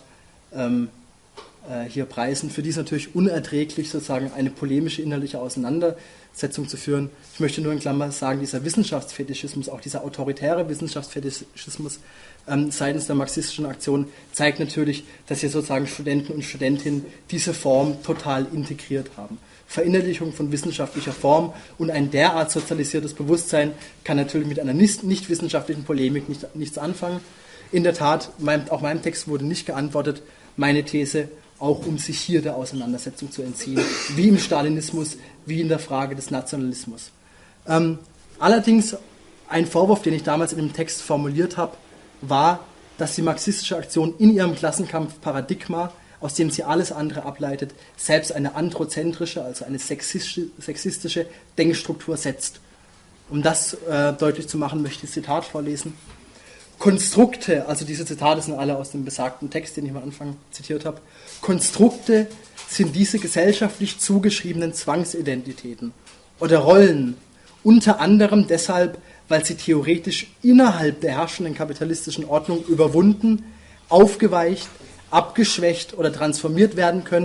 hier preisen, für die ist natürlich unerträglich, sozusagen eine polemische inhaltliche Auseinandersetzung zu führen. Ich möchte nur in Klammern sagen, dieser Wissenschaftsfetischismus, auch dieser autoritäre Wissenschaftsfetischismus seitens der marxistischen Aktion zeigt natürlich, dass hier sozusagen Studenten und Studentinnen diese Form total integriert haben. Verinnerlichung von wissenschaftlicher Form und ein derart sozialisiertes Bewusstsein kann natürlich mit einer nicht wissenschaftlichen Polemik nichts anfangen. In der Tat, auch meinem Text wurde nicht geantwortet. Meine These, auch um sich hier der Auseinandersetzung zu entziehen, wie im Stalinismus, wie in der Frage des Nationalismus. Allerdings ein Vorwurf, den ich damals in dem Text formuliert habe, war, dass die marxistische Aktion in ihrem Klassenkampf-Paradigma, aus dem sie alles andere ableitet, selbst eine androzentrische, also eine sexistische Denkstruktur setzt. Um das deutlich zu machen, möchte ich das Zitat vorlesen. Konstrukte, also diese Zitate sind alle aus dem besagten Text, den ich am Anfang zitiert habe. Konstrukte sind diese gesellschaftlich zugeschriebenen Zwangsidentitäten oder Rollen, unter anderem deshalb, weil sie theoretisch innerhalb der herrschenden kapitalistischen Ordnung überwunden, aufgeweicht, abgeschwächt oder transformiert werden können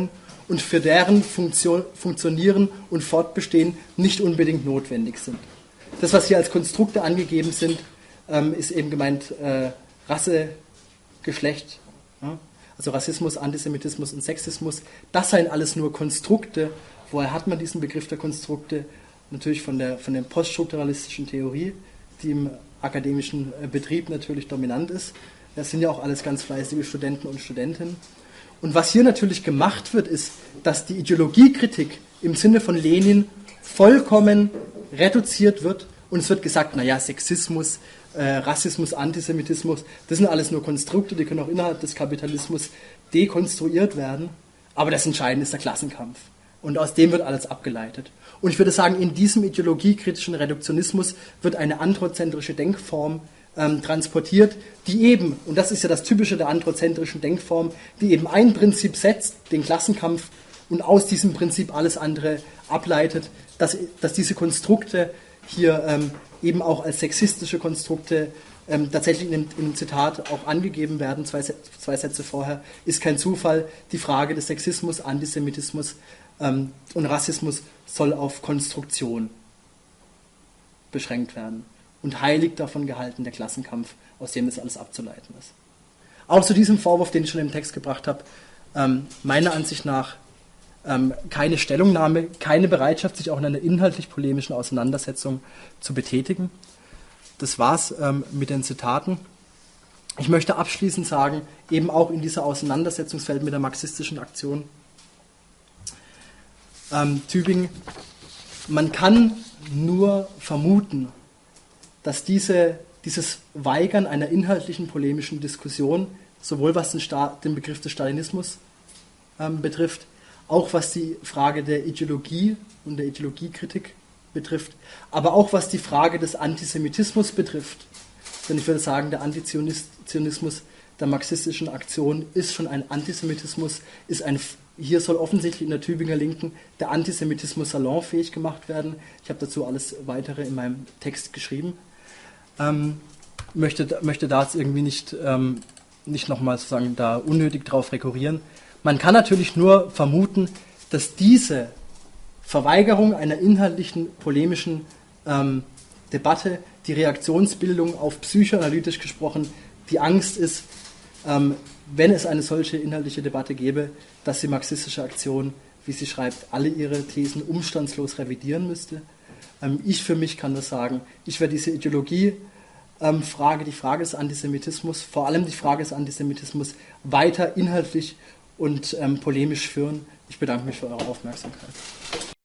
und für deren Funktionieren und Fortbestehen nicht unbedingt notwendig sind. Das, was hier als Konstrukte angegeben sind, ist eben gemeint Rasse, Geschlecht, ja? Also Rassismus, Antisemitismus und Sexismus. Das seien alles nur Konstrukte. Woher hat man diesen Begriff der Konstrukte? Natürlich von der poststrukturalistischen Theorie, die im akademischen Betrieb natürlich dominant ist. Das sind ja auch alles ganz fleißige Studenten und Studentinnen. Und was hier natürlich gemacht wird, ist, dass die Ideologiekritik im Sinne von Lenin vollkommen reduziert wird und es wird gesagt, naja, Sexismus, Rassismus, Antisemitismus, das sind alles nur Konstrukte, die können auch innerhalb des Kapitalismus dekonstruiert werden, aber das Entscheidende ist der Klassenkampf. Und aus dem wird alles abgeleitet. Und ich würde sagen, in diesem ideologiekritischen Reduktionismus wird eine androzentrische Denkform transportiert, die eben, und das ist ja das Typische der androzentrischen Denkform, die eben ein Prinzip setzt, den Klassenkampf, und aus diesem Prinzip alles andere ableitet, dass diese Konstrukte hier eben auch als sexistische Konstrukte tatsächlich in dem Zitat auch angegeben werden, zwei Sätze vorher, ist kein Zufall. Die Frage des Sexismus, Antisemitismus und Rassismus soll auf Konstruktion beschränkt werden und heilig davon gehalten der Klassenkampf, aus dem das alles abzuleiten ist. Auch zu diesem Vorwurf, den ich schon im Text gebracht habe, meiner Ansicht nach keine Stellungnahme, keine Bereitschaft, sich auch in einer inhaltlich polemischen Auseinandersetzung zu betätigen. Das war's mit den Zitaten. Ich möchte abschließend sagen, eben auch in dieser Auseinandersetzungsfeld mit der marxistischen Aktion Tübingen, man kann nur vermuten, dass dieses Weigern einer inhaltlichen polemischen Diskussion, sowohl was den Begriff des Stalinismus betrifft, auch was die Frage der Ideologie und der Ideologiekritik betrifft, aber auch was die Frage des Antisemitismus betrifft. Denn ich würde sagen, der Antizionismus der marxistischen Aktion ist schon ein Antisemitismus, hier soll offensichtlich in der Tübinger Linken der Antisemitismus salonfähig gemacht werden. Ich habe dazu alles Weitere in meinem Text geschrieben. Möchte da jetzt irgendwie nicht nochmal sozusagen da unnötig drauf rekurrieren. Man kann natürlich nur vermuten, dass diese Verweigerung einer inhaltlichen, polemischen Debatte, die Reaktionsbildung auf psychoanalytisch gesprochen, die Angst ist, wenn es eine solche inhaltliche Debatte gäbe, dass die marxistische Aktion, wie sie schreibt, alle ihre Thesen umstandslos revidieren müsste. Ich für mich kann das sagen, ich werde diese Ideologie-Frage, die Frage des Antisemitismus, vor allem die Frage des Antisemitismus, weiter inhaltlich und polemisch führen. Ich bedanke mich für eure Aufmerksamkeit.